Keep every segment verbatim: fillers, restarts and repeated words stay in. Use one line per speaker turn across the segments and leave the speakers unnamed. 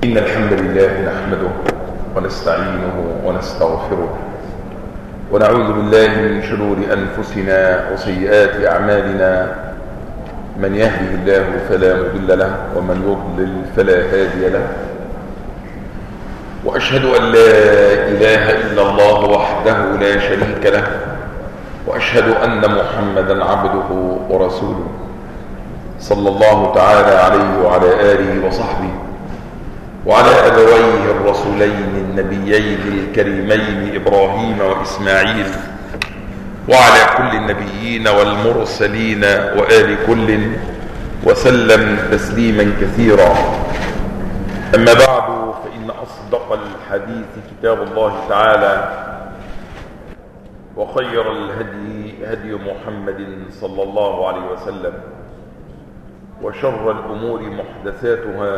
إن الحمد لله نحمده ونستعينه ونستغفره ونعوذ بالله من شرور أنفسنا وسيئات أعمالنا. من يهده الله فلا مضل له ومن يضلل فلا هادي له. وأشهد أن لا إله إلا الله وحده لا شريك له، وأشهد أن محمدا عبده ورسوله صلى الله تعالى عليه وعلى آله وصحبه وعلى أبويه الرسولين النبيين الكريمين إبراهيم وإسماعيل وعلى كل النبيين والمرسلين وآل كل وسلم تسليما كثيرا. أما بعد، فإن أصدق الحديث كتاب الله تعالى، وخير الهدي هدي محمد صلى الله عليه وسلم، وشر الأمور محدثاتها،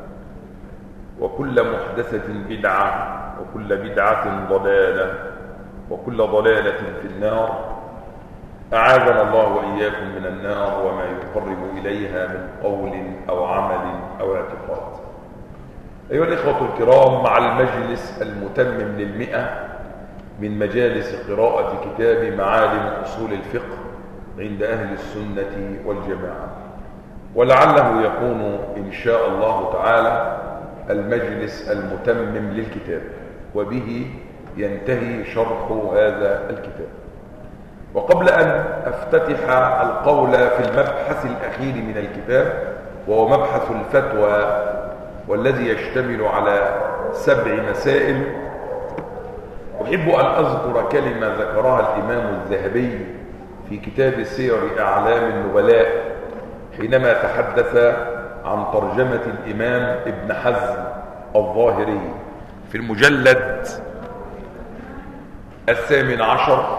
وكل محدثة بدعة، وكل بدعة ضلالة، وكل ضلالة في النار. أعاذنا الله وإياكم من النار وما يقرب إليها من قول أو عمل أو اعتقاد. أيها الإخوة الكرام، مع المجلس المتمم للمئة من مجالس قراءة كتاب معالم أصول الفقه عند أهل السنة والجماعة، ولعله يكون إن شاء الله تعالى المجلس المتمم للكتاب، وبه ينتهي شرح هذا الكتاب. وقبل أن أفتتح القول في المبحث الأخير من الكتاب، وهو مبحث الفتوى، والذي يشتمل على سبع مسائل، أحب أن أذكر كلمة ذكرها الإمام الذهبي في كتاب سير أعلام النبلاء حينما تحدث عن ترجمة الإمام ابن حزم الظاهري في المجلد الثامن عشر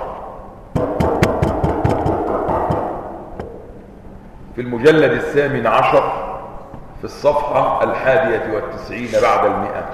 في المجلد الثامن عشر في الصفحة الحادية والتسعين بعد المئة.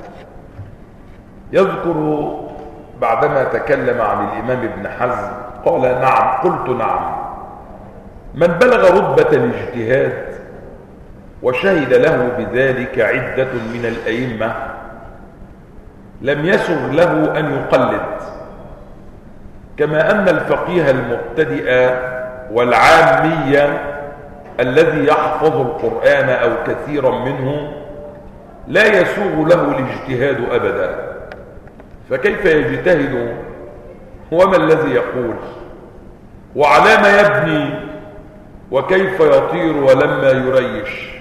يذكر بعدما تكلم عن الإمام ابن حزم قال: نعم، قلت نعم، من بلغ رتبة الاجتهاد وشهد له بذلك عدة من الأئمة لم يسغ له أن يقلد، كما أن الفقيه المبتدئ والعامي الذي يحفظ القرآن أو كثيرا منه لا يسوغ له الاجتهاد أبدا، فكيف يجتهد؟ وما الذي يقول؟ وعلى ما يبني؟ وكيف يطير ولما يريش؟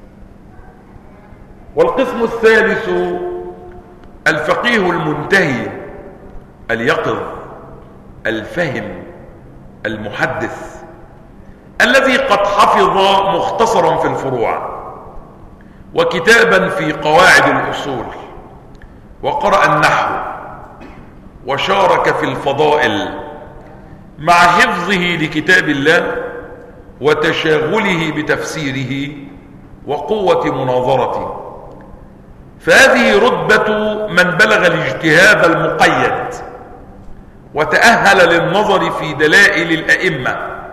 والقسم الثالث الفقيه المنتهي اليقظ الفهم المحدث الذي قد حفظ مختصرا في الفروع وكتابا في قواعد الأصول، وقرأ النحو، وشارك في الفضائل مع حفظه لكتاب الله وتشاغله بتفسيره وقوة مناظرته. فهذه رتبة من بلغ الاجتهاد المقيد وتأهل للنظر في دلائل الأئمة،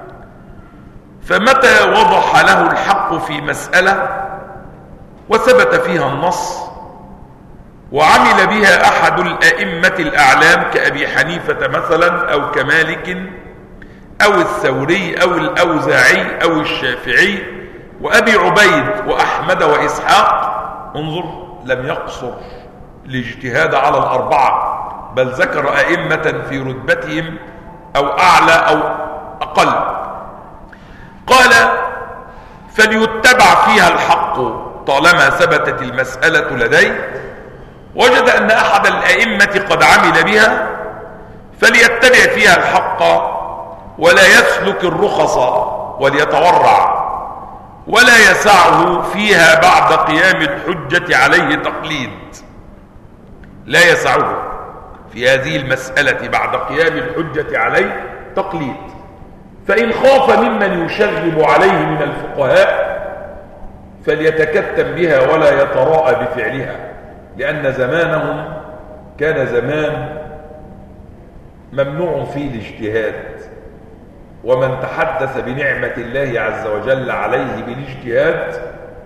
فمتى وضح له الحق في مسألة وثبت فيها النص وعمل بها أحد الأئمة الأعلام كأبي حنيفة مثلا، أو كمالك أو الثوري أو الأوزاعي أو الشافعي وأبي عبيد وأحمد وإسحاق، انظر، لم يقصر الاجتهاد على الأربعة، بل ذكر أئمة في رتبتهم أو أعلى أو أقل. قال: فليتبع فيها الحق طالما ثبتت المسألة لديه، وجد أن أحد الأئمة قد عمل بها فليتبع فيها الحق ولا يسلك الرخص وليتورع، ولا يسعه فيها بعد قيام الحجة عليه تقليد. لا يسعه في هذه المسألة بعد قيام الحجة عليه تقليد، فإن خاف ممن يشغب عليه من الفقهاء فليتكتم بها ولا يتراءى بفعلها، لأن زمانهم كان زمان ممنوع فيه الاجتهاد، ومن تحدث بنعمة الله عز وجل عليه بالاجتهاد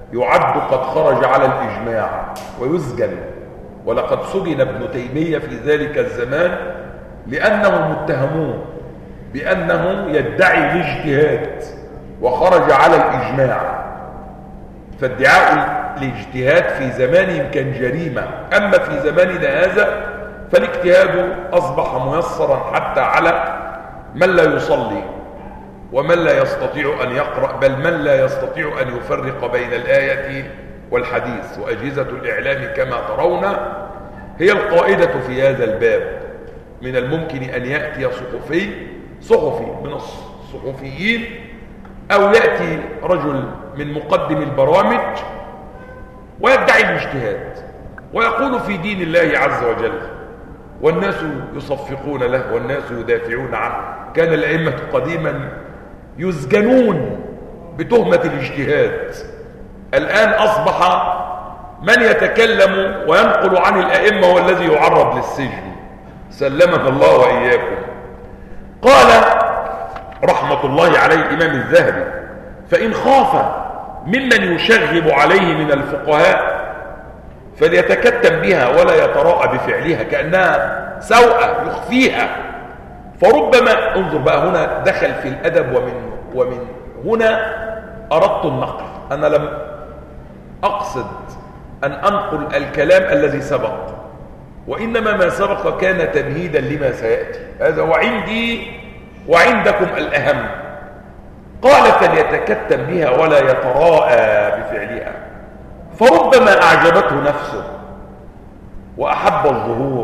يعد قد خرج على الإجماع ويسجن، ولقد سجن ابن تيمية في ذلك الزمان لأنه متهمون بأنه يدعي الاجتهاد وخرج على الإجماع. فادعاء الاجتهاد في زمانهم كان جريمة، أما في زماننا هذا فالاجتهاد أصبح ميسرا حتى على من لا يصلي ومن لا يستطيع أن يقرأ، بل من لا يستطيع أن يفرق بين الآية والحديث. وأجهزة الإعلام كما ترون هي القائدة في هذا الباب. من الممكن أن يأتي صحفي صحفي من الصحفيين أو يأتي رجل من مقدم البرامج ويدعي الاجتهاد ويقول في دين الله عز وجل، والناس يصفقون له والناس يدافعون عنه. كان الأئمة قديما يسجنون بتهمة الاجتهاد، الآن أصبح من يتكلم وينقل عن الأئمة هو الذي يعرض للسجن، سلمنا الله وإياكم. قال رحمة الله عليه الإمام الذهبي: فإن خاف ممن يشغب عليه من الفقهاء فليتكتم بها ولا يتراءى بفعلها كأنها سوءة يخفيها. فربما انظر بقى، هنا دخل في الأدب، ومن ومن هنا أردت النقل. أنا لم أقصد أن أنقل الكلام الذي سبق، وإنما ما سبق كان تمهيدا لما سيأتي. هذا وعندي وعندكم الأهم. قال: فليتكتم بها ولا يتراءى بفعلها. فربما أعجبته نفسه وأحب الظهور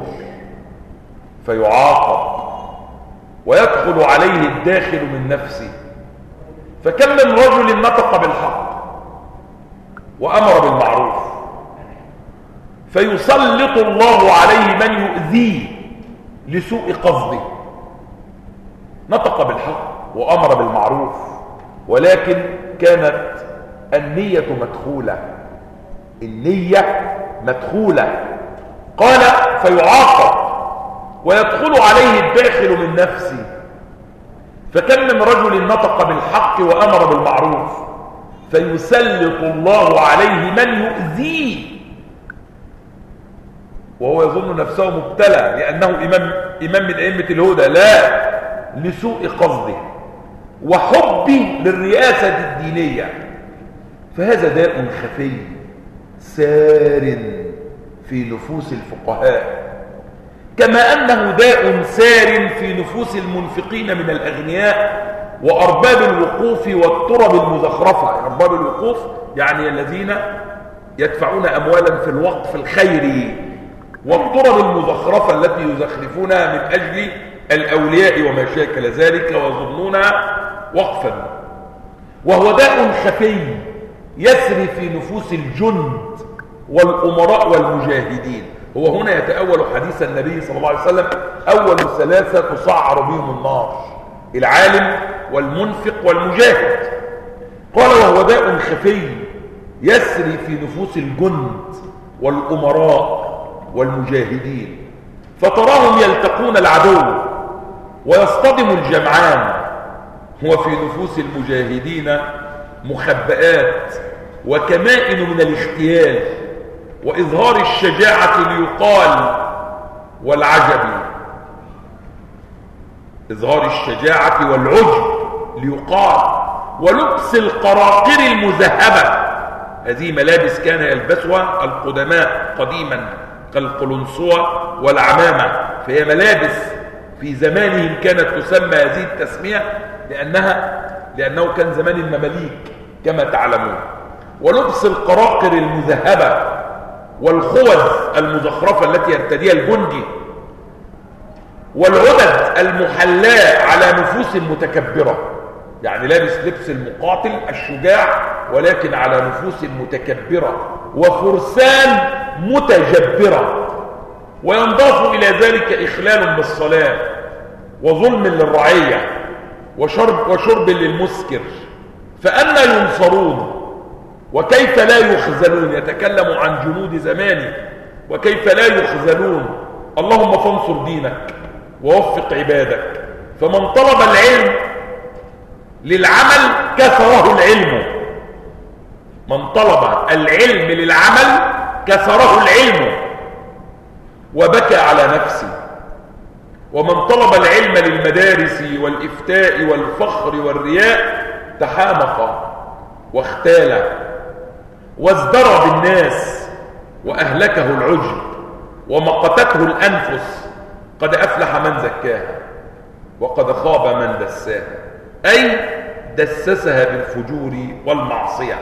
فيعاقب ويدخل عليه الداخل من نفسه. فكم من رجل نطق بالحق وأمر بالمعروف فيسلط الله عليه من يؤذيه لسوء قصده. نطق بالحق وأمر بالمعروف ولكن كانت النية مدخولة، النية مدخولة. قال: فيعاقب ويدخل عليه الداخل من نفسه. فكم من رجل نطق بالحق وأمر بالمعروف فيسلط الله عليه من يؤذيه وهو يظن نفسه مبتلى لأنه إمام, إمام من أئمة الهدى، لا، لسوء قصده وحبه للرئاسة الدينية. فهذا داء خفي سار في نفوس الفقهاء، كما أنه داء سار في نفوس المنفقين من الأغنياء وأرباب الوقوف والترب المزخرفة. أرباب الوقوف يعني الذين يدفعون أموالا في الوقف الخيري، والترب المزخرفة التي يزخرفونها من أجل الأولياء وما شاكل ذلك ويظنونها وقفا. وهو داء خفي يسري في نفوس الجند والأمراء والمجاهدين. هو هنا يتأول حديث النبي صلى الله عليه وسلم: أول ثلاثة تسعر بهم النار، العالم والمنفق والمجاهد. قال: وهو داء خفي يسري في نفوس الجند والأمراء والمجاهدين، فتراهم يلتقون العدو ويصطدم الجمعان، وفي نفوس المجاهدين مخبئات وكمائن من الاختيال وإظهار الشجاعة ليقال والعجب، إظهار الشجاعة والعجب ليقال، ولبس القراقر المذهبة. هذه ملابس كان يلبسها القدماء قديما كالقلنسوة والعمامة، فهي ملابس في زمانهم كانت تسمى هذه التسمية لأنها لأنه كان زمان المماليك كما تعلمون. ولبس القراقر المذهبة والخوذ المزخرفة التي يرتديها الجندي، والعدد المحلاة على نفوس متكبرة، يعني لابس لبس المقاتل الشجاع ولكن على نفوس متكبرة وفرسان متجبرة. وينضاف إلى ذلك إخلال بالصلاة وظلم للرعية وشرب, وشرب للمسكر. فأنا ينصرون وكيف لا يخذلون؟ يتكلم عن جنود زمانه وكيف لا يخذلون. اللهم فانصر دينك ووفق عبادك. فمن طلب العلم للعمل كثره العلم، من طلب العلم للعمل كسره العلم وبكى على نفسه، ومن طلب العلم للمدارس والإفتاء والفخر والرياء تحامق واختال وازدرى بالناس وأهلكه العجب ومقتته الأنفس. قد أفلح من زكاها وقد خاب من دساها، أي دسسها بالفجور والمعصية.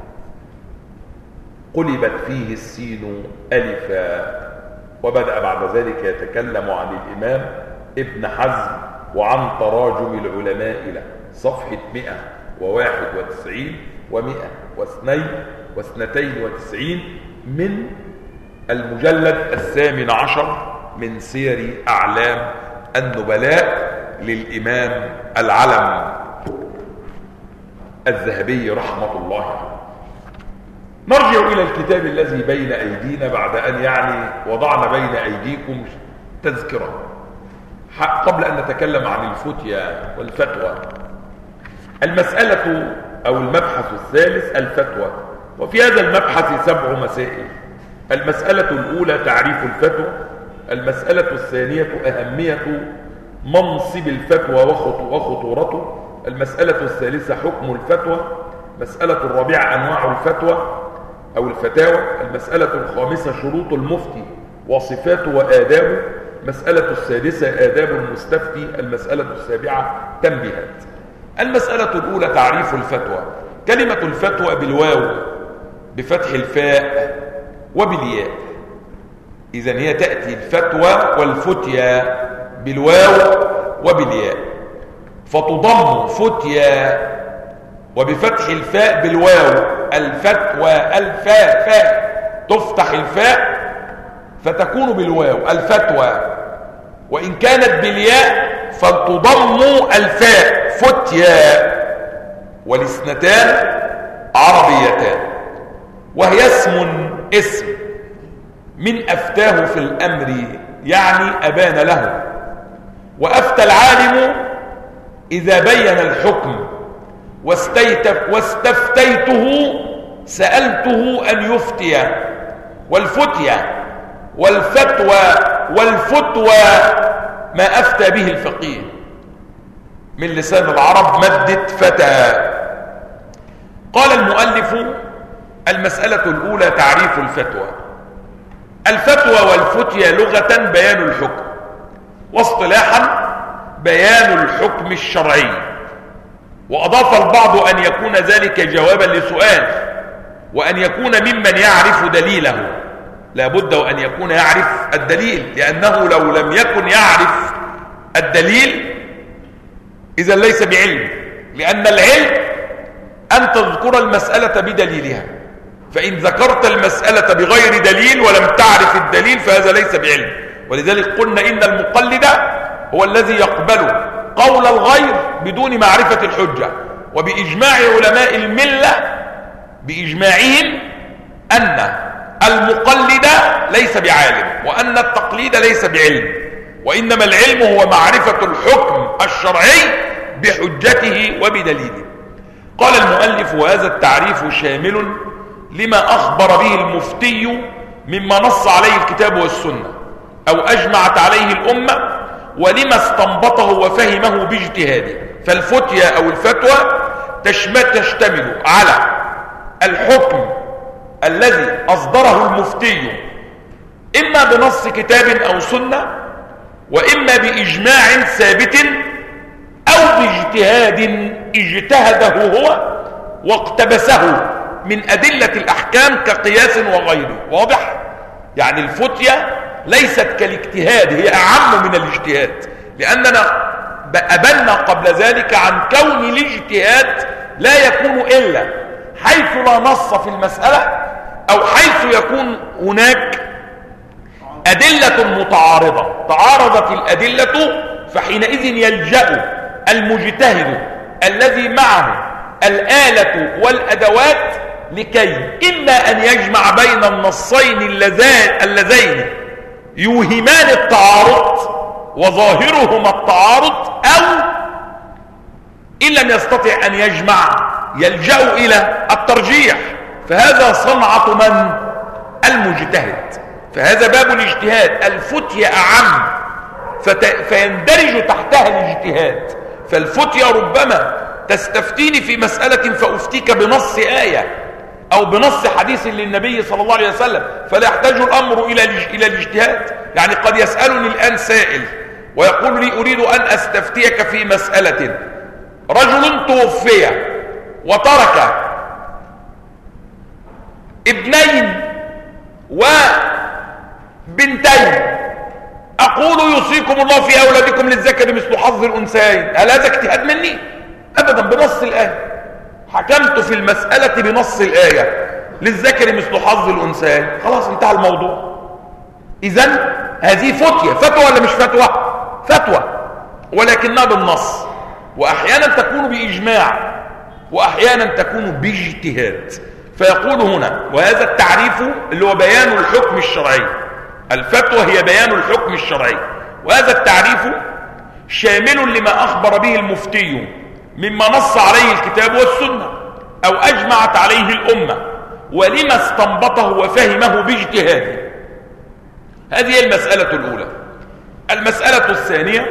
قلبت فيه السين ألفا. وبدأ بعد ذلك يتكلم عن الإمام ابن حزم وعن تراجم العلماء له، صفحة مئة وواحد وتسعين ومئة واثنين واثنتين وتسعين من المجلد الثامن عشر من سير أعلام النبلاء للإمام العلم الذهبي رحمة الله عليه. نرجع إلى الكتاب الذي بين أيدينا بعد أن يعني وضعنا بين أيديكم تذكرة قبل أن نتكلم عن الفتيا والفتوى. المسألة أو المبحث الثالث الفتوى، وفي هذا المبحث سبع مسائل. المسألة الأولى تعريف الفتوى، المسألة الثانية أهمية منصب الفتوى وخطورته، المسألة الثالثة حكم الفتوى، المسألة الرابعة أنواع الفتوى أو الفتاوى، المسألة الخامسة شروط المفتي وصفاته وآدابه، المسألة السادسة آداب المستفتي، المسألة السابعة تنبيهات. المسألة الأولى تعريف الفتوى. كلمة الفتوى بالواو بفتح الفاء وبالياء، إذن هي تأتي الفتوى والفتيا بالواو وبالياء، فتضم فتيا وبفتح الفاء بالواو الفتوى الفاء فاء تفتح الفاء فتكون بالواو الفتوى، وإن كانت بالياء فتضم الفاء فتيا، والاثنتان عربيتان، وهي اسم اسم من أفتاه في الأمر يعني أبان له، وأفتى العالم إذا بين الحكم، واستفتيته سألته أن يفتي. والفتية والفتوى والفتوى ما أفتى به الفقيه، من لسان العرب مدة فتى. قال المؤلف المسألة الأولى تعريف الفتوى. الفتوى والفتية لغة بيان الحكم، واصطلاحا بيان الحكم الشرعي. وأضاف البعض أن يكون ذلك جوابا لسؤال، وأن يكون ممن يعرف دليله، لا بد وأن يكون يعرف الدليل، لأنه لو لم يكن يعرف الدليل إذا ليس بعلم، لأن العلم أن تذكر المسألة بدليلها، فإن ذكرت المسألة بغير دليل ولم تعرف الدليل فهذا ليس بعلم. ولذلك قلنا إن المقلد هو الذي يقبل قول الغير بدون معرفة الحجة. وبإجماع علماء الملة بإجماعهم أن المقلد ليس بعالم، وأن التقليد ليس بعلم، وإنما العلم هو معرفة الحكم الشرعي بحجته وبدليله. قال المؤلف وهذا التعريف شامل لما أخبر به المفتي مما نص عليه الكتاب والسنة أو أجمعت عليه الأمة، ولما استنبطه وفهمه باجتهاده. فالفتيا أو الفتوى تشتمل على الحكم الذي أصدره المفتي إما بنص كتاب أو سنة، وإما بإجماع ثابت أو باجتهاد اجتهده هو واقتبسه من أدلة الأحكام كقياس وغيره. واضح؟ يعني الفتية ليست كالاجتهاد، هي أعم من الاجتهاد، لأننا أبنا قبل ذلك عن كون الاجتهاد لا يكون إلا حيث لا نص في المسألة، أو حيث يكون هناك أدلة متعارضة، تعارضت الأدلة، فحينئذ يلجأ المجتهد الذي معه الآلة والأدوات لكي إما أن يجمع بين النصين اللذين يوهمان التعارض وظاهرهما التعارض، أو إن لم يستطع أن يجمع يلجأ إلى الترجيح. فهذا صنعة من؟ المجتهد. فهذا باب الاجتهاد، الفتية أعم فت... فيندرج تحتها الاجتهاد. فالفتية ربما تستفتيني في مسألة فأفتيك بنص آية أو بنص حديث للنبي صلى الله عليه وسلم، فلا يحتاج الأمر إلى إلى الاجتهاد. يعني قد يسألني الآن سائل ويقول لي أريد أن أستفتيك في مسألة، رجل توفي وترك ابنين وبنتين، أقول يوصيكم الله في أولادكم للذكر مثل حظ الأنثيين، هل هذا اجتهاد مني؟ أبدا، بنص الآية. حكمت في المسألة بنص الآية، للذكر مثل حظ الأنثيين، خلاص انتهى الموضوع. إذن هذه فتية. فتوى ولا مش فتوى؟ فتوى، ولكنها بالنص، وأحيانا تكون بإجماع وأحيانا تكون باجتهاد. فيقول هنا، وهذا التعريف اللي هو بيان الحكم الشرعي، الفتوى هي بيان الحكم الشرعي، وهذا التعريف شامل لما أخبر به المفتي مما نص عليه الكتاب والسنة أو أجمعت عليه الأمة، ولما استنبطه وفهمه باجتهاده. هذه هي المسألة الأولى. المسألة الثانية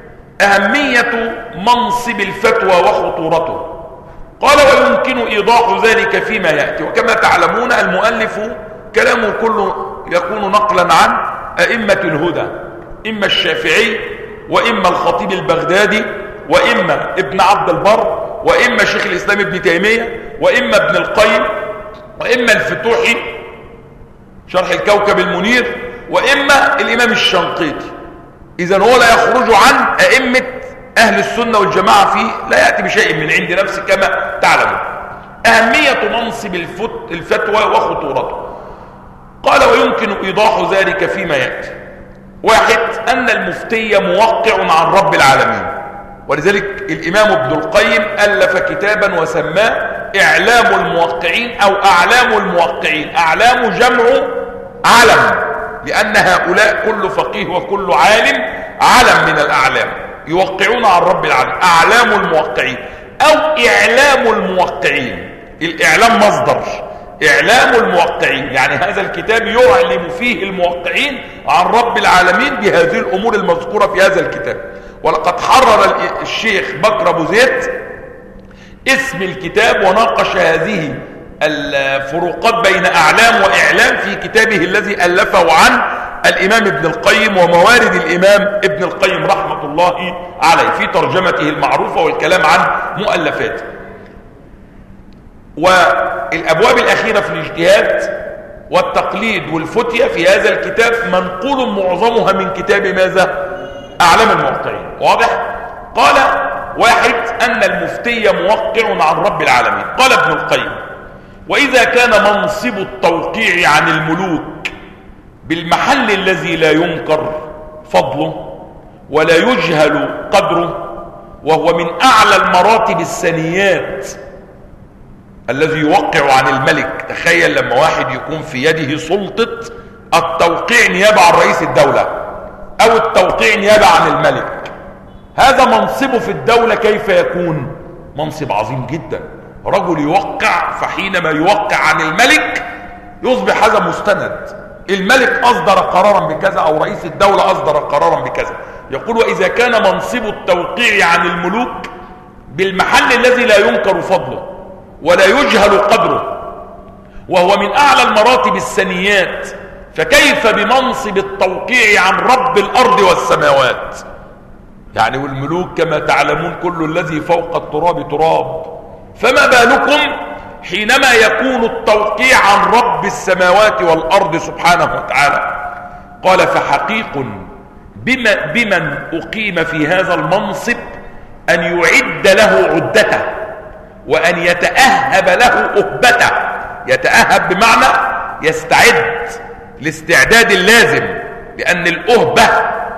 أهمية منصب الفتوى وخطورته. قال ويمكن إيضاح ذلك فيما يأتي. وكما تعلمون المؤلف كلامه كله يكون نقلا عن أئمة الهدى، إما الشافعي وإما الخطيب البغدادي وإما ابن عبد البر وإما شيخ الإسلام ابن تيمية وإما ابن القيم وإما الفتوحي شرح الكوكب المنير وإما الإمام الشنقيطي. إذن هو لا يخرج عن أئمة أهل السنة والجماعة فيه، لا يأتي بشيء من عند نفسه كما تعلمون. أهمية منصب الفتوى وخطورته. قال ويمكن إيضاح ذلك فيما يأتي. واحد، أن المفتي موقع عن رب العالمين، ولذلك الإمام ابن القيم ألف كتابا وسماه إعلام الموقعين أو أعلام الموقعين. أعلام جمع علم، لأن هؤلاء كل فقيه وكل عالم علم من الأعلام، يوقعون عن رب العالمين. أعلام الموقعين أو إعلام الموقعين. الإعلام مصدر، إعلام الموقعين يعني هذا الكتاب يعلم فيه الموقعين عن رب العالمين بهذه الأمور المذكورة في هذا الكتاب. ولقد حرر الشيخ بكر أبو زيد اسم الكتاب وناقش هذه الفروقات بين أعلام وإعلام في كتابه الذي ألفه عن الإمام ابن القيم وموارد الإمام ابن القيم رحمة الله عليه في ترجمته المعروفة والكلام عن مؤلفاته. والأبواب الأخيرة في الاجتهاد والتقليد والفتية في هذا الكتاب منقول معظمها من كتاب ماذا؟ أعلام الموقعين. واضح؟ قال واحد، أن المفتي موقع عن رب العالمين. قال ابن القيم وإذا كان منصب التوقيع عن الملوك بالمحل الذي لا ينكر فضله ولا يجهل قدره، وهو من أعلى المراتب السنيات الذي يوقع عن الملك. تخيل لما واحد يكون في يده سلطة التوقيع نيابة عن رئيس الدولة أو التوقيع نيابة عن الملك، هذا منصبه في الدولة كيف يكون؟ منصب عظيم جدا. رجل يوقع، فحينما يوقع عن الملك يصبح هذا مستند. الملك أصدر قرارا بكذا أو رئيس الدولة أصدر قرارا بكذا. يقول وإذا كان منصب التوقيع عن الملوك بالمحل الذي لا ينكر فضله ولا يجهل قدره وهو من أعلى المراتب السنيات، فكيف بمنصب التوقيع عن رب الأرض والسماوات؟ يعني والملوك كما تعلمون كل الذي فوق التراب تراب، فما بالكم حينما يكون التوقيع عن رب السماوات والأرض سبحانه وتعالى. قال فحقيق بما بمن أقيم في هذا المنصب أن يعد له عدته وأن يتأهب له أهبته. يتأهب بمعنى يستعد الاستعداد اللازم، لأن الأهبة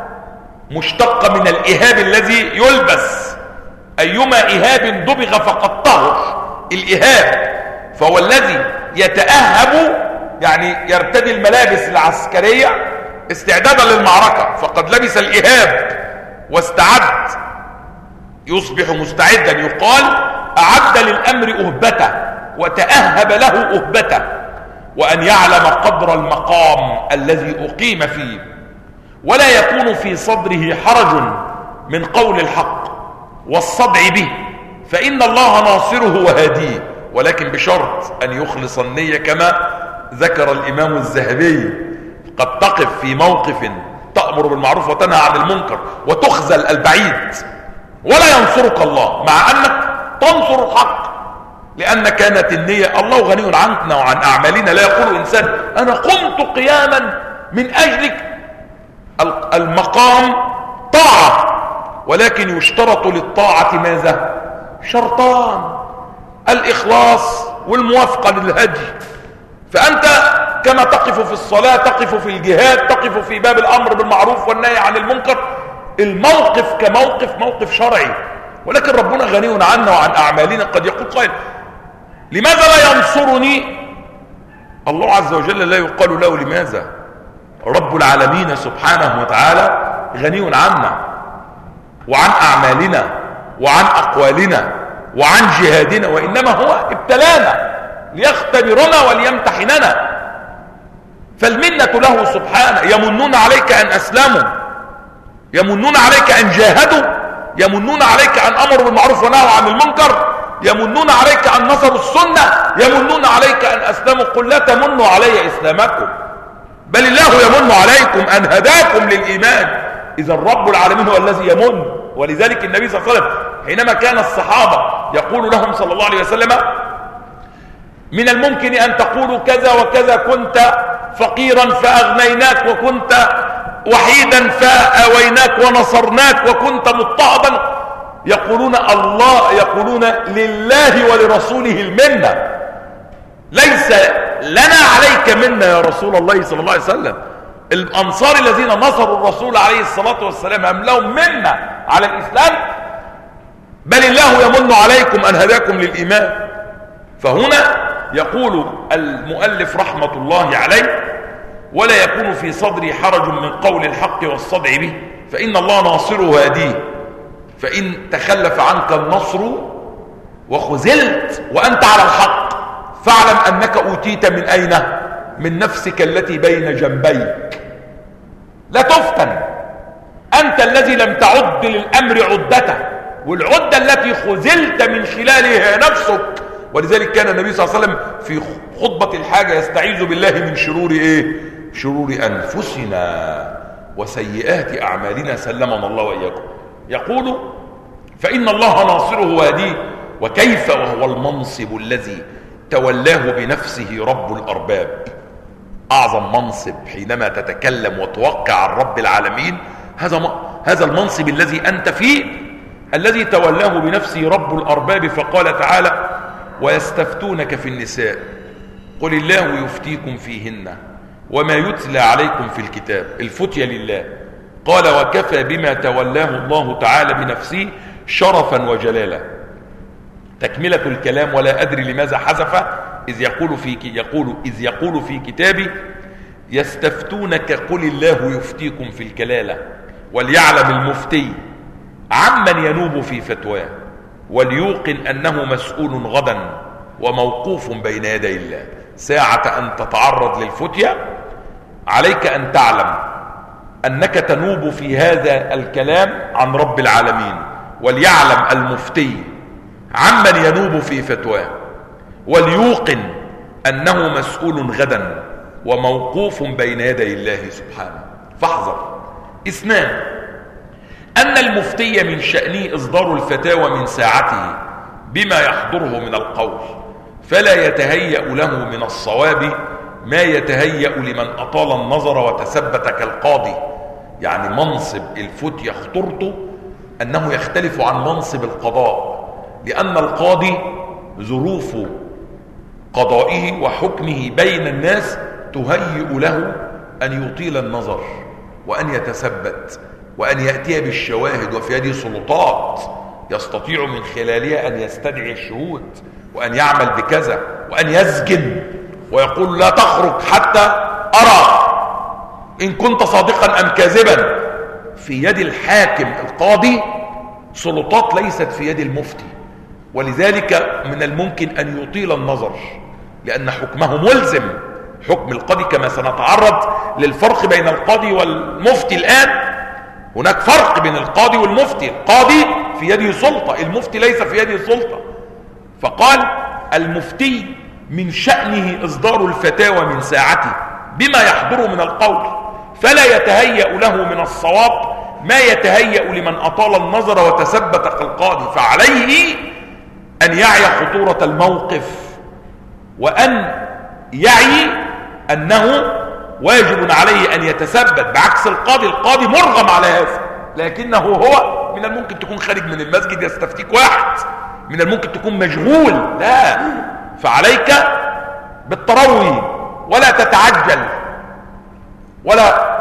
مشتقة من الإهاب الذي يلبس. أيما إهاب دبغ فقد طهر. الإهاب فهو الذي يتأهب، يعني يرتدي الملابس العسكرية استعدادا للمعركة، فقد لبس الإهاب واستعد، يصبح مستعدا. يقال أعد للأمر أهبته، وتأهب له أهبته، وأن يعلم قدر المقام الذي أقيم فيه، ولا يكون في صدره حرج من قول الحق والصدع به، فإن الله ناصره وهاديه، ولكن بشرط أن يخلص النية كما ذكر الإمام الذهبي. قد تقف في موقف تأمر بالمعروف وتنهى عن المنكر وتخذل البعيد ولا ينصرك الله، مع أنك تنصر الحق، لأن كانت النية الله غني عننا وعن أعمالنا. لا يقول إنسان أنا قمت قياما من أجلك، المقام طاعة، ولكن يشترط للطاعة ماذا؟ شرطان: الإخلاص والموافقة للهدي. فأنت كما تقف في الصلاة، تقف في الجهاد، تقف في باب الأمر بالمعروف والنهي عن المنكر، الموقف كموقف موقف شرعي، ولكن ربنا غني عنا وعن أعمالنا. قد يقول قائل لماذا لا ينصرني؟ الله عز وجل لا يقال له لماذا. رب العالمين سبحانه وتعالى غني عنا وعن أعمالنا وعن أقوالنا وعن جهادنا، وإنما هو ابتلانا ليختبرنا وليمتحننا. فالمنة له سبحانه. يمنون عليك أن أسلموا، يمنون عليك أن جاهدوا، يمنون عليك أن أمروا بالمعروف ونهوا عن المنكر، يمنون عليك أن نصروا السنة، يمنون عليك أن أسلموا. قل لا تمنوا علي إسلامكم، بل الله يمن عليكم أن هداكم للإيمان. إذا رب العالمين هو الذي يمن. ولذلك النبي صلى الله عليه وسلم حينما كان الصحابة يقول لهم صلى الله عليه وسلم من الممكن أن تقولوا كذا وكذا، كنت فقيرا فأغنيناك، وكنت وحيدا فآويناك ونصرناك، وكنت مضطهدا، يقولون الله يقولون لله ولرسوله المنة، ليس لنا عليك منا يا رسول الله صلى الله عليه وسلم. الأنصار الذين نصروا الرسول عليه الصلاة والسلام هم لهم منة على الإسلام، بل الله يمن عليكم أن هداكم للإيمان. فهنا يقول المؤلف رحمة الله عليه ولا يكون في صدري حرج من قول الحق والصدع به، فإن الله ناصره وهديه. فإن تخلف عنك النصر وخذلت وأنت على الحق، فاعلم أنك أوتيت من أين؟ من نفسك التي بين جنبيك. لا تفتن، أنت الذي لم تعد للأمر عدته، والعدة التي خذلت من خلالها نفسك. ولذلك كان النبي صلى الله عليه وسلم في خطبة الحاجة يستعيذ بالله من شرور إيه؟ شرور أنفسنا وسيئات أعمالنا، سلمنا الله وإياكم. يقول فإن الله ناصره وهديه. وكيف وهو المنصب الذي تولاه بنفسه رب الأرباب. أعظم منصب حينما تتكلم وتوقع عن رب العالمين هذا هذا المنصب الذي أنت فيه، الذي تولاه بنفسه رب الأرباب. فقال تعالى ويستفتونك في النساء قل الله يفتيكم فيهن وما يتلى عليكم في الكتاب. الفتية لله. قال وكفى بما تولاه الله تعالى بنفسه شرفا وجلالا. تكملة الكلام ولا أدري لماذا حذف إذ يقول في يقول إذ يقول في كتابي يستفتونك قل الله يفتيكم في الكلالة، وليعلم المفتي عمن ينوب في فتواه، وليوقن أنه مسؤول غدا وموقوف بين يدي الله. ساعة أن تتعرض للفتية عليك أن تعلم أنك تنوب في هذا الكلام عن رب العالمين. وليعلم المفتي عمن ينوب في فتواه، وليوقن أنه مسؤول غدا وموقوف بين يدي الله سبحانه. فاحذر اثنان: أن المفتي من شأنه إصدار الفتاوى من ساعته بما يحضره من القول، فلا يتهيأ له من الصواب ما يتهيأ لمن أطال النظر وتثبت كالقاضي. يعني منصب الفتية خطرته أنه يختلف عن منصب القضاء، لأن القاضي ظروف قضائه وحكمه بين الناس تهيئ له أن يطيل النظر وأن يتثبت وأن يأتي بالشواهد، وفي هذه سلطات يستطيع من خلالها أن يستدعي الشهود وأن يعمل بكذا وأن يسجن ويقول لا تخرج حتى أرى إن كنت صادقا أم كاذبا. في يد الحاكم القاضي سلطات ليست في يد المفتي، ولذلك من الممكن أن يطيل النظر لأن حكمه ملزم. حكم القاضي كما سنتعرض للفرق بين القاضي والمفتي الآن، هناك فرق بين القاضي والمفتي. القاضي في يده سلطة، المفتي ليس في يده سلطة. فقال المفتي من شأنه إصدار الفتاوى من ساعته بما يحضره من القول، فلا يتهيأ له من الصواب ما يتهيأ لمن أطال النظر وتثبت كالقاضي، فعليه أن يعي خطورة الموقف وأن يعي أنه واجب عليه أن يتثبت، بعكس القاضي. القاضي مرغم على هذا، لكنه هو من الممكن تكون خارج من المسجد يستفتيك واحد، من الممكن تكون مشغول. لا، فعليك بالتروي ولا تتعجل ولا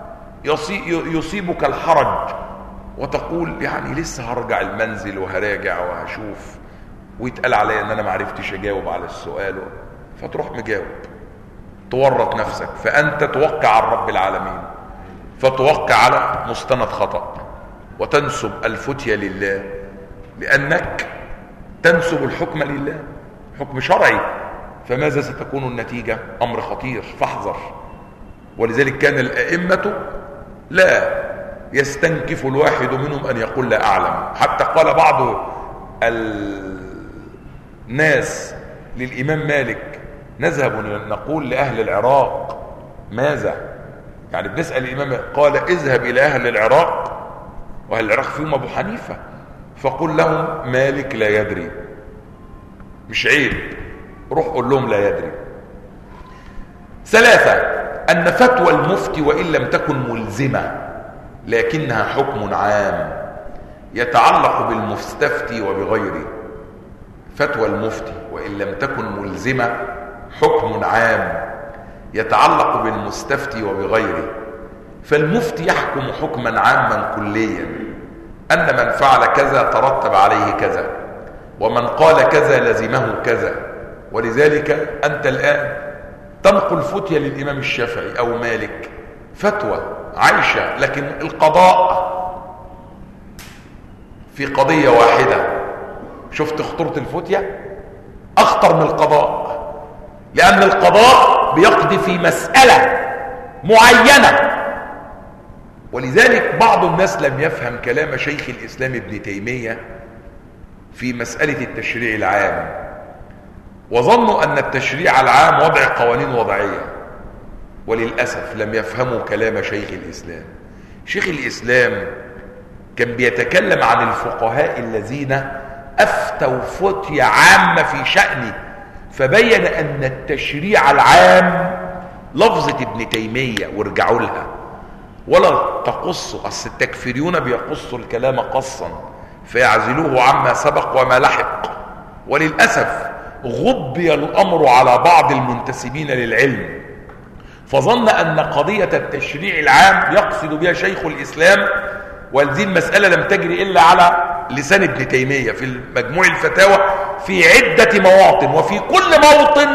يصيبك الحرج وتقول يعني لسه هرجع المنزل وهراجع وهشوف ويتقال علي ان انا معرفتش اجاوب على السؤال، فتروح مجاوب، تورط نفسك. فانت توقع على رب العالمين، فتوقع على مستند خطأ وتنسب الفتية لله، لانك تنسب الحكم لله، حكم شرعي. فماذا ستكون النتيجة؟ امر خطير، فاحذر. ولذلك كان الائمة لا يستنكف الواحد منهم ان يقول لا اعلم. حتى قال بعض الناس للامام مالك نذهب نقول لاهل العراق ماذا؟ يعني بنسأل الامام، قال اذهب الى اهل العراق، واهل العراق فيهم ابو حنيفة، فقل لهم مالك لا يدري. مش عيب، روح قول لهم لا يدري. ثلاثة، ان فتوى المفتي وان لم تكن ملزمة لكنها حكم عام يتعلق بالمستفتي وبغيره. فتوى المفتي وان لم تكن ملزمة حكم عام يتعلق بالمستفتي وبغيره. فالمفتي يحكم حكما عاما كليا ان من فعل كذا ترتب عليه كذا، ومن قال كذا لزمه كذا. ولذلك انت الان تنقل فتية للامام الشافعي او مالك، فتوى عايشة، لكن القضاء في قضية واحدة. شفت خطورة الفتية؟ اخطر من القضاء، لان القضاء بيقضي في مسألة معينة. ولذلك بعض الناس لم يفهم كلام شيخ الاسلام ابن تيمية في مسألة التشريع العام، وظنوا ان التشريع العام وضع قوانين وضعية، وللأسف لم يفهموا كلام شيخ الإسلام. شيخ الإسلام كان بيتكلم عن الفقهاء الذين أفتوا فتية عامة في شأنه، فبين أن التشريع العام لفظة ابن تيمية وارجعوا لها ولا تقصوا. أصل التكفيريون بيقصوا الكلام قصا فيعزلوه عما سبق وما لحق، وللأسف غبي الأمر على بعض المنتسبين للعلم، فظن أن قضية التشريع العام يقصد بها شيخ الإسلام، وهذه المسألة لم تجري إلا على لسان ابن تيمية في مجموع الفتاوى في عدة مواطن، وفي كل موطن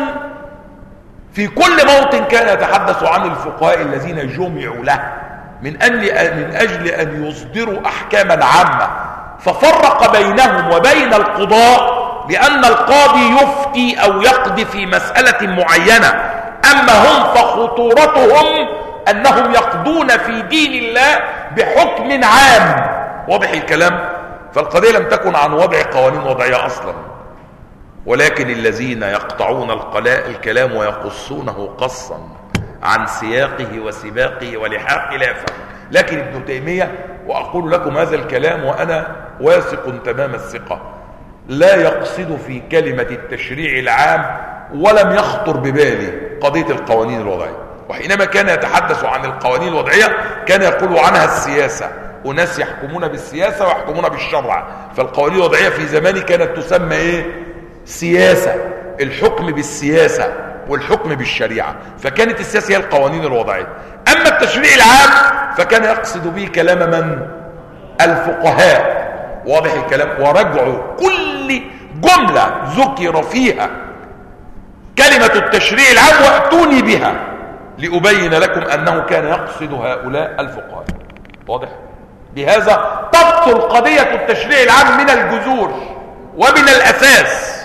في كل موطن كان يتحدث عن الفقهاء الذين جمعوا له من أجل من أجل أن يصدروا أحكاما عامة، ففرق بينهم وبين القضاء، لأن القاضي يفتي أو يقضي في مسألة معينة، أما هم فخطورتهم أنهم يقضون في دين الله بحكم عام. واضح الكلام؟ فالقضية لم تكن عن وضع قوانين وضعية أصلا، ولكن الذين يقطعون الكلام ويقصونه قصا عن سياقه وسباقه ولحاق لا يفهم. لكن ابن تيمية، وأقول لكم هذا الكلام وأنا واثق تمام الثقة، لا يقصد في كلمة التشريع العام ولم يخطر ببالي قضية القوانين الوضعية. وحينما كان يتحدث عن القوانين الوضعية كان يقول عنها السياسة، وناس يحكمون بالسياسة ويحكمون بالشرع. فالقوانين الوضعية في زماني كانت تسمى ايه؟ سياسة، الحكم بالسياسة والحكم بالشريعة. فكانت السياسة هي القوانين الوضعية. أما التشريع العام فكان يقصد به كلام من؟ الفقهاء. واضح الكلام؟ ورجعوا كل جملة ذكر فيها كلمة التشريع العام وأتوني بها لأبين لكم أنه كان يقصد هؤلاء الفقهاء. واضح؟ بهذا تبطل قضية التشريع العام من الجذور، ومن الأساس،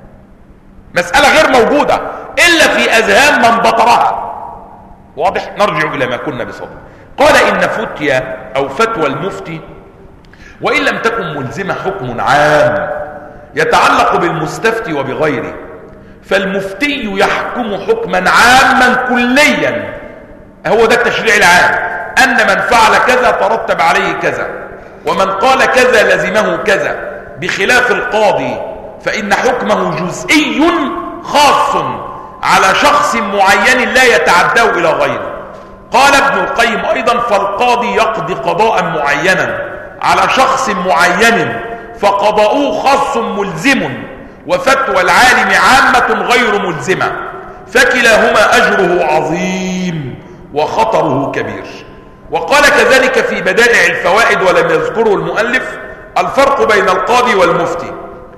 مسألة غير موجودة إلا في أذهان من بطرها. واضح؟ نرجع إلى ما كنا بصدد. قال إن فتيا أو فتوى المفتي وإن لم تكن ملزمة حكم عام يتعلق بالمستفتي وبغيره، فالمفتي يحكم حكما عاما كليا، هو ده التشريع العام، أن من فعل كذا ترتب عليه كذا، ومن قال كذا لزمه كذا، بخلاف القاضي فإن حكمه جزئي خاص على شخص معين لا يتعداه إلى غيره. قال ابن القيم أيضا فالقاضي يقضي قضاء معينا على شخص معين فقضاؤه خاص ملزم، وفتوى العالم عامة غير ملزمة، فكلاهما أجره عظيم وخطره كبير. وقال كذلك في بدائع الفوائد ولم يذكره المؤلف الفرق بين القاضي والمفتي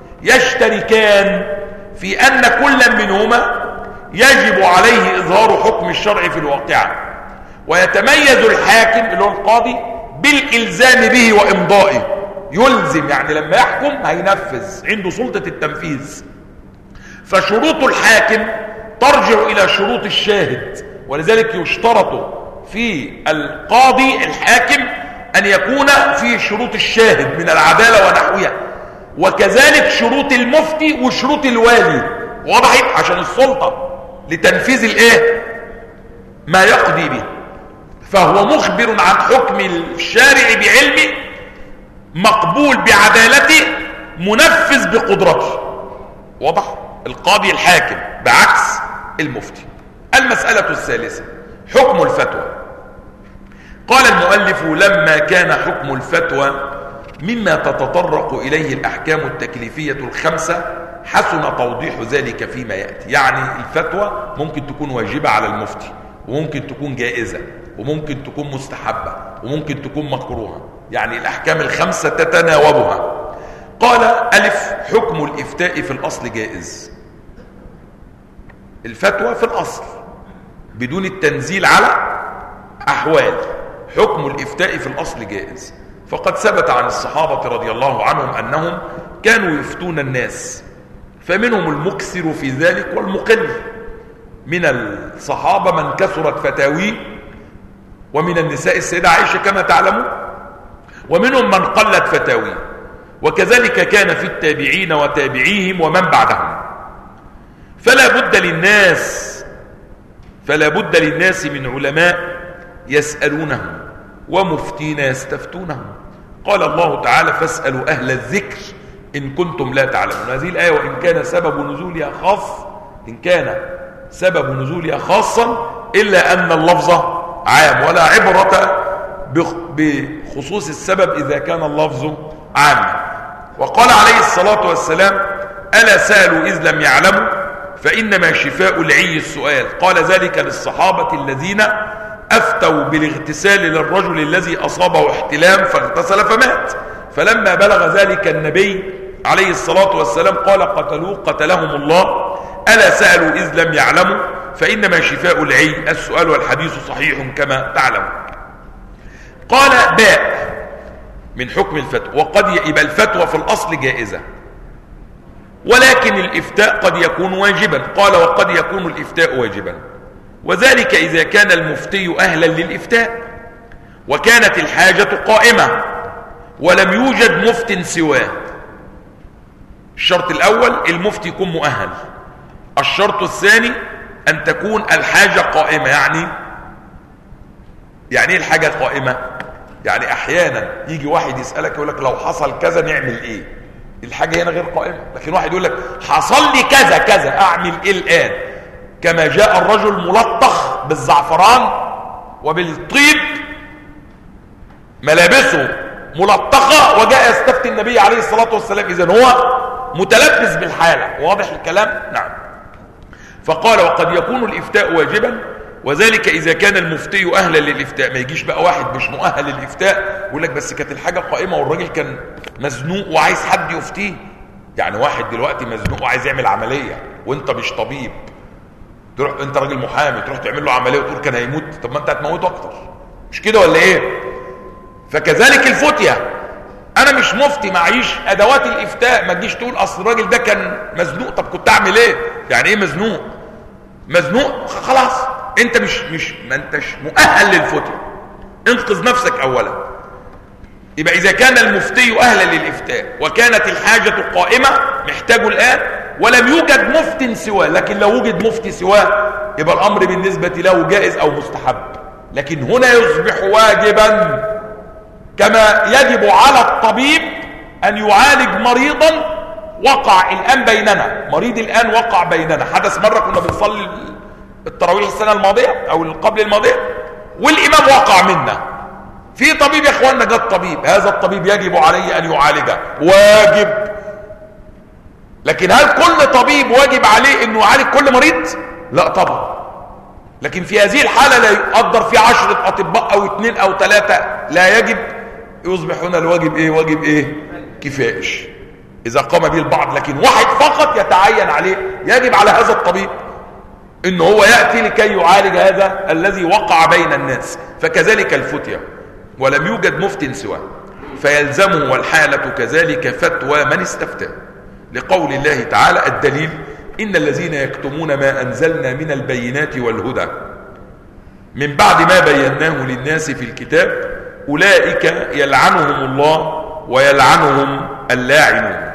يشتركان في أن كل منهما يجب عليه إظهار حكم الشرع في الواقعة، ويتميز الحاكم اللي هو القاضي بالإلزام به وإمضائه، يلزم يعني لما يحكم هينفذ، عنده سلطة التنفيذ. فشروط الحاكم ترجع إلى شروط الشاهد، ولذلك يشترط في القاضي الحاكم أن يكون في شروط الشاهد من العدالة ونحوها، وكذلك شروط المفتي وشروط الوالي. وضحت؟ عشان السلطة لتنفيذ الايه ما يقضي به، فهو مخبر عن حكم الشارع بعلمه، مقبول بعدالته، منفذ بقدرته. واضح؟ القاضي الحاكم بعكس المفتي. المسألة الثالثة حكم الفتوى. قال المؤلف لما كان حكم الفتوى مما تتطرق إليه الأحكام التكليفية الخمسة حسن توضيح ذلك فيما يأتي. يعني الفتوى ممكن تكون واجبة على المفتي، وممكن تكون جائزة، وممكن تكون مستحبة، وممكن تكون مكروهة، يعني الأحكام الخمسة تتناوبها. قال ألف حكم الإفتاء في الأصل جائز. الفتوى في الأصل بدون التنزيل على أحوال، حكم الإفتاء في الأصل جائز، فقد ثبت عن الصحابة رضي الله عنهم أنهم كانوا يفتون الناس، فمنهم المكثر في ذلك والمقل. من الصحابة من كثرت فتاويه، ومن النساء السيدة عائشة كما تعلمون، ومنهم من قلت فتاويه، وكذلك كان في التابعين وتابعيهم ومن بعدهم. فلا بد للناس فلا بد للناس من علماء يسألونهم ومفتين يستفتونهم. قال الله تعالى فاسألوا أهل الذكر إن كنتم لا تعلمون. هذه الآية وإن كان سبب نزولها خاص، إن كان سبب نزولها خاصا إلا أن اللفظ عام، ولا عبرة بخصوص السبب إذا كان اللفظ عاما. وقال عليه الصلاة والسلام ألا سألوا إذ لم يعلموا فإنما شفاء العي السؤال. قال ذلك للصحابة الذين أفتوا بالاغتسال للرجل الذي أصابه احتلام فاغتسل فمات، فلما بلغ ذلك النبي عليه الصلاة والسلام قال قتلوه قتلهم الله. ألا سألوا إذ لم يعلموا فإنما شفاء العي السؤال، والحديث صحيح كما تعلم. قال باء من حكم الفتوى. وقد يبقى الفتوى في الأصل جائزة، ولكن الإفتاء قد يكون واجبا. قال وقد يكون الإفتاء واجبا، وذلك إذا كان المفتي أهلا للإفتاء وكانت الحاجة قائمة ولم يوجد مفت سواه. الشرط الأول المفتي يكون مؤهل. الشرط الثاني أن تكون الحاجة قائمة. يعني يعني ايه الحاجة قائمة؟ يعني أحيانا يجي واحد يسألك يقول لك لو حصل كذا نعمل إيه؟ الحاجة هنا غير قائمة. لكن واحد يقول لك حصل لي كذا كذا أعمل إيه الآن؟ كما جاء الرجل ملطخ بالزعفران وبالطيب، ملابسه ملطخة، وجاء يستفتي النبي عليه الصلاة والسلام، إذن هو متلبس بالحالة. واضح الكلام؟ نعم. فقال وقد يكون الإفتاء واجبا، وذلك إذا كان المفتي أهلا للإفتاء. ما يجيش بقى واحد مش مؤهل للإفتاء يقول لك بس كانت الحاجة قائمة والراجل كان مزنوق وعايز حد يفتيه. يعني واحد دلوقتي مزنوق وعايز يعمل عملية وانت مش طبيب، تروح انت راجل محامي تروح تعمل له عملية وتقول كان هيموت، طب ما انت هتموته اكتر، مش كده ولا ايه؟ فكذلك الفتية، انا مش مفتي، معيش ادوات الافتاء، ما تجيش تقول اصل الراجل ده كان مزنوق. طب كنت اعمل ايه؟ يعني ايه مزنوق؟ مزنوق خلاص انت مش مش ما انتش مؤهل للفتية، انقذ نفسك اولا. يبقى اذا كان المفتي اهلا للافتاء وكانت الحاجة قائمة محتاجه الان ولم يوجد مفت سواه، لكن لو وجد مفتي سواه يبقى الامر بالنسبة له جائز او مستحب. لكن هنا يصبح واجبا كما يجب على الطبيب ان يعالج مريضا وقع الان بيننا، مريض الان وقع بيننا، حدث مرة كنا بنصلي التراويح السنة الماضية او قبل الماضية والامام وقع منا، في طبيب يا اخواننا جاء الطبيب، هذا الطبيب يجب عليه ان يعالجه، واجب. لكن هل كل طبيب واجب عليه انه يعالج كل مريض؟ لا طبعا. لكن في هذه الحالة لا يقدر في عشرة اطباء او اثنين او ثلاثة، لا يجب، يصبح هنا الواجب ايه؟ واجب ايه؟ كفائش اذا قام به البعض، لكن واحد فقط يتعين عليه، يجب على هذا الطبيب ان هو يأتي لكي يعالج هذا الذي وقع بين الناس. فكذلك الفتية ولم يوجد مفت سواه فيلزمه، والحالة كذلك فتوى من استفتى، لقول الله تعالى الدليل إن الذين يكتمون ما أنزلنا من البينات والهدى من بعد ما بيناه للناس في الكتاب أولئك يلعنهم الله ويلعنهم اللاعنون.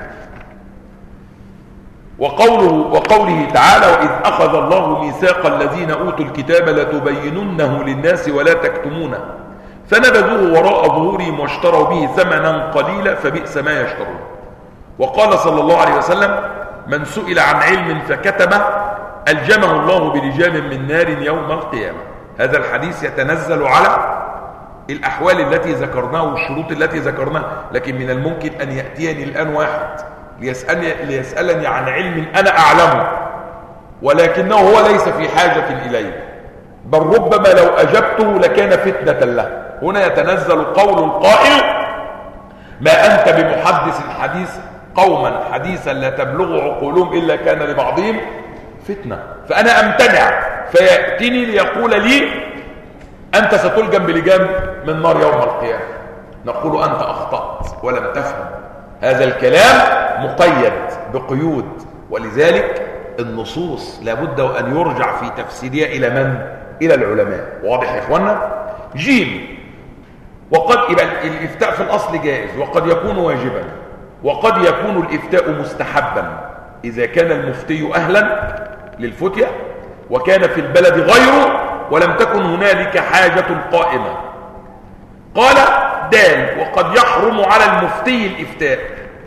وقوله, وقوله تعالى وإذ أخذ الله ميثاق الذين أوتوا الكتاب لتبيننه للناس ولا تكتمونه فنبذوه وراء ظهورهم واشتروا به ثمنا قليلا فبئس ما يشترون. وقال صلى الله عليه وسلم من سئل عن علم فكتمه ألجمه الله بلجام من نار يوم القيامة. هذا الحديث يتنزل على الأحوال التي ذكرناها والشروط التي ذكرناها، لكن من الممكن أن يأتيني الآن واحد ليسألني, ليسألني عن علم أنا أعلمه ولكنه هو ليس في حاجة إليه، بل ربما لو أجبته لكان فتنة له. هنا يتنزل قول القائل ما أنت بمحدث الحديث قوما حديثا لا تبلغ عقولهم إلا كان لبعضهم فتنة، فأنا أمتنع فيأتيني ليقول لي أنت ستلجم بلجام من نار يوم القيامة، نقول أنت أخطأت ولم تفهم. هذا الكلام مقيد بقيود، ولذلك النصوص لابد أن يرجع في تفسيرها إلى من؟ إلى العلماء. واضح يا إخوانا؟ جيم. وقد يبقى الإفتاء في الأصل جائز وقد يكون واجبا وقد يكون الإفتاء مستحبا إذا كان المفتي أهلا للفتية وكان في البلد غيره ولم تكن هنالك حاجة قائمة. قال دال وقد يحرم على المفتي الإفتاء،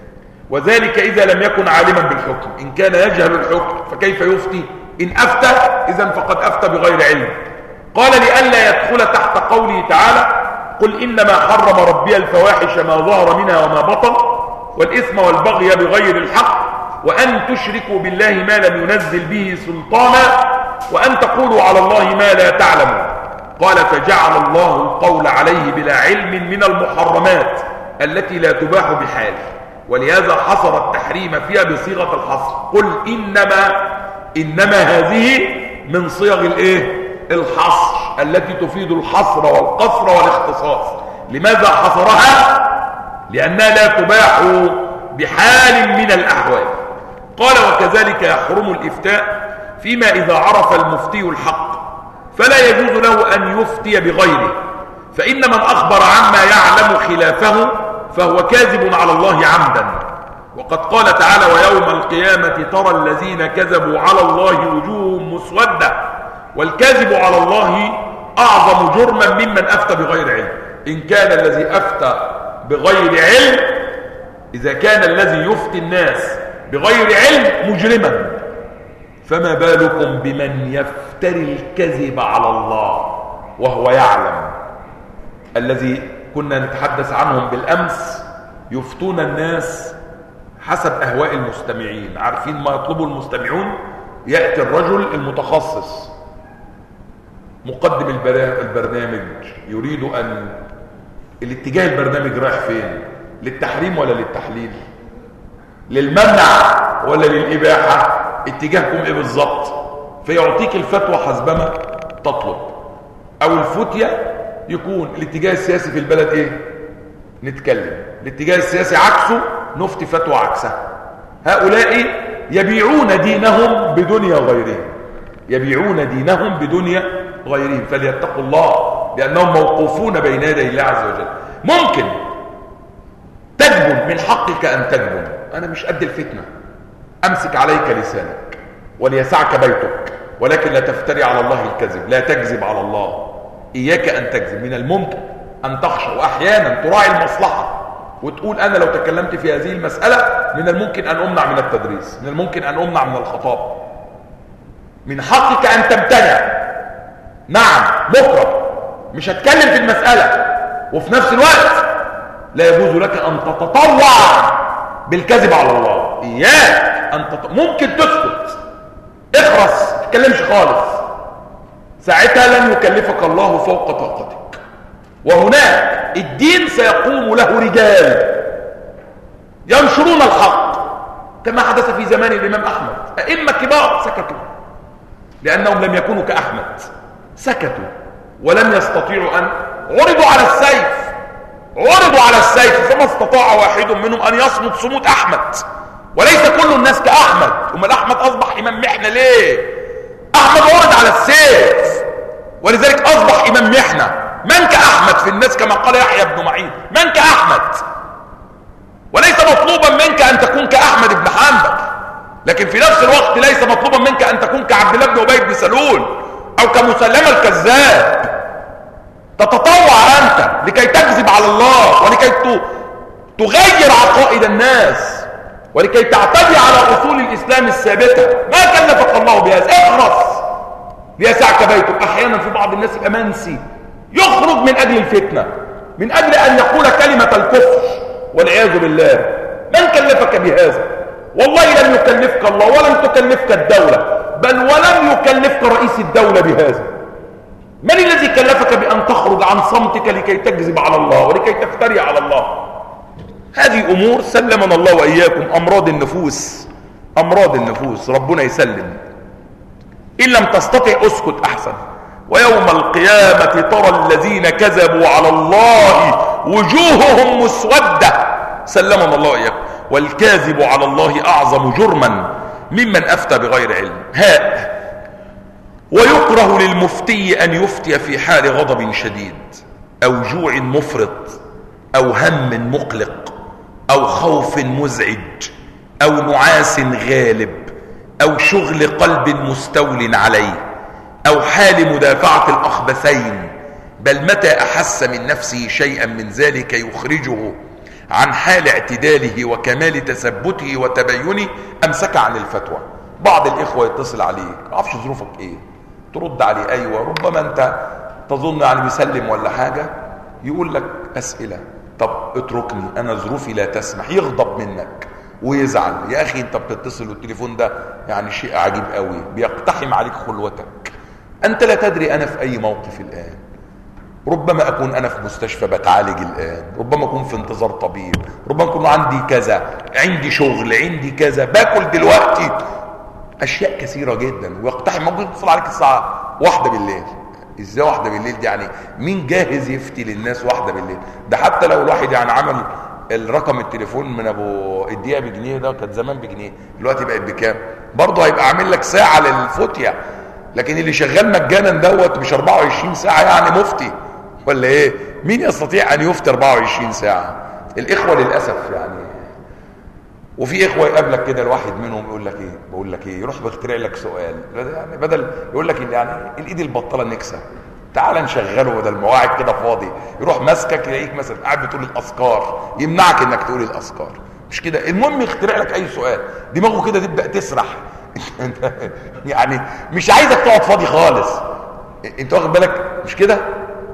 وذلك إذا لم يكن عالما بالحكم. إن كان يجهل الحكم فكيف يفتي؟ إن أفتى إذن فقد أفتى بغير علم. قال لئلا يدخل تحت قوله تعالى قل إنما حرم ربي الفواحش ما ظهر منها وما بطن والإثم والبغي بغير الحق وأن تشركوا بالله ما لم ينزل به سلطانا وأن تقولوا على الله ما لا تعلمون. قال فجعل الله القول عليه بلا علم من المحرمات التي لا تباح بحال، ولهذا حصر التحريم فيها بصيغة الحصر. قل إنما إنما هذه من صيغ الإيه؟ الحصر التي تفيد الحصر والقصر والاختصاص. لماذا حصرها؟ لأنها لا تباح بحال من الأحوال. قال وكذلك يحرم الإفتاء فيما إذا عرف المفتي الحق فلا يجوز له أن يفتي بغيره، فإن من أخبر عما يعلم خلافه فهو كاذب على الله عمدا. وقد قال تعالى ويوم القيامة ترى الذين كذبوا على الله وجوههم مسودة، والكاذب على الله أعظم جرما ممن أفتى بغير علم. إن كان الذي أفتى بغير علم، إذا كان الذي يفتي الناس بغير علم مجرما، فما بالكم بمن يفتري الكذب على الله وهو يعلم. الذي كنا نتحدث عنهم بالأمس يفتون الناس حسب أهواء المستمعين. عارفين ما يطلبه المستمعون؟ يأتي الرجل المتخصص مقدم البرنامج يريد أن الاتجاه البرنامج رايح فين؟ للتحريم ولا للتحليل؟ للمنع ولا للإباحة؟ اتجاهكم ايه بالظبط؟ فيعطيك الفتوى حسبما تطلب. او الفتية يكون الاتجاه السياسي في البلد ايه؟ نتكلم. الاتجاه السياسي عكسه، نفتي فتوى عكسها. هؤلاء يبيعون دينهم بدنيا غيرهم، يبيعون دينهم بدنيا غيرهم، فليتقوا الله لأنهم موقوفون بين يدي الله عز وجل. ممكن تجبن، من حقك أن تجبن، أنا مش قد الفتنة، أمسك عليك لسانك وليسعك بيتك، ولكن لا تفتري على الله الكذب، لا تكذب على الله، إياك أن تكذب. من الممكن أن تخشى وأحيانا تراعي المصلحة وتقول أنا لو تكلمت في هذه المسألة من الممكن أن أمنع من التدريس، من الممكن أن أمنع من الخطاب. من حقك أن تمتنع، نعم بكرة مش هتكلم في المسألة، وفي نفس الوقت لا يجوز لك أن تتطوع بالكذب على الله. إياك أن تط... ممكن تسكت، اخرس، ما تتكلمش خالص، ساعتها لن يكلفك الله فوق طاقتك. وهناك الدين سيقوم له رجال ينشرون الحق كما حدث في زمان الإمام أحمد. أئمة كبار سكتوا لأنهم لم يكونوا كأحمد، سكتوا ولم يستطيعوا أن عرضوا على السيف، عرضوا على السيف فما استطاع واحد منهم أن يصمت صمود أحمد. وليس كل الناس كأحمد. أمال أحمد أصبح إمام محنة ليه؟ أحمد عرض على السيف ولذلك أصبح إمام محنة. من كأحمد في الناس كما قال يحيى بن معين، من كأحمد؟ وليس مطلوبا منك أن تكون كأحمد بن حنبل، لكن في نفس الوقت ليس مطلوبا منك أن تكون كعبد الله بن أبي بن سلول أو كمسلمة الكذاب. تتطوع أنت لكي تكذب على الله ولكي تغير عقائد الناس ولكي تعتدي على أصول الإسلام الثابتة. ما كلفك الله بهذا، اخرس ليسعك بيتك. أحيانا في بعض الناس يبقى منسي، يخرج من أجل الفتنة، من أجل أن يقول كلمة الكفر والعياذ بالله. من كلفك بهذا؟ والله لم يكلفك الله ولم تكلفك الدولة، بل ولم يكلفك رئيس الدولة بهذا. من الذي كلفك بأن تخرج عن صمتك لكي تكذب على الله ولكي تفتري على الله؟ هذه أمور سلمنا الله وإياكم، أمراض النفوس، أمراض النفوس، ربنا يسلم. إن لم تستطع اسكت أحسن. ويوم القيامة ترى الذين كذبوا على الله وجوههم مسودة، سلمنا الله وإياكم. والكاذب على الله أعظم جرما ممن أفتى بغير علم. هاء ويكره للمفتي أن يفتي في حال غضب شديد أو جوع مفرط أو هم مقلق أو خوف مزعج أو نعاس غالب أو شغل قلب مستول عليه أو حال مدافعة الأخبثين، بل متى أحس من نفسه شيئا من ذلك يخرجه عن حال اعتداله وكمال تثبته وتبينه أمسك عن الفتوى. بعض الإخوة يتصل عليك، ما أعرفش ظروفك إيه، ترد عليه أيوة، ربما أنت تظن يعني بيسلم ولا حاجة، يقول لك أسئلة، طب اتركني أنا ظروفي لا تسمح، يغضب منك ويزعل. يا أخي أنت بتتصل والتليفون ده يعني شيء عجيب قوي، بيقتحم عليك خلوتك. أنت لا تدري أنا في أي موقف الآن، ربما أكون أنا في مستشفى بتعالج الآن، ربما أكون في انتظار طبيب، ربما أكون عندي كذا، عندي شغل، عندي كذا، باكل دلوقتي، أشياء كثيرة جدا. ويقتحم، ممكن يتصل عليك الساعة واحدة بالليل. إزاي واحدة بالليل دي؟ يعني مين جاهز يفتي للناس واحدة بالليل؟ ده حتى لو الواحد يعني عمل الرقم التليفون من أبو الدقيقة بجنيه، ده كانت زمان بجنيه، دلوقتي بقت بكام؟ برضه هيبقى عامل لك ساعة للفتية. لكن اللي شغال مجانا دوت مش أربعة وعشرين ساعة يعني مفتي ولا ايه؟ مين يستطيع ان يفتي أربعة وعشرين ساعة؟ الاخوة للأسف يعني. وفي اخوة يقابلك كده الواحد منهم يقول لك ايه، بقول لك ايه، يروح بيخترع لك سؤال، يعني بدل يقول لك يعني الايد البطالة نكسة، تعال نشغله بدل ما قاعد كده فاضي، يروح ماسكك يلاقيك مثلا قاعد بتقول الاذكار، يمنعك انك تقول الاذكار، مش كده؟ المهم يخترع لك اي سؤال، دماغه كده تبدا تسرح. يعني مش عايزك تقعد فاضي خالص، انت واخد بالك؟ مش كده؟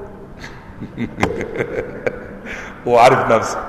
هو عارف نفسه.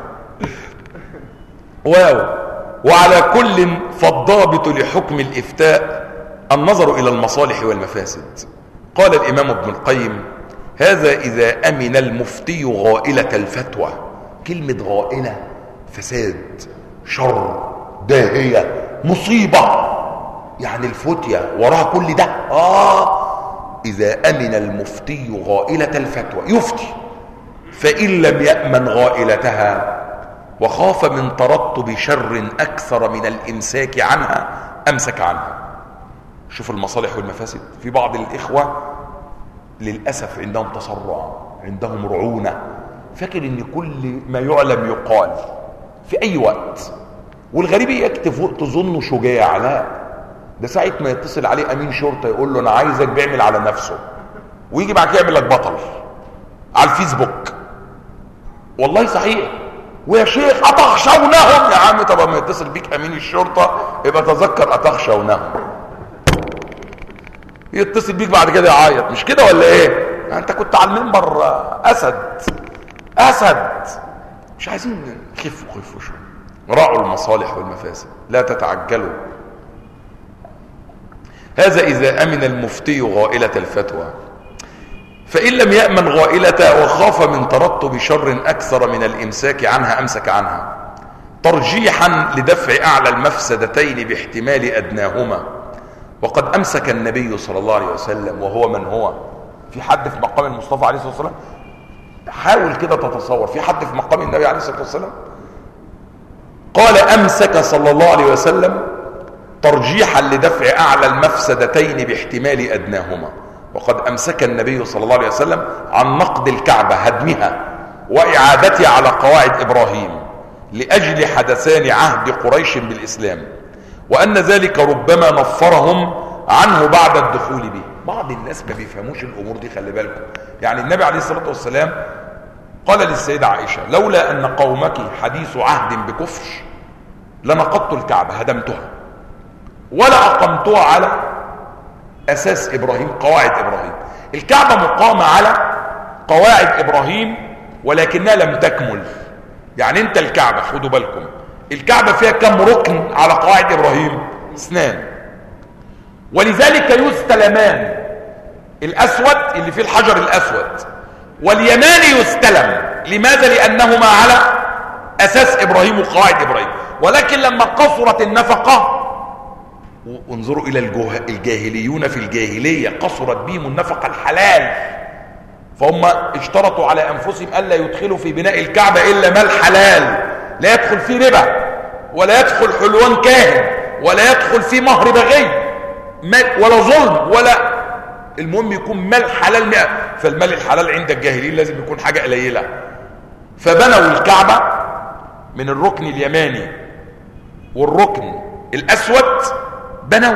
واو. وعلى كل فالضابط لحكم الإفتاء النظر إلى المصالح والمفاسد. قال الإمام ابن القيم: هذا إذا أمن المفتي غائلة الفتوى. كلمة غائلة فساد، شر، داهية، مصيبة، يعني الفتية وراها كل ده. آه إذا أمن المفتي غائلة الفتوى، يفتي
فإن لم يأمن غائلتها وخاف من ترتب شر أكثر من الإمساك عنها أمسك عنها. شوف المصالح والمفاسد. في بعض الإخوة للأسف عندهم تسرع، عندهم رعونة، فاكر ان كل ما يعلم يقال في أي وقت. والغريب يكتب تظنه شجاع، لا، ده ساعة ما يتصل عليه أمين شرطة يقول له أنا عايزك، بيعمل على نفسه، ويجي بعد كده يعمل لك بطل على الفيسبوك. والله صحيح. ويا شيخ أتخشونهم يا عم. طب ما يتصل بيك أمين الشرطة يبقى تذكر أتخشونهم، يتصل بيك بعد كده يعيط، مش كده ولا ايه؟ انت كنت على المنبر اسد اسد. مش عايزين خفوا خفوا شويه، راعوا المصالح والمفاسد، لا تتعجلوا. هذا اذا امن المفتي غائلة الفتوى. فان لم يأمن غائلة وخاف من ترتب شر اكثر من الامساك عنها امسك عنها، ترجيحا لدفع اعلى المفسدتين باحتمال ادناهما. وقد امسك النبي صلى الله عليه وسلم وهو من هو. في حد في مقام المصطفى عليه الصلاه والسلام؟ حاول كده تتصور في حد في مقام النبي عليه الصلاه والسلام؟ قال امسك صلى الله عليه وسلم ترجيحا لدفع اعلى المفسدتين باحتمال ادناهما. وقد امسك النبي صلى الله عليه وسلم عن نقد الكعبه، هدمها واعادتها على قواعد ابراهيم لاجل حدثان عهد قريش بالاسلام، وأن ذلك ربما نفرهم عنه بعد الدخول به. بعض الناس ما بيفهموش الأمور دي، خلي بالكم. يعني النبي عليه الصلاة والسلام قال للسيدة عائشة لولا أن قومك حديث عهد بكفر لنقضت الكعبة، هدمتها ولا أقمتها على أساس إبراهيم، قواعد إبراهيم. الكعبة مقامة على قواعد إبراهيم ولكنها لم تكمل. يعني انت الكعبة، خدوا بالكم، الكعبة فيها كم ركن على قواعد إبراهيم؟ اثنان. ولذلك يستلمان، الأسود اللي فيه الحجر الأسود واليماني يستلم. لماذا؟ لأنهما على أساس إبراهيم وقواعد إبراهيم. ولكن لما قصرت النفقة، وانظروا إلى الجاهليون في الجاهلية قصرت بهم النفقة الحلال، فهم اشترطوا على أنفسهم ألا يدخلوا في بناء الكعبة إلا مال حلال، لا يدخل فيه ربا ولا يدخل حلوان كاهن ولا يدخل فيه مهر بغي ولا ظلم، ولا المهم يكون مال حلال مئة. فالمال الحلال عند الجاهلين لازم يكون حاجة قليلة. فبنوا الكعبة من الركن اليماني والركن الأسود، بنوا،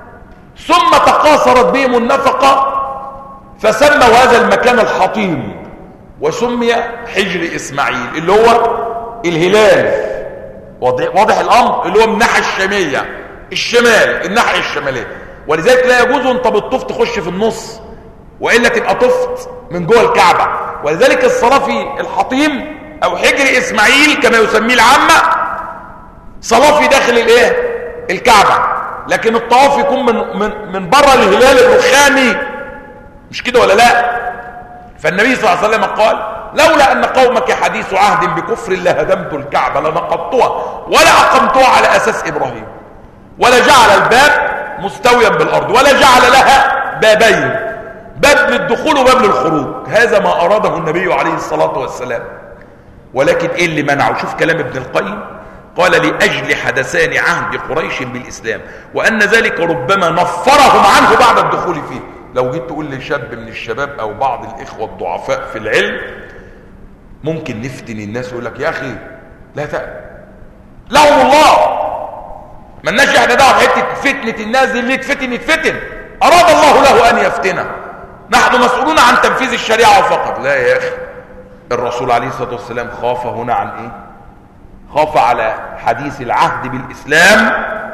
ثم تقاصرت بهم النفقة فسموا هذا المكان الحطيم، وسمي حجر إسماعيل اللي هو الهلال. واضح الأمر؟ اللي هو من الناحية الشامية، الشمال، الناحية الشمالية. ولذلك لا يجوز انت بالطوف تخش في النص، وإلا تبقى طفت من جوه الكعبة. ولذلك الصلاة في الحطيم أو حجر إسماعيل كما يسميه العامة صلاة في داخل الايه؟ الكعبة. لكن الطواف يكون من من من بره الهلال الرخامي، مش كده ولا لا؟ فالنبي صلى الله عليه وسلم قال لولا أن قومك حديث عهد بكفر لهدمت الكعبة لنقضتها ولا أقمتها على أساس إبراهيم، ولا جعل الباب مستويا بالأرض، ولا جعل لها بابين، باب للدخول وباب للخروج. هذا ما أراده النبي عليه الصلاة والسلام. ولكن إيه اللي منعه؟ شوف كلام ابن القيم، قال لأجل حدثان عهد قريش بالإسلام وأن ذلك ربما نفرهم عنه بعد الدخول فيه. لو جيت تقول لشاب من الشباب أو بعض الإخوة الضعفاء في العلم، ممكن نفتن الناس ويقول لك يا أخي لا تأ لهم الله، ما الناس احنا دعوه بحته فتنه الناس دي، اللي يتفتن يتفتن، اراد الله له ان يفتنه، نحن مسؤولون عن تنفيذ الشريعه فقط. لا يا اخي، الرسول عليه الصلاه والسلام خاف هنا عن ايه؟ خاف على حديث العهد بالاسلام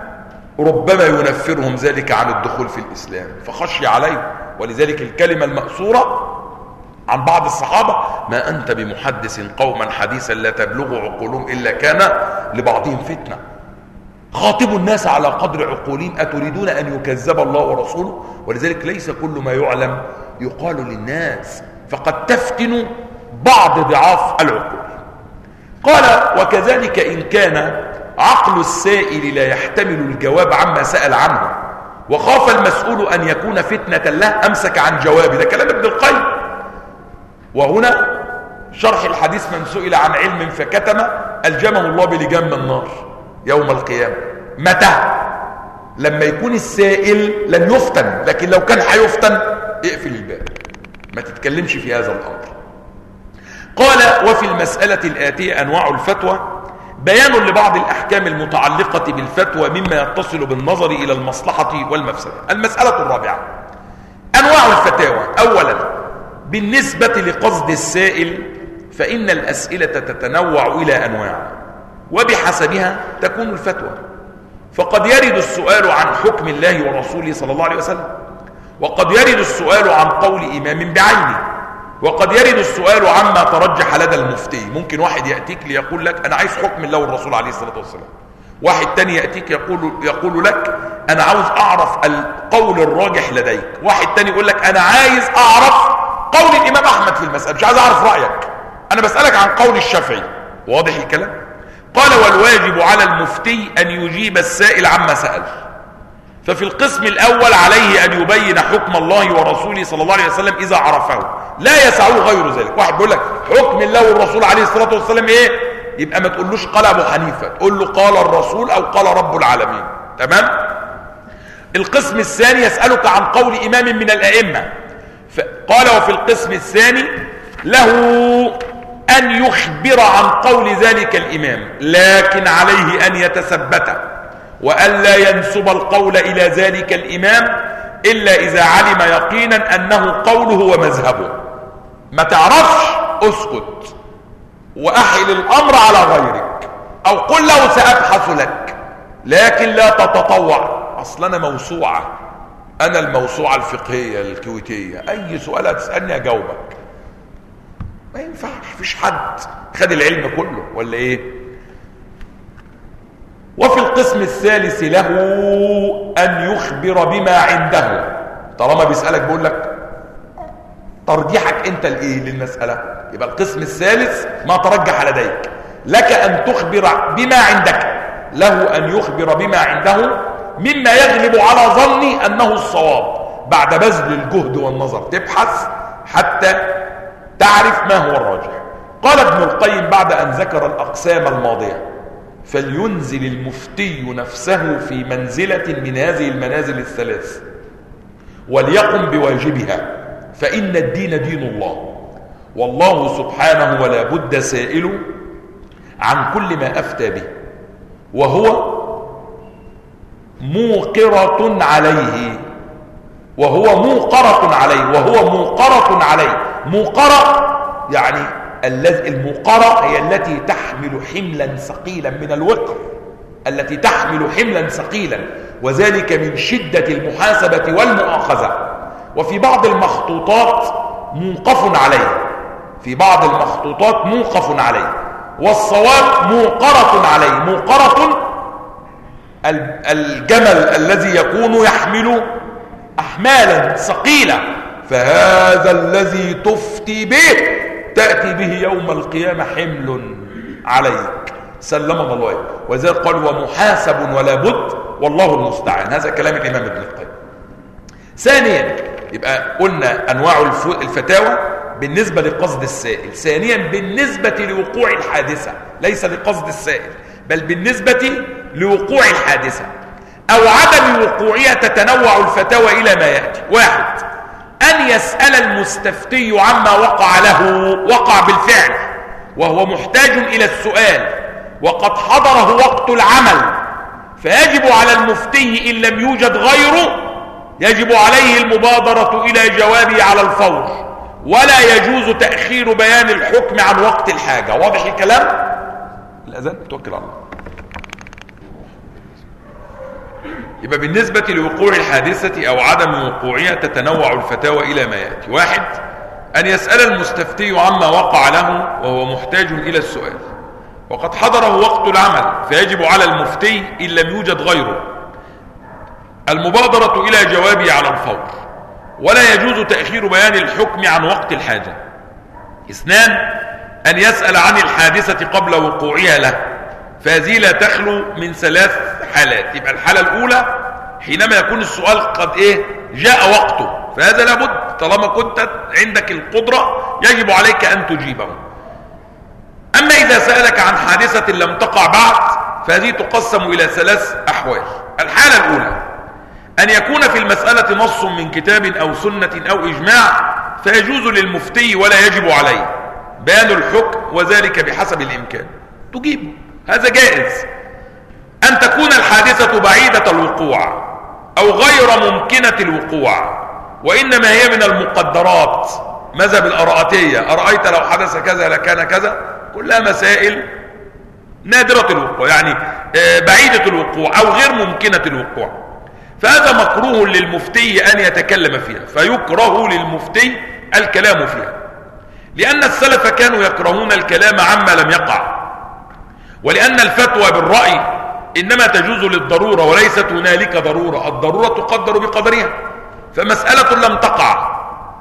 ربما ينفرهم ذلك عن الدخول في الاسلام، فخشي عليه. ولذلك الكلمه المأثوره عن بعض الصحابه: ما انت بمحدث قوما حديثا لا تبلغ عقولهم الا كان لبعضهم فتنه. خاطبوا الناس على قدر عقولهم، أتريدون أن يكذب الله ورسوله؟ ولذلك ليس كل ما يعلم يقال للناس، فقد تفتن بعض ضعاف العقول. قال: وكذلك إن كان عقل السائل لا يحتمل الجواب عما سأل عنه وخاف المسؤول أن يكون فتنة له أمسك عن جوابه. ده كلام ابن القيم. وهنا شرح الحديث من سئل عن علم فكتم ألجمه الله بلجام من النار يوم القيامة. متى؟ لما يكون السائل لن يفتن، لكن لو كان هيفتن اقفل الباب، ما تتكلمش في هذا الأمر. قال وفي المسألة الآتية أنواع الفتوى بيان لبعض الأحكام المتعلقة بالفتوى مما يتصل بالنظر إلى المصلحة والمفسدة. المسألة الرابعة أنواع الفتاوى. أولا بالنسبة لقصد السائل فإن الأسئلة تتنوع إلى أنواع وبحسبها تكون الفتوى، فقد يرد السؤال عن حكم الله ورسوله صلى الله عليه وسلم، وقد يرد السؤال عن قول إمام بعينه، وقد يرد السؤال عما ترجح لدى المفتي. ممكن واحد يأتيك ليقول لك أنا عايز حكم الله والرسول عليه الصلاة والسلام، واحد تاني يأتيك يقول, يقول لك أنا عاوز أعرف القول الراجح لديك، واحد تاني يقول لك أنا عايز أعرف قول الإمام أحمد في المسألة، مش عايز أعرف رأيك، أنا بسألك عن قول الشافعي. واضح الكلام؟ قال والواجب على المفتي أن يجيب السائل عما سأل. ففي القسم الأول عليه أن يبين حكم الله ورسوله صلى الله عليه وسلم إذا عرفه، لا يسعه غير ذلك. واحد بيقول لك حكم الله والرسول عليه الصلاة والسلام إيه؟ يبقى ما تقولوش قال أبو حنيفة، تقول له قال الرسول أو قال رب العالمين. تمام؟ القسم الثاني يسألك عن قول إمام من الأئمة، قال وفي القسم الثاني له أن يخبر عن قول ذلك الإمام، لكن عليه أن يتثبت وألا ينسب القول إلى ذلك الإمام إلا إذا علم يقينا أنه قوله ومذهبه. ما تعرفش اسكت وأحل الأمر على غيرك، أو قل له سأبحث لك، لكن لا تتطوع. أصلا أنا موسوعة، أنا الموسوعة الفقهية الكويتية، أي سؤال هتسألني أجاوبك. ما ينفعش، مفيش حد خد العلم كله ولا إيه؟ وفي القسم الثالث له أن يخبر بما عنده. طالما بيسألك بيقول لك ترجيحك أنت لإيه للمسألة، يبقى القسم الثالث ما ترجح لديك، لك أن تخبر بما عندك، له أن يخبر بما عنده مما يغلب على ظني أنه الصواب، بعد بذل الجهد والنظر تبحث حتى تعرف ما هو الراجح. قال ابن القيم بعد أن ذكر الأقسام الماضية فلينزل المفتي نفسه في منزلة من هذه المنازل الثلاث وليقم بواجبها، فإن الدين دين الله، والله سبحانه ولا بد سائل عن كل ما أفتى به، وهو موقرة عليه وهو موقرة عليه وهو موقرة عليه. موقرة يعني الموقرة هي التي تحمل حملا ثقيلا من الوقر، التي تحمل حملا ثقيلا، وذلك من شدة المحاسبة والمؤاخذة. وفي بعض المخطوطات موقف عليه، في بعض المخطوطات موقف عليه، والصواب موقرة عليه. موقرة الجمل الذي يكون يحمل أحمالا ثقيلة، فهذا الذي تفتي به تأتي به يوم القيامة حمل عليك، سلمنا الله. وذلك قال ومحاسب ولا بد والله المستعان. هذا كلام الإمام ابن القيم. ثانيا يبقى قلنا أنواع الفتاوى بالنسبة لقصد السائل. ثانيا بالنسبة لوقوع الحادثة، ليس لقصد السائل بل بالنسبة لوقوع الحادثة أو عدم وقوعها تتنوع الفتاوى إلى ما يأتي. واحد أن يسأل المستفتي عما وقع له، وقع بالفعل وهو محتاج إلى السؤال وقد حضره وقت العمل، فيجب على المفتي إن لم يوجد غيره يجب عليه المبادرة إلى جوابه على الفور، ولا يجوز تأخير بيان الحكم عن وقت الحاجة. واضح الكلام؟ الأذان توكل على الله. يبقى بالنسبة لوقوع الحادثة أو عدم وقوعها تتنوع الفتاوى إلى ما يأتي. واحد أن يسأل المستفتي عما وقع له وهو محتاج إلى السؤال وقد حضره وقت العمل، فيجب على المفتي إن لم يوجد غيره المبادرة إلى جوابه على الفور، ولا يجوز تأخير بيان الحكم عن وقت الحاجة. اثنان أن يسأل عن الحادثة قبل وقوعها له، فهذه لا تخلو من ثلاث حالات. يبقى الحالة الأولى حينما يكون السؤال قد إيه جاء وقته، فهذا لابد طالما كنت عندك القدرة يجب عليك أن تجيبه. إذا سألك عن حادثة لم تقع بعد فهذه تقسم إلى ثلاث أحوال. الحالة الأولى أن يكون في المسألة نص من كتاب أو سنة أو إجماع فيجوز للمفتي ولا يجب عليه بيان الحكم وذلك بحسب الإمكان، تجيب هذا جائز. أن تكون الحادثة بعيدة الوقوع أو غير ممكنة الوقوع وإنما هي من المقدرات، مذهب الأرائتية، أرأيت لو حدث كذا لكان كذا، كلها مسائل نادرة الوقوع يعني بعيدة الوقوع أو غير ممكنة الوقوع، فهذا مكروه للمفتي أن يتكلم فيها، فيكره للمفتي الكلام فيها، لأن السلف كانوا يكرهون الكلام عما لم يقع، ولأن الفتوى بالرأي إنما تجوز للضرورة وليست هنالك ضرورة، الضرورة تقدر بقدرها، فمسألة لم تقع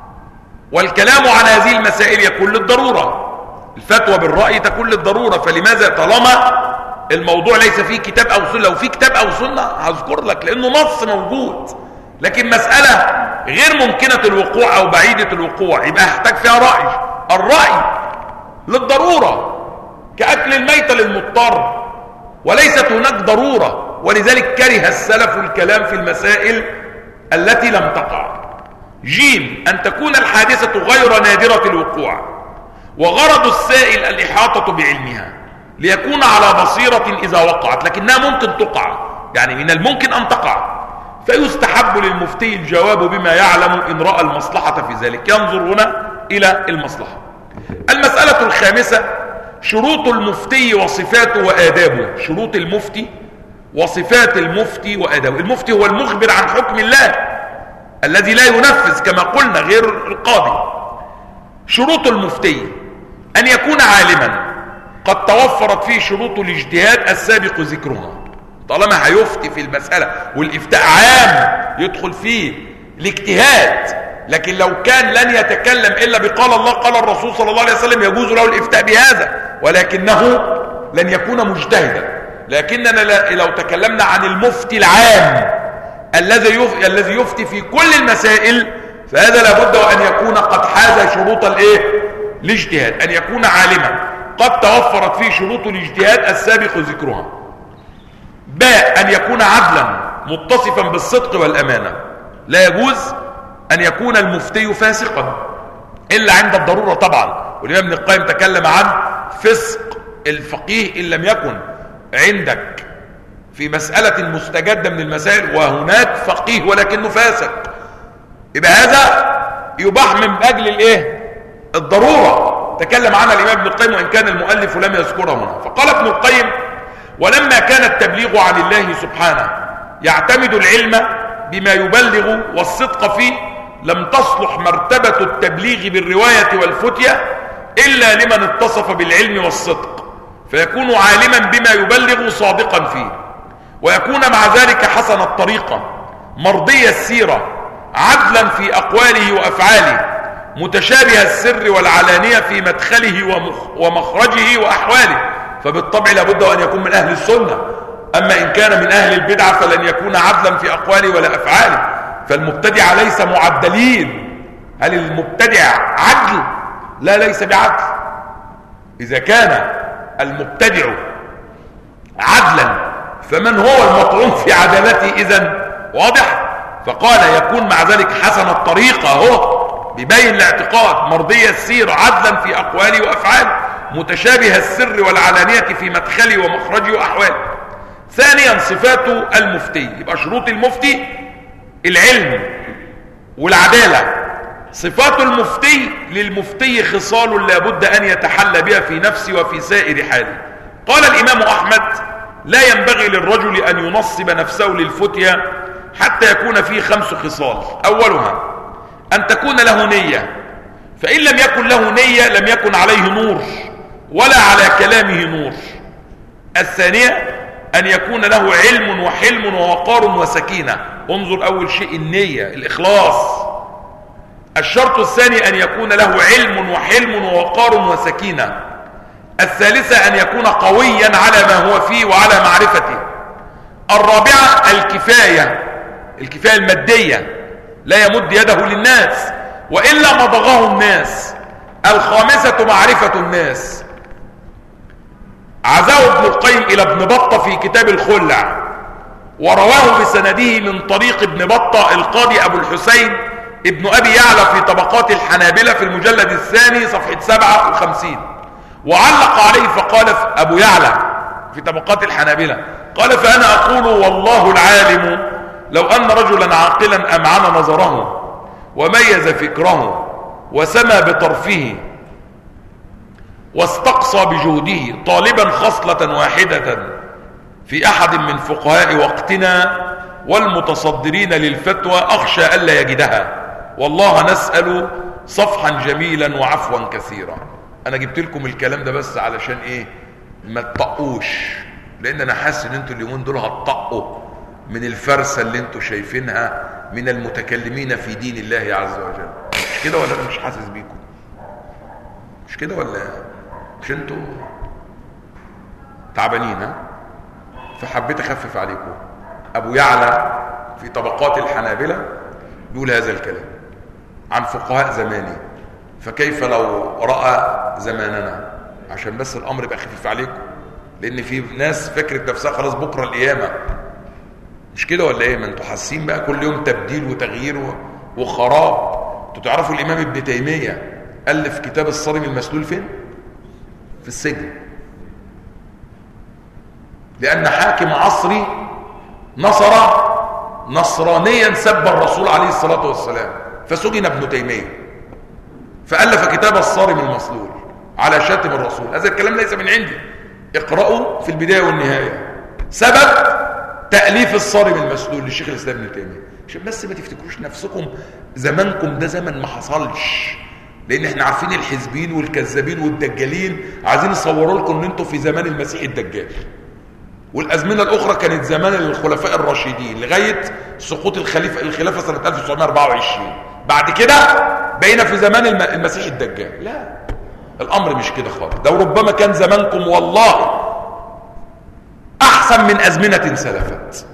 والكلام عن هذه المسائل يكون للضرورة، الفتوى بالرأي تكون للضرورة، فلماذا طالما الموضوع ليس فيه كتاب أو سنة؟ لو فيه كتاب أو سنة هذكر لك لأنه نص موجود، لكن مسألة غير ممكنة الوقوع أو بعيدة الوقوع يبقى هحتاج فيها رأي، الرأي للضرورة كأكل الميتة للمضطر، وليست هناك ضرورة، ولذلك كره السلف الكلام في المسائل التي لم تقع. جيم أن تكون الحادثة غير نادرة الوقوع وغرض السائل الإحاطة بعلمها ليكون على بصيرة إذا وقعت، لكنها ممكن تقع، يعني من الممكن أن تقع، فيستحب للمفتي الجواب بما يعلم إن رأى المصلحة في ذلك، ينظر هنا إلى المصلحة. المسألة الخامسة شروط المفتي وصفاته وآدابه. شروط المفتي وصفات المفتي وآدابه. المفتي هو المخبر عن حكم الله الذي لا ينفذ كما قلنا غير القاضي. شروط المفتي أن يكون عالما قد توفرت فيه شروط الاجتهاد السابق ذكرها، طالما هيفتي في المسألة والإفتاء عام يدخل فيه الاجتهاد، لكن لو كان لن يتكلم إلا بقال الله قال الرسول صلى الله عليه وسلم يجوز له الإفتاء بهذا، ولكنه لن يكون مجتهدا. لكننا لو تكلمنا عن المفتي العام الذي الذي يفتي في كل المسائل فهذا لابد أن يكون قد حاز شروط الايه الاجتهاد، أن يكون عالما قد توفرت فيه شروط الاجتهاد السابق ذكرها. باء أن يكون عدلا متصفا بالصدق والأمانة، لا يجوز أن يكون المفتي فاسقا إلا عند الضرورة طبعا، والإمام ابن القيم تكلم عن فسق الفقيه إن لم يكن عندك في مسألة مستجدة من المسائل وهناك فقيه ولكنه فاسق، يبقى هذا يباح من أجل الإيه؟ الضرورة، تكلم عنها الإمام ابن القيم وإن كان المؤلف لم يذكره هنا. فقال ابن القيم ولما كان التبليغ عن الله سبحانه يعتمد العلم بما يبلغ والصدق فيه لم تصلح مرتبة التبليغ بالرواية والفتية إلا لمن اتصف بالعلم والصدق، فيكون عالما بما يبلغ صادقا فيه، ويكون مع ذلك حسن الطريقة مرضي السيرة عدلا في أقواله وأفعاله متشابه السر والعلانية في مدخله ومخرجه وأحواله، فبالطبع لابد أن يكون من أهل السنة. أما إن كان من أهل البدعة فلن يكون عدلا في أقواله ولا أفعاله، فالمبتدع ليس معدلين. هل المبتدع عدل؟ لا، ليس بعدل. إذا كان المبتدع عدلا فمن هو المطعون في عدالته إذن؟ واضح؟ فقال يكون مع ذلك حسن الطريقة، هو ببين الاعتقاد مرضي السير عدلا في أقواله وأفعاله متشابه السر والعلانية في مدخله ومخرجه وأحواله. ثانيا صفات المفتي، يبقى شروط المفتي العلم والعدالة. صفات المفتي للمفتي خصال لابد أن يتحلى بها في نفسه وفي سائر حاله. قال الإمام أحمد لا ينبغي للرجل أن ينصب نفسه للفتية حتى يكون فيه خمس خصال. أولها أن تكون له نية، فإن لم يكن له نية لم يكن عليه نور ولا على كلامه نور. الثانية أن يكون له علم وحلم ووقار وسكينة. انظر أول شيء النية، الإخلاص. الشرط الثاني أن يكون له علم وحلم ووقار وسكينة. الثالثة أن يكون قويا على ما هو فيه وعلى معرفته. الرابعة الكفاية، الكفاية المادية، لا يمد يده للناس وإلا مضغه الناس. الخامسة معرفة الناس. عزاه ابن القيم إلى ابن بطة في كتاب الخلع، ورواه بسنده من طريق ابن بطة القاضي أبو الحسين ابن أبي يعلى في طبقات الحنابلة في المجلد الثاني صفحة سبعة وخمسين، وعلق عليه فقال أبو يعلى في طبقات الحنابلة قال: فأنا أقول والله العالم لو أن رجلا عاقلا أمعن نظره وميز فكره وسمى بطرفه واستقصى بجهده طالبا خصلة واحدة في أحد من فقهاء وقتنا والمتصدرين للفتوى أخشى ألا يجدها، والله نسأل صفحا جميلا وعفوا كثيرا. أنا جبت لكم الكلام ده بس علشان إيه؟ ما تطقوش، لأن أنا حاسس إن أنتوا اليومين دول هتطقوا من الفرسة اللي أنتوا شايفينها من المتكلمين في دين الله عز وجل. مش كده ولا أنا مش حاسس بيكم؟ مش كده ولا مش أنتوا تعبانين؟ ها؟ فحبيت أخفف عليكم. أبو يعلى في طبقات الحنابلة يقول هذا الكلام عن فقهاء زماني، فكيف لو رأى زماننا؟ عشان بس الأمر يبقى خفيف عليكم، لأن في ناس فكرة نفسها خلاص بكرة القيامة. مش كده ولا إيه؟ ما أنتوا حاسين بقى كل يوم تبديل وتغيير وخراب. أنتوا تعرفوا الإمام ابن تيمية ألف كتاب الصارم المسلول فين؟ في السجن، لأن حاكم عصري نصر نصرانيا سب الرسول عليه الصلاة والسلام، فسجن ابن تيمية فألف كتاب الصارم المسلول على شاتم الرسول. هذا الكلام ليس من عندي، اقرأوا في البداية والنهاية سبب تأليف الصارم المسلول للشيخ الإسلام ابن تيمية، عشان بس ما تفتكروش نفسكم زمانكم ده زمن ما حصلش، لأن احنا عارفين الحزبين والكذابين والدجالين عايزين يصوروا لكم ان انتوا في زمان المسيح الدجال، والأزمنة الأخرى كانت زمان الخلفاء الراشدين لغاية سقوط الخليفة الخلافة سنة ألف وتسعمائة وأربعة وعشرين. بعد كده بقينا في زمان المسيح الدجال. لا، الأمر مش كده خالص. ده ربما كان زمانكم والله أحسن من أزمنة سلفت،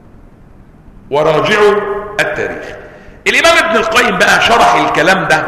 وراجعوا التاريخ. الإمام ابن القيم بقى شرح الكلام ده،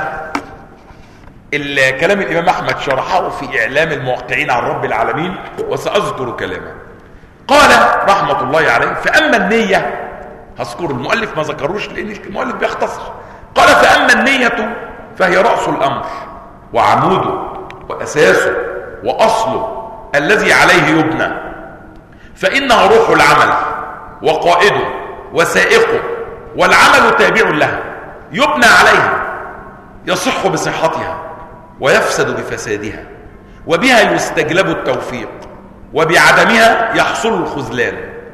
الكلام الإمام أحمد شرحه في إعلام الموقعين عن رب العالمين، وسأذكر كلامه. قال رحمة الله عليه: فأما النية، هذكر المؤلف ما ذكروش لأن المؤلف بيختصر. قال: فأما النية فهي رأس الأمر وعموده وأساسه وأصله الذي عليه يبنى، فإنها روح العمل وقائده وسائقه، والعمل تابع لها يبنى عليها، يصح بصحتها ويفسد بفسادها، وبها يستجلب التوفيق، وبعدمها يحصل الخذلان،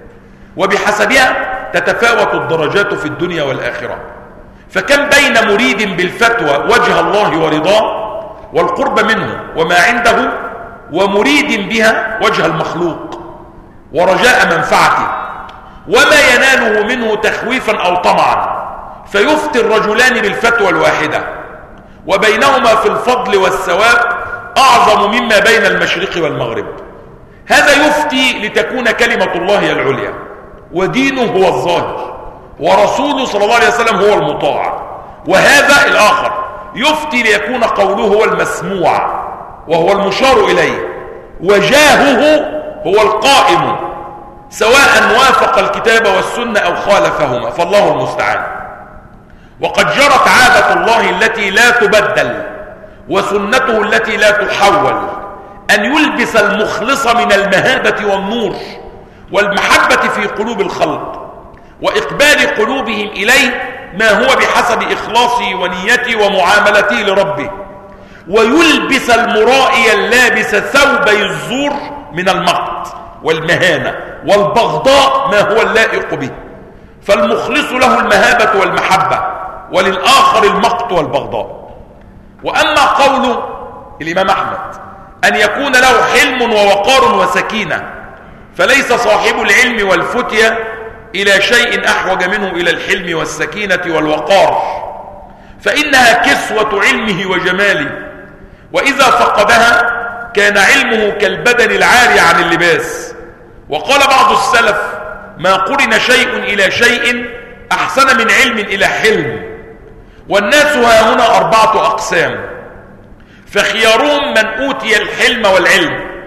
وبحسبها تتفاوت الدرجات في الدنيا والآخرة. فكم بين مريد بالفتوى وجه الله ورضاه والقرب منه وما عنده، ومريد بها وجه المخلوق ورجاء منفعته وما يناله منه تخويفا أو طمعا، فيفتي الرجلان بالفتوى الواحدة، وبينهما في الفضل والثواب أعظم مما بين المشرق والمغرب. هذا يفتي لتكون كلمة الله هي العليا، ودينه هو الظاهر، ورسوله صلى الله عليه وسلم هو المطاع. وهذا الآخر يفتي ليكون قوله هو المسموع وهو المشار إليه، وجاهه هو القائم، سواء وافق الكتاب والسنة أو خالفهما، فالله المستعان. وقد جرت عادة الله التي لا تبدل وسنته التي لا تحول أن يلبس المخلص من المهابة والنور والمحبة في قلوب الخلق، وإقبال قلوبهم إليه ما هو بحسب إخلاصه ونيته ومعاملته لربه، ويلبس المرائي اللابس ثوبي الزور من المقت والمهانة والبغضاء ما هو اللائق به. فالمخلص له المهابة والمحبة، وللآخر المقت والبغضاء. وأما قول الإمام أحمد أن يكون له حلم ووقار وسكينة، فليس صاحب العلم والفتية إلى شيء أحوج منه إلى الحلم والسكينة والوقار، فإنها كسوة علمه وجماله، وإذا فقدها كان علمه كالبدن العاري عن اللباس. وقال بعض السلف: ما قرن شيء إلى شيء أحسن من علم إلى حلم. والناس ها هنا أربعة أقسام، فخيارهم من أوتي الحلم والعلم،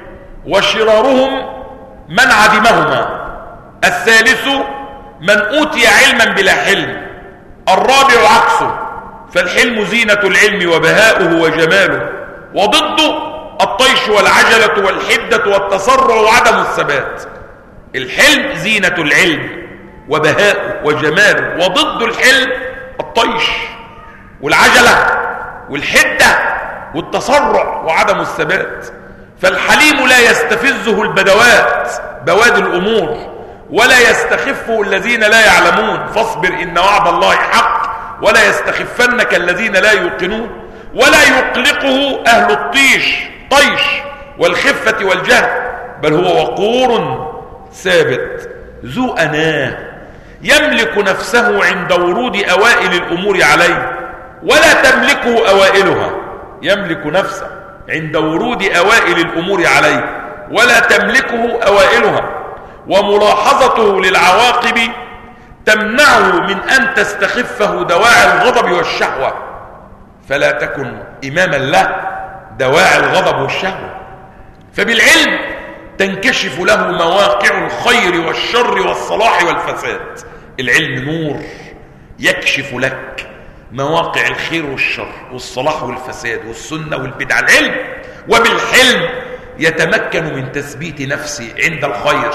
وشرارهم من عدمهما. الثالث من أوتي علما بلا حلم. الرابع عكسه، فالحلم زينة العلم وبهاؤه وجماله، وضده الطيش والعجلة والحدة والتسرع وعدم الثبات. الحلم زينة العلم وبهاؤه وجماله، وضد الحلم الطيش والعجلة والحدة والتسرع وعدم الثبات. فالحليم لا يستفزه البدوات بوادي الأمور، ولا يستخفه الذين لا يعلمون. فاصبر إن وعد الله حق ولا يستخفنك الذين لا يوقنون. ولا يقلقه أهل الطيش طيش والخفة والجهل، بل هو وقور ثابت ذو أناه يملك نفسه عند ورود أوائل الأمور عليه ولا تملكه أوائلها. يملك نفسه عند ورود أوائل الأمور عليه ولا تملكه أوائلها. وملاحظته للعواقب تمنعه من أن تستخفه دواعي الغضب والشهوة، فلا تكن إماما له دواعي الغضب والشهوة. فبالعلم تنكشف له مواقع الخير والشر والصلاح والفساد. العلم نور يكشف لك مواقع الخير والشر والصلاح والفساد والسنة والبدعة. العلم. وبالحلم يتمكن من تثبيت نفسه عند الخير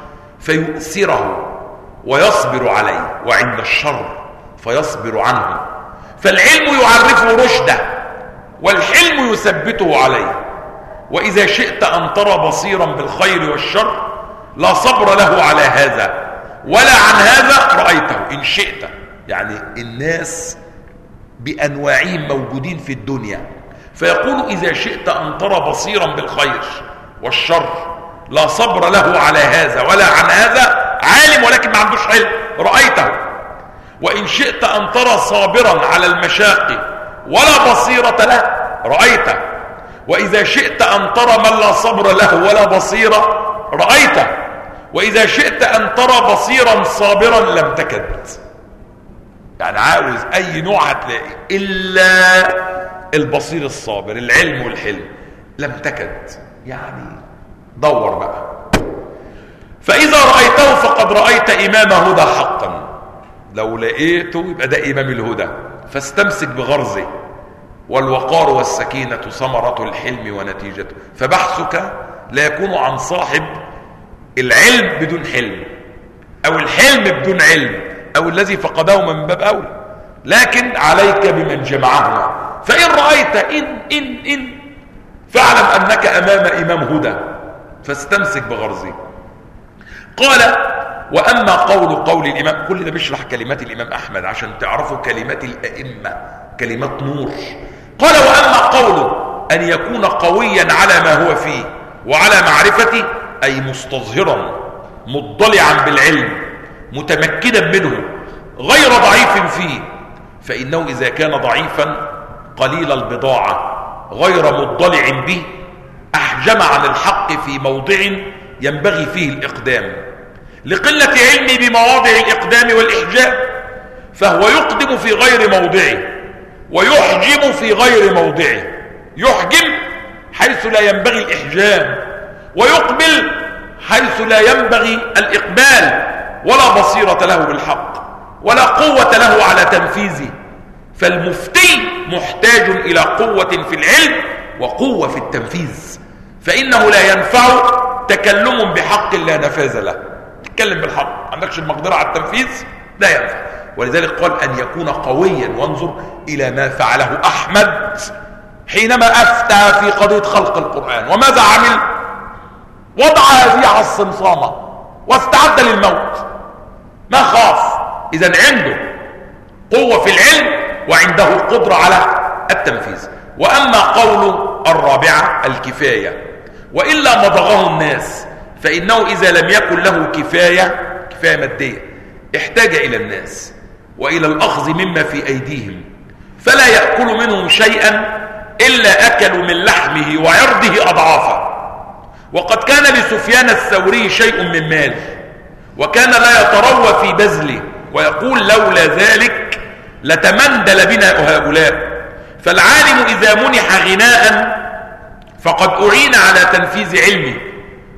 فيؤثره ويصبر عليه، وعند الشر فيصبر عنه. فالعلم يعرفه رشده والحلم يثبته عليه. وإذا شئت أن ترى بصيرا بالخير والشر لا صبر له على هذا ولا عن هذا رأيته. إن شئت يعني الناس بأنواعهم موجودين في الدنيا، فيقول إذا شئت أن ترى بصيرا بالخير والشر لا صبر له على هذا ولا عن هذا، عالم ولكن ما عندوش علم، رأيته. وإن شئت أن ترى صابرا على المشاق ولا بصيرة له، رأيته. وإذا شئت أن ترى من لا صبر له ولا بصيرة، رأيته. وإذا شئت أن ترى بصيرا صابرا لم تكد. يعني عاوز أي نوع هتلاقي إلا البصير الصابر، العلم والحلم، لم تكد. يعني دور بقى. فإذا رأيته فقد رأيت إمام هدى حقا. لو لقيته يبقى ده إمام الهدى، فاستمسك بغرزه. والوقار والسكينة ثمرة الحلم ونتيجته. فبحثك لا يكون عن صاحب العلم بدون حلم، أو الحلم بدون علم، أو الذي فقده من باب أولى، لكن عليك بمن جمعهما. فإن رأيت إن إن إن فاعلم أنك أمام إمام هدى، فاستمسك بغرزه. قال: وأما قول قول الإمام، كل ده بيشرح كلمات الإمام أحمد عشان تعرفوا كلمات الأئمة، كلمات نور. قال: وأما قوله أن يكون قويا على ما هو فيه وعلى معرفته، أي مستظهرا مضلعا بالعلم متمكنا منه غير ضعيف فيه، فإنه إذا كان ضعيفا قليل البضاعة غير مضلع به أحجم عن الحق في موضع ينبغي فيه الإقدام لقلة علمه بمواضع الإقدام والإحجام، فهو يقدم في غير موضعه ويحجم في غير موضعه. يحجم حيث لا ينبغي الإحجام، ويقبل حيث لا ينبغي الإقبال، ولا بصيرة له بالحق ولا قوة له على تنفيذه. فالمفتي محتاج إلى قوة في العلم وقوة في التنفيذ، فإنه لا ينفع تكلم بحق لا نفاذ له. تتكلم بالحق عندكش المقدرة على التنفيذ، لا ينفع. ولذلك قال أن يكون قويا. وانظر إلى ما فعله أحمد حينما أفتى في قضية خلق القرآن، وماذا عمل؟ وضع هذه على الصمصامة واستعد للموت، ما خاف. إذن عنده قوة في العلم وعنده قدرة على التنفيذ. وأما قول الرابعة الكفاية، وإلا مضغه الناس، فإنه إذا لم يكن له كفاية كفاية مادية احتاج إلى الناس وإلى الأخذ مما في أيديهم، فلا يأكل منهم شيئا إلا أكلوا من لحمه وعرضه أضعافا. وقد كان لسفيان الثوري شيء من مال، وكان لا يتروى في بذله، ويقول لولا ذلك لتمندل بنا هؤلاء. فالعالم إذا منح غناء فقد أعين على تنفيذ علمه،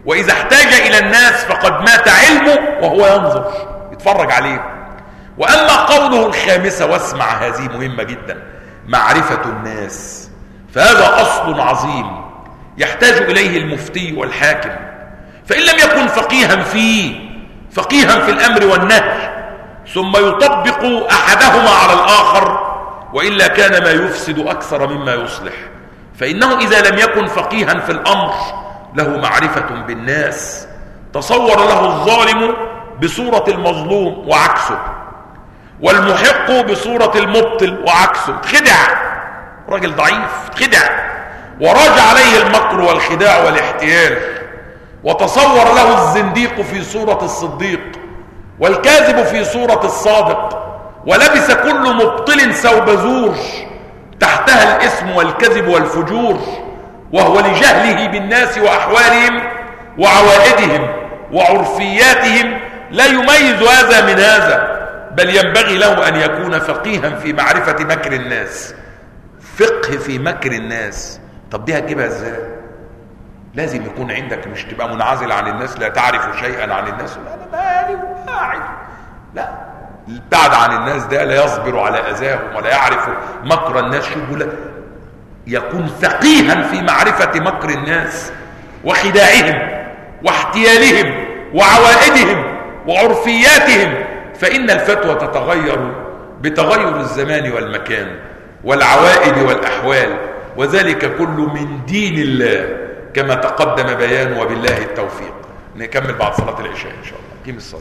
وإذا احتاج إلى الناس فقد مات علمه وهو ينظر يتفرج عليه. وأما قوله الخامسة، واسمع هذه مهمة جدا، معرفة الناس، فهذا أصل عظيم يحتاج إليه المفتي والحاكم. فإن لم يكن فقيها فيه، فقيها في الأمر والنهي، ثم يطبق أحدهما على الآخر، وإلا كان ما يفسد أكثر مما يصلح. فإنه إذا لم يكن فقيها في الأمر له معرفة بالناس، تصور له الظالم بصورة المظلوم وعكسه، والمحق بصورة المبطل وعكسه، خدع، راجل ضعيف خدع، وراج عليه المكر والخداع والاحتيال، وتصور له الزنديق في صورة الصديق، والكاذب في صورة الصادق، ولبس كل مبطل ثوب زور تحتها الاسم والكذب والفجور، وهو لجهله بالناس وأحوالهم وعوائدهم وعرفياتهم لا يميز هذا من هذا، بل ينبغي له أن يكون فقيها في معرفة مكر الناس. فقه في مكر الناس، طب دي هتجيبها ازاي؟ لازم يكون عندك، مش تبقى منعزل عن الناس لا تعرف شيئا عن الناس، لا انا مالي وقاعد، لا، البعد عن الناس ده لا يصبر على اذاهم ولا يعرف مكر الناس. شوفوا، لا يكون فقيها في معرفة مكر الناس وخداعهم واحتيالهم وعوائدهم وعرفياتهم، فإن الفتوى تتغير بتغير الزمان والمكان والعوائد والأحوال، وذلك كله من دين الله كما تقدم بيان، وبالله التوفيق. نكمل بعد صلاة العشاء إن شاء الله. قيم الصلاة.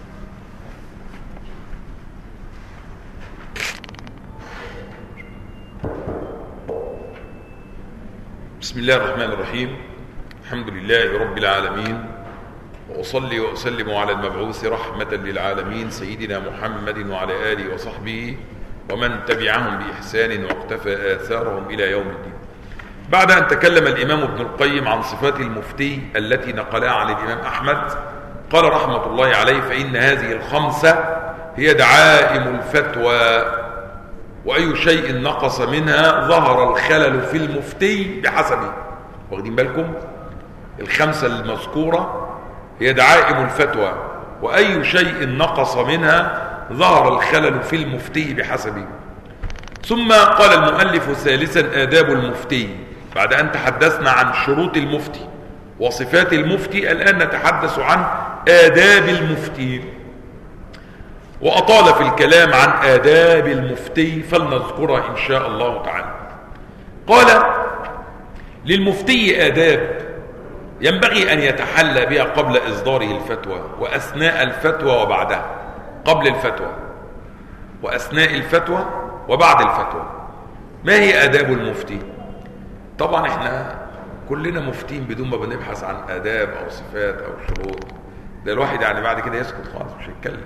بسم الله الرحمن الرحيم. الحمد لله رب العالمين، وأصلي وأسلم على المبعوث رحمة للعالمين سيدنا محمد وعلى آله وصحبه ومن تبعهم بإحسان واقتفى آثارهم إلى يوم الدين. بعد أن تكلم الإمام ابن القيم عن صفات المفتي التي نقلها عن الإمام أحمد، قال رحمة الله عليه: فإن هذه الخمسة هي دعائم الفتوى، وأي شيء نقص منها ظهر الخلل في المفتي بحسبه. واخدين بالكم؟ الخمسة المذكورة هي دعائم الفتوى، وأي شيء نقص منها ظهر الخلل في المفتي بحسبه. ثم قال المؤلف ثالثا: آداب المفتي. بعد أن تحدثنا عن شروط المفتي وصفات المفتي، الآن نتحدث عن آداب المفتي، وأطال في الكلام عن آداب المفتي فلنذكرها إن شاء الله تعالى. قال: للمفتي آداب ينبغي أن يتحلى بها قبل إصداره الفتوى، وأثناء الفتوى وبعدها. قبل الفتوى وأثناء الفتوى وبعد الفتوى. ما هي آداب المفتي؟ طبعا احنا كلنا مفتين بدون ما بنبحث عن آداب أو صفات أو شروط. ده الواحد يعني بعد كده يسكت خالص، مش هيتكلم.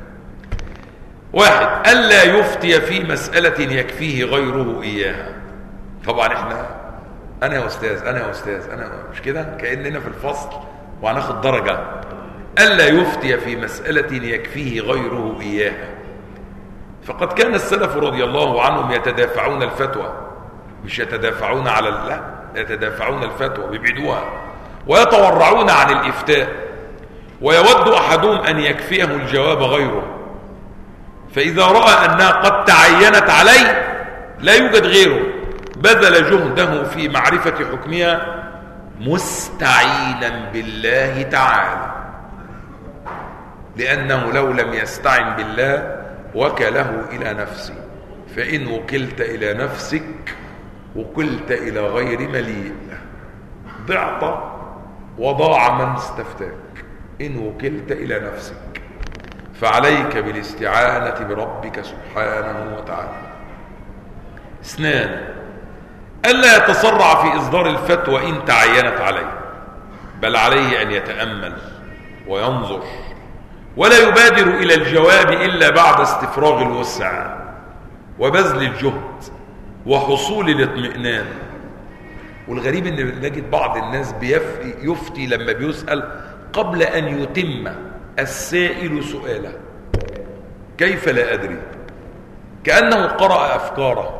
واحد: ألا يفتي في مسألة يكفيه غيره إياها. طبعا احنا أنا يا أستاذ أنا يا أستاذ أنا، مش كده؟ كأننا في الفصل وهناخد درجة. ألا يفتي في مسألة يكفيه غيره إياها. فقد كان السلف رضي الله عنهم يتدافعون الفتوى، مش يتدافعون على لا يتدافعون الفتوى بيبعدوها، ويتورعون عن الإفتاء، ويود أحدهم أن يكفيه الجواب غيره، فإذا رأى أنها قد تعينت عليه لا يوجد غيره بذل جهده في معرفة حكمها مستعينا بالله تعالى، لأنه لو لم يستعن بالله وكله إلى نفسه، فإن وكلت إلى نفسك وكلت إلى غير مليء، ضعت وضاع من استفتاك إن وكلت إلى نفسك. فعليك بالاستعانة بربك سبحانه وتعالى. اثنان: ألا يتسرع في إصدار الفتوى إن تعينت عليه، بل عليه أن يتأمل وينظر، ولا يبادر إلى الجواب إلا بعد استفراغ الوسع وبذل الجهد وحصول الاطمئنان. والغريب أن نجد بعض الناس يفتي لما بيسأل قبل أن يتم السائل سؤاله. كيف؟ لا أدري. كأنه قرأ أفكاره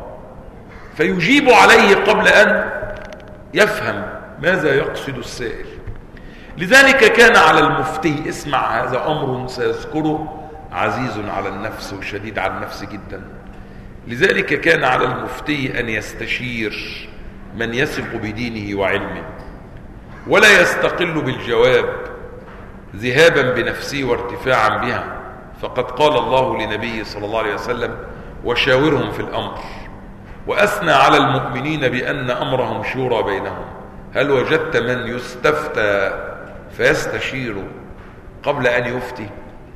فيجيب عليه قبل أن يفهم ماذا يقصد السائل. لذلك كان على المفتي، اسمع هذا أمر سيذكره عزيز على النفس وشديد على النفس جدا، لذلك كان على المفتي أن يستشير من يثق بدينه وعلمه ولا يستقل بالجواب ذهابا بنفسه وارتفاعا بها، فقد قال الله لنبيه صلى الله عليه وسلم وشاورهم في الأمر، وأثنى على المؤمنين بأن أمرهم شورى بينهم. هل وجدت من يستفتى فيستشير قبل أن يفتي؟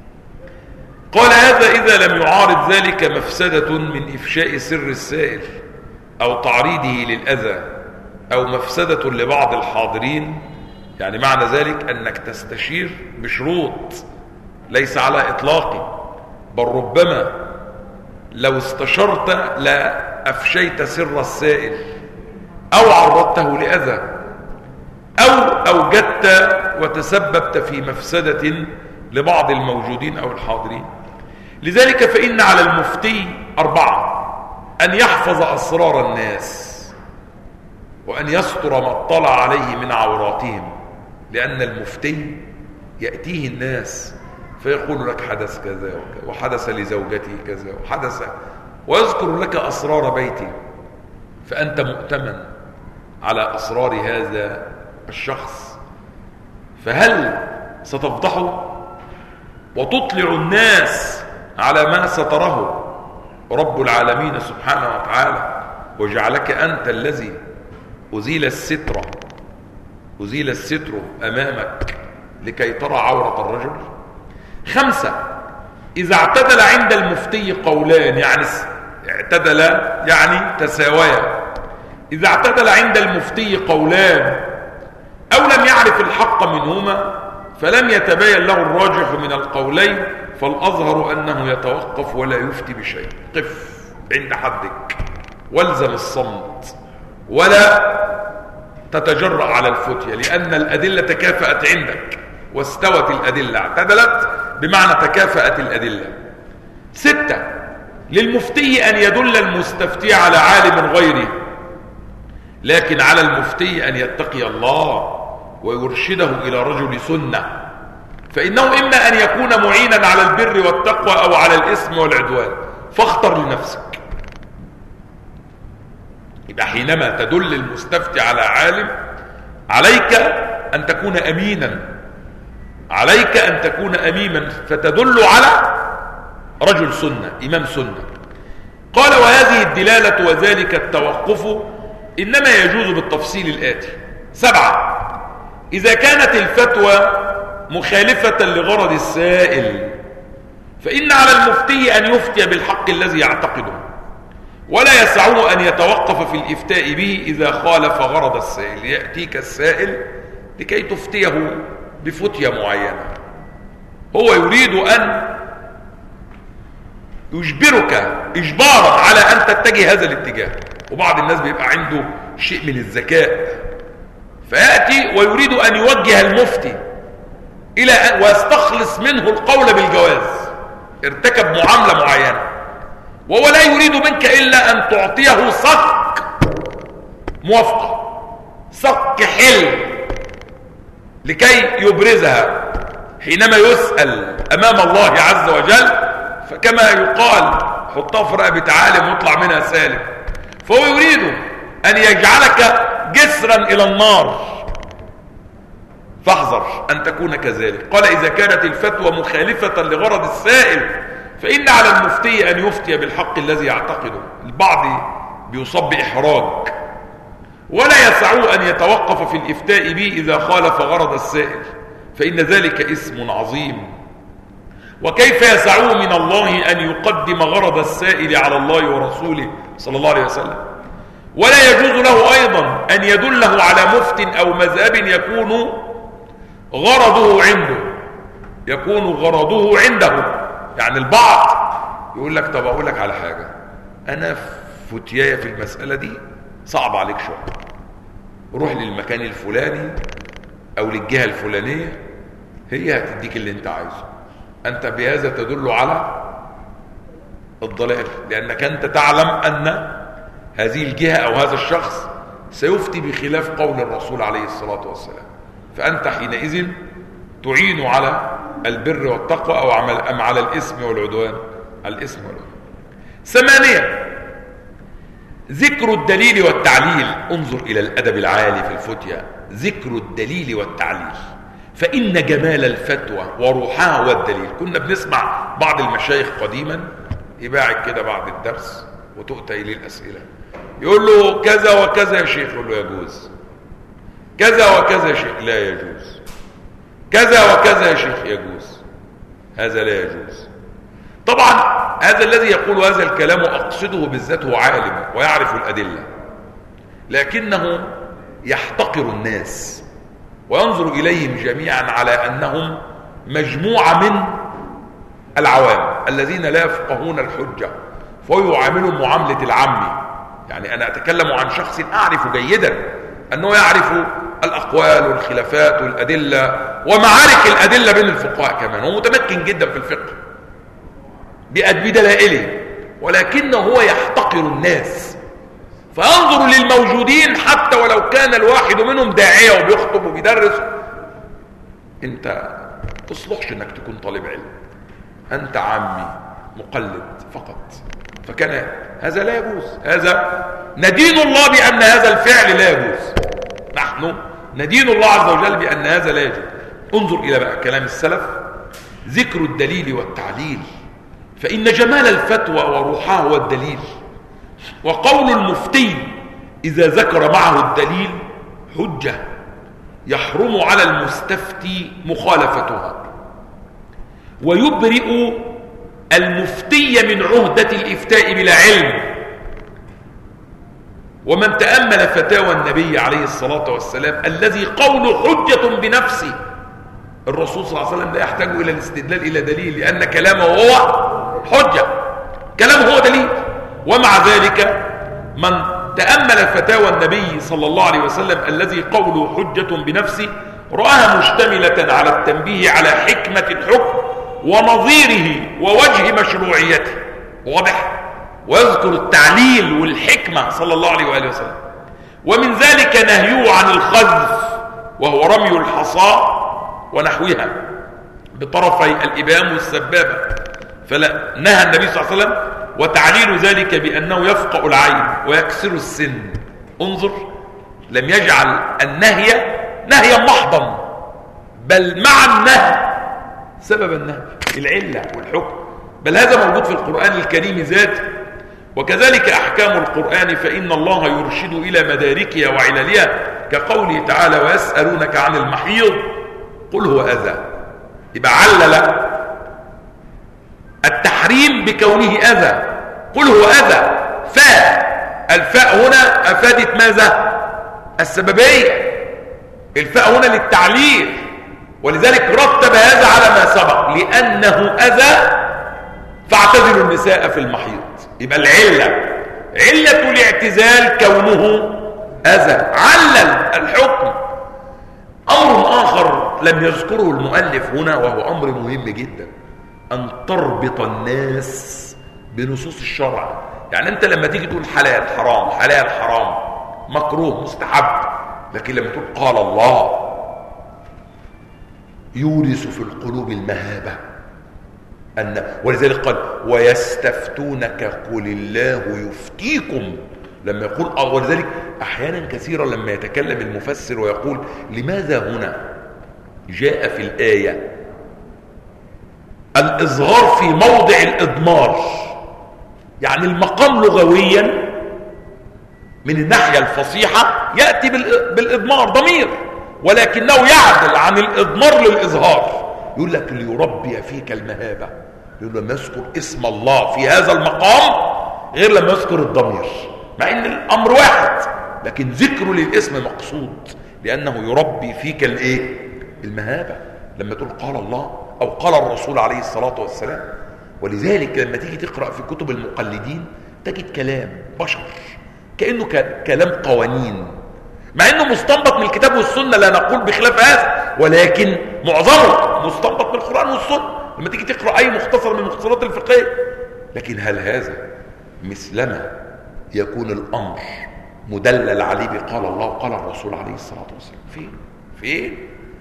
قال هذا إذا لم يعارض ذلك مفسدة من إفشاء سر السائل أو تعريضه للأذى أو مفسدة لبعض الحاضرين. يعني معنى ذلك أنك تستشير بشروط ليس على إطلاقه، بل ربما لو استشرت لا أفشيت سر السائل أو عرضته لأذى أو أوجدت وتسببت في مفسدة لبعض الموجودين أو الحاضرين. لذلك فإن على المفتي أربعة: أن يحفظ أسرار الناس وأن يستر ما اطلع عليه من عوراتهم، لأن المفتي يأتيه الناس فيقول لك حدث كذا وكذا وحدث لزوجتي كذا وحدث، ويذكر لك أسرار بيتي، فأنت مؤتمن على أسرار هذا الشخص، فهل ستفضحه وتطلع الناس على ما ستره رب العالمين سبحانه وتعالى وجعلك أنت الذي أزيل الستر أزيل الستر أمامك لكي ترى عورة الرجل؟ خمسة: إذا اعتدل عند المفتي قولان، يعني اعتدل يعني تساويا، إذا اعتدل عند المفتي قولان أو لم يعرف الحق منهما فلم يتبين له الراجح من القولين، فالأظهر أنه يتوقف ولا يفتي بشيء. قف عند حدك والزم الصمت ولا تتجرأ على الفتية، لأن الأدلة تكافأت عندك واستوت الأدلة، اعتدلت بمعنى تكافأت الأدلة. ستة: للمفتي أن يدل المستفتي على عالم غيره، لكن على المفتي أن يتقي الله ويرشده إلى رجل سنة، فإنه إما أن يكون معينا على البر والتقوى أو على الإثم والعدوان، فاختر لنفسك. يبقى حينما تدل المستفتي على عالم عليك أن تكون أمينا، عليك أن تكون أميما فتدل على رجل سنة، إمام سنة. قال: وهذه الدلالة وذلك التوقف إنما يجوز بالتفصيل الآتي. سبعة: إذا كانت الفتوى مخالفة لغرض السائل فإن على المفتي أن يفتي بالحق الذي يعتقده، ولا يسعه أن يتوقف في الإفتاء به إذا خالف غرض السائل. يأتيك السائل لكي تفتيه بفتية معينة، هو يريد أن يجبرك إجبارا على أن تتجه هذا الاتجاه، وبعض الناس بيبقى عنده شيء من الذكاء فيأتي ويريد أن يوجه المفتي إلى أن ويستخلص منه القول بالجواز، ارتكب معاملة معينة وهو لا يريد منك إلا أن تعطيه صك موافقة، صك حل لكي يبرزها حينما يسأل أمام الله عز وجل، فكما يقال حطها في رقبة عالم واطلع منها سالم، فهو يريد أن يجعلك جسرا إلى النار، فاحذر أن تكون كذلك. قال: إذا كانت الفتوى مخالفة لغرض السائل فإن على المفتي أن يفتي بالحق الذي يعتقده. البعض بيصاب بإحراج ولا يسعه أن يتوقف في الإفتاء به إذا خالف غرض السائل، فإن ذلك اسم عظيم. وكيف يسعه من الله أن يقدم غرض السائل على الله ورسوله صلى الله عليه وسلم؟ ولا يجوز له أيضا أن يدله على مفت أو مذهب يكون غرضه عنده يكون غرضه عنده يعني البعض يقول لك: طب أقول لك على حاجة، أنا فتياية في المسألة دي صعب عليك شوية، روح للمكان الفلاني أو للجهة الفلانية، هي هتديك اللي أنت عايزه. أنت بهذا تدل على الضلال، لأنك أنت تعلم أن هذه الجهة أو هذا الشخص سيفتي بخلاف قول الرسول عليه الصلاة والسلام، فأنت حينئذ تعين على البر والتقوى أو أم على الإثم والعدوان؟ على الإثم والعدوان. ثمانية، ذكر الدليل والتعليل. انظر إلى الأدب العالي في الفتية، ذكر الدليل والتعليل، فإن جمال الفتوى وروحها هو الدليل. كنا بنسمع بعض المشايخ قديما يباعد كده بعد الدرس وتؤتى إليه الأسئلة، يقول له كذا وكذا يا شيخ، يقول له يجوز، كذا وكذا يا شيخ لا يجوز، كذا وكذا يا شيخ يجوز، هذا لا يجوز. طبعا هذا الذي يقول هذا الكلام أقصده بالذات هو عالم ويعرف الأدلة، لكنه يحتقر الناس وينظر إليهم جميعا على أنهم مجموعة من العوام الذين لا يفقهون الحجة، فهو يعاملهم معاملة العامي. يعني أنا أتكلم عن شخص أعرف جيدا أنه يعرف الأقوال والخلافات والأدلة ومعارك الأدلة بين الفقهاء كمان، هو متمكن جدا في الفقه بدلائله، ولكنه هو يحتقر الناس فينظر للموجودين حتى ولو كان الواحد منهم داعية وبيخطب وبيدرس. انت تصلحش انك تكون طالب علم، انت عامي مقلد فقط. فكان هذا لا يجوز، هذا ندين الله بأن هذا الفعل لا يجوز، نحن ندين الله عز وجل بأن هذا لا يجوز. انظر إلى بقى كلام السلف، ذكر الدليل والتعليل، فإن جمال الفتوى وروحها هو الدليل. وقول المفتي إذا ذكر معه الدليل حجة يحرم على المستفتي مخالفتها، ويبرئ المفتي من عهدة الإفتاء بلا علم. ومن تأمل فتاوى النبي عليه الصلاة والسلام الذي قول حجة بنفسه، الرسول صلى الله عليه وسلم لا يحتاج إلى الاستدلال إلى دليل، لأن كلامه هو حجة، كلامه هو دليل. ومع ذلك من تأمل فتاوى النبي صلى الله عليه وسلم الذي قوله حجة بنفسه رآها مشتملة على التنبيه على حكمة الحكم ونظيره ووجه مشروعيته، واضح؟ ويذكر التعليل والحكمة صلى الله عليه وآله وسلم. ومن ذلك نهيه عن الخذف وهو رمي الحصى ونحوها بطرفي الإبهام والسبابة، فلا نهى النبي صلى الله عليه وسلم. وتعليل ذلك بأنه يفقأ العين ويكسر السن. انظر، لم يجعل النهي نهيا محضا، بل مع النهي سبب النهي العلة والحكم، بل هذا موجود في القرآن الكريم ذاته. وكذلك أحكام القرآن فإن الله يرشد إلى مداركها وعللها، كقوله تعالى ويسألونك عن المحيض قل هو أذى، يبقى علل التحريم بكونه أذى، قل هو أذى. فاء الفاء هنا أفادت ماذا؟ السببية. الفاء هنا للتعليل، ولذلك رتب هذا على ما سبق، لأنه أذى فاعتزلوا النساء في المحيض. يبقى العلة علة الاعتزال كونه أذى، علل الحكم. أمر آخر لم يذكره المؤلف هنا وهو أمر مهم جدا، أن تربط الناس بنصوص الشرع. يعني أنت لما تيجي تقول حلال حرام، حلال حرام، مكروه مستحب، لكن لما تقول قال الله يورث في القلوب المهابة. أن ولذلك قال ويستفتونك قل الله يفتيكم. لما يقول آه، ولذلك أحيانا كثيرا لما يتكلم المفسر ويقول لماذا هنا جاء في الآية الإظهار في موضع الإضمار، يعني المقام لغويا من الناحية الفصيحة يأتي بالإضمار ضمير، ولكنه يعدل عن الإضمار للإظهار. يقول لك ليربي فيك المهابة، يقول لما يذكر اسم الله في هذا المقام غير لما يذكر الضمير، مع ان الامر واحد لكن ذكره للاسم مقصود، لانه يربي فيك الايه؟ المهابة. لما تقول قال الله او قال الرسول عليه الصلاة والسلام. ولذلك لما تيجي تقرأ في كتب المقلدين تجد كلام بشر كأنه كلام قوانين، مع انه مستنبط من الكتاب والسنة، لا نقول بخلاف هذا، ولكن معظمه مستنبط من القرآن والسنة لما تيجي تقرأ اي مختصر من المختصرات الفقهية. لكن هل هذا مثلما يكون الامر مدلل عليه بقال الله وقال الرسول عليه الصلاة والسلام؟ فين؟ فين؟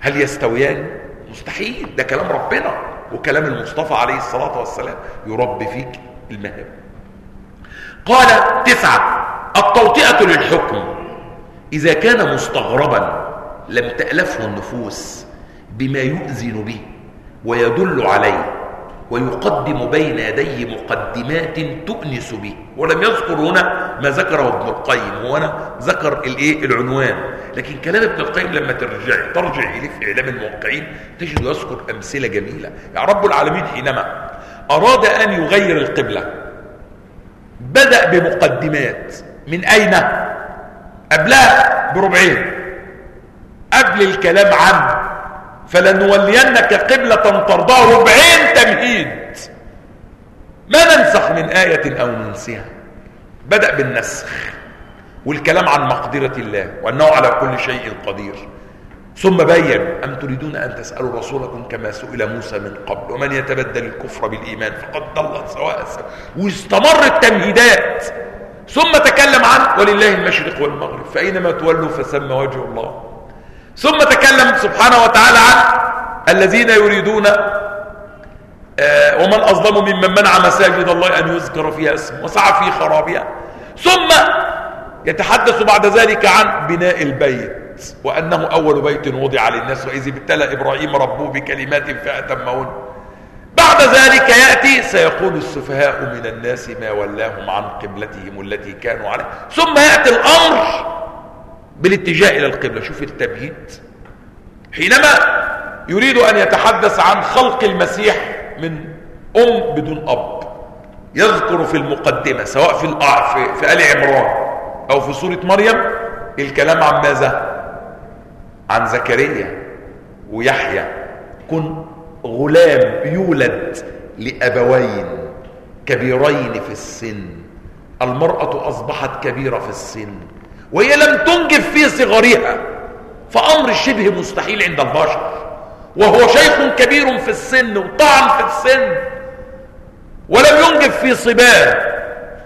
هل يستويان؟ مستحيل. ده كلام ربنا وكلام المصطفى عليه الصلاة والسلام يربي فيك المهام. قال تسعة: التوطئة للحكم إذا كان مستغربا لم تألفه النفوس بما يؤذن به ويدل عليه ويقدم بين يديه مقدمات تؤنس به. ولم يذكر هنا ما ذكره ابن القيم، وهنا ذكر الايه العنوان، لكن كلام ابن القيم لما ترجع ترجع اليه في اعلام الموقعين تجد يذكر امثله جميله. يعني رب العالمين حينما اراد ان يغير القبله بدأ بمقدمات. من اين؟ قبلها بربعين، قبل الكلام عن فلنولينك قبلة ترضاها، ربعين تمهيد. ما ننسخ من آية أو ننسها. بدأ بالنسخ والكلام عن مقدرة الله وأنه على كل شيء قدير، ثم بين: أم تريدون أن تسألوا رسولكم كما سئل موسى من قبل ومن يتبدل الكفر بالإيمان فقد ضل سواء السواء. واستمر التمهيدات، ثم تكلم عن ولله المشرق والمغرب فأينما تولوا فثم وجه الله. ثم تكلم سبحانه وتعالى عن الذين يريدون آه ومن أظلم ممن منع مساجد الله أن يذكر فيها اسمه وسعى في خرابها. ثم يتحدث بعد ذلك عن بناء البيت وأنه أول بيت وضع للناس وإذ ابتلى إبراهيم ربه بكلمات فأتمهن. بعد ذلك يأتي: سيقول السفهاء من الناس ما ولاهم عن قبلتهم التي كانوا عليها. ثم يأتي الأمر بالاتجاه إلى القبلة. شوف التبهيد. حينما يريد أن يتحدث عن خلق المسيح من أم بدون أب، يذكر في المقدمة سواء في في, في آل عمران أو في سورة مريم الكلام عن ماذا؟ عن زكريا ويحيى. كن غلام يولد لأبوين كبيرين في السن، المرأة أصبحت كبيرة في السن وهي لم تنجب في صغرها، فأمر شبه مستحيل عند البشر، وهو شيخ كبير في السن وطعن في السن ولم ينجب في صباه.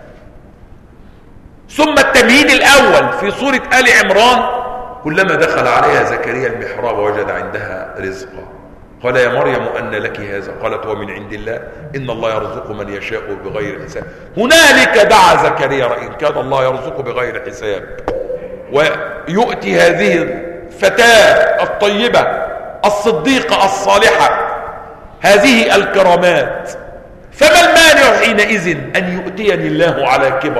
ثم التمهيد الأول في سورة آل عمران: كلما دخل عليها زكريا المحراب وجد عندها رزقا قال يا مريم أن لك هذا قالت هو من عند الله إن الله يرزق من يشاء بغير حساب. هنالك دعا زكريا إن كان الله يرزق بغير حساب. ويؤتي هذه الفتاة الطيبة الصديقة الصالحة هذه الكرامات، فما المانع حينئذ أن يؤتيني الله على كبر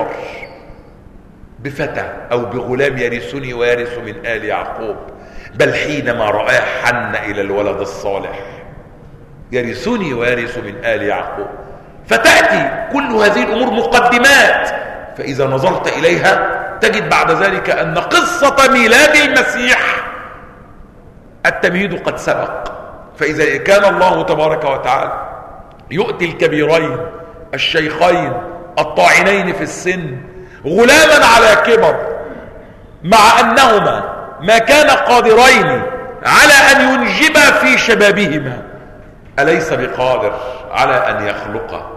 بفتى أو بغلام يرثني ويرث من آل يعقوب؟ بل حينما رآه حن إلى الولد الصالح يرثني ويرث من آل يعقوب. فتأتي كل هذه الأمور مقدمات، فإذا نظرت إليها تجد بعد ذلك أن قصة ميلاد المسيح التمهيد قد سبق. فإذا كان الله تبارك وتعالى يؤتي الكبيرين الشيخين الطاعنين في السن غلاما على كبر، مع أنهما ما كان قادرين على أن ينجبا في شبابهما، أليس بقادر على أن يخلق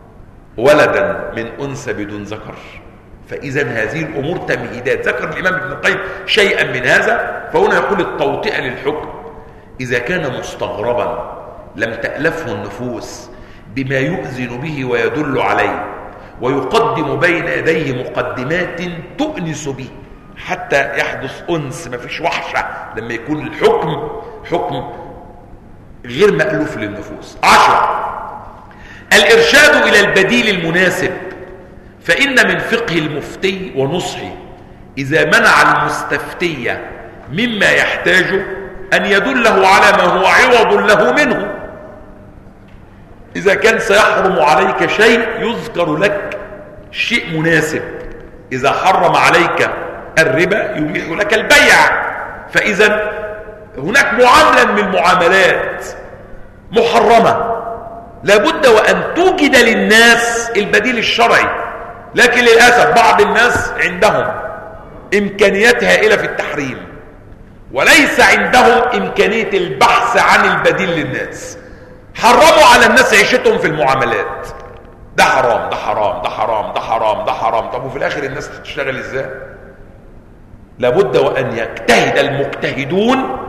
ولدا من أنثى بدون ذكر؟ فإذا هذه الأمور تمهيدات. ذكر الإمام ابن القيم شيئا من هذا، فهنا يقول التوطئة للحكم إذا كان مستغربا لم تألفه النفوس بما يؤذن به ويدل عليه ويقدم بين يديه مقدمات تؤنس به حتى يحدث أنس، ما فيش وحشة لما يكون الحكم حكم غير مألوف للنفوس. عشرة: الإرشاد إلى البديل المناسب، فإن من فقه المفتي ونصحه إذا منع المستفتي مما يحتاج أن يدله على ما هو عوض له منه. إذا كان سيحرم عليك شيء يذكر لك شيء مناسب. إذا حرم عليك الربا يبيح لك البيع. فإذا هناك معاملة من المعاملات محرمة لابد وأن توجد للناس البديل الشرعي، لكن للأسف بعض الناس عندهم إمكانيات هائلة في التحريم وليس عندهم إمكانية البحث عن البديل للناس. حرموا على الناس عيشتهم في المعاملات، ده حرام ده حرام ده حرام ده حرام ده حرام. طب وفي الآخر الناس تشتغل إزاي؟ لابد وأن يجتهد المجتهدون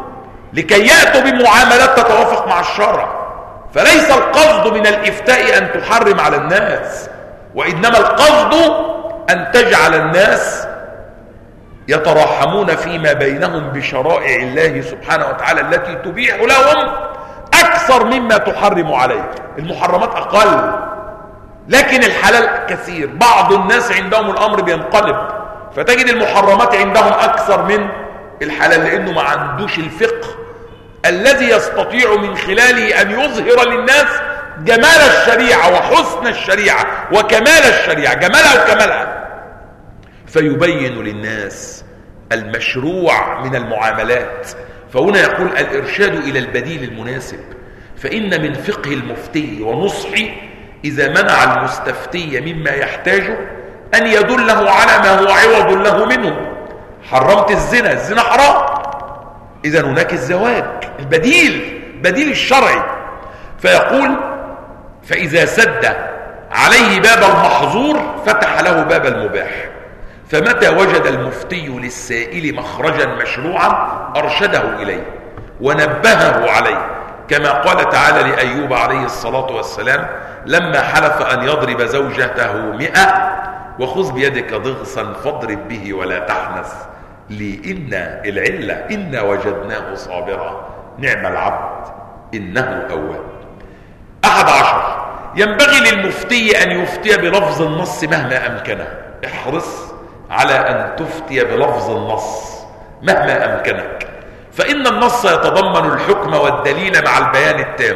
لكي يأتوا بمعاملات تتوافق مع الشرع. فليس القصد من الإفتاء أن تحرم على الناس، وإنما القصد أن تجعل الناس يتراحمون فيما بينهم بشرائع الله سبحانه وتعالى التي تبيح لهم أكثر مما تحرم عليه. المحرمات أقل لكن الحلال كثير. بعض الناس عندهم الأمر بينقلب، فتجد المحرمات عندهم أكثر من الحلال، لأنه ما عندوش الفقه الذي يستطيع من خلاله أن يظهر للناس جمال الشريعة وحسن الشريعة وكمال الشريعة، جمالها وكمالها، فيبين للناس المشروع من المعاملات. فهنا يقول الإرشاد إلى البديل المناسب. فإن من فقه المفتي ونصحه إذا منع المستفتي مما يحتاجه أن يدله على ما هو عوض له منه. حرمت الزنا، الزنا حرام، إذا هناك الزواج، البديل، بديل الشرعي. فيقول فإذا سد عليه باب المحظور فتح له باب المباح. فمتى وجد المفتي للسائل مخرجا مشروعا أرشده إليه ونبهه عليه، كما قال تعالى لأيوب عليه الصلاة والسلام لما حلف أن يضرب زوجته مئة وخذ بيدك ضغصا فاضرب به ولا تحنث لي إنا العلة إنا وجدناه صابرا نعم العبد إنه أواب. أحد عشر، ينبغي للمفتي أن يفتي بلفظ النص مهما أمكنه. احرص على أن تفتي بلفظ النص مهما أمكنك، فإن النص يتضمن الحكم والدليل مع البيان التام.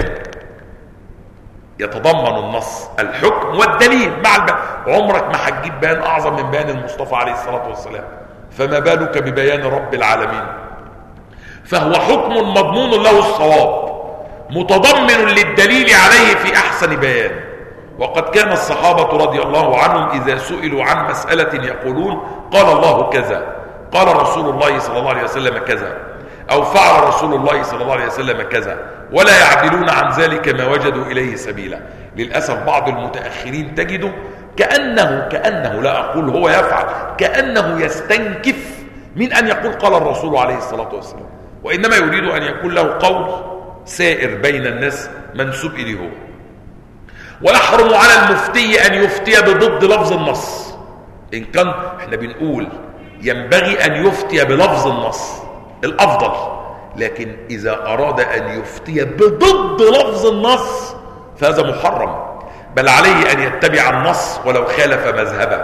يتضمن النص الحكم والدليل مع البيان. عمرك ما هتجيب بيان أعظم من بيان المصطفى عليه الصلاة والسلام، فما بالك ببيان رب العالمين. فهو حكم مضمون له الصواب متضمن للدليل عليه في أحسن بيان. وقد كان الصحابة رضي الله عنهم إذا سئلوا عن مسألة يقولون قال الله كذا، قال رسول الله صلى الله عليه وسلم كذا، أو فعل رسول الله صلى الله عليه وسلم كذا، ولا يعدلون عن ذلك ما وجدوا إليه سبيلا. للأسف بعض المتأخرين تجده كأنه كأنه لا أقول هو يفعل، كأنه يستنكف من أن يقول قال الرسول عليه الصلاة والسلام، وإنما يريد أن يكون له قول سائر بين الناس منسوب إليه هو. ويحرم على المفتي أن يفتي بضد لفظ النص. إن كان احنا بنقول ينبغي أن يفتي بلفظ النص الأفضل، لكن إذا أراد أن يفتي بضد لفظ النص فهذا محرم، بل عليه أن يتبع النص ولو خالف مذهبه.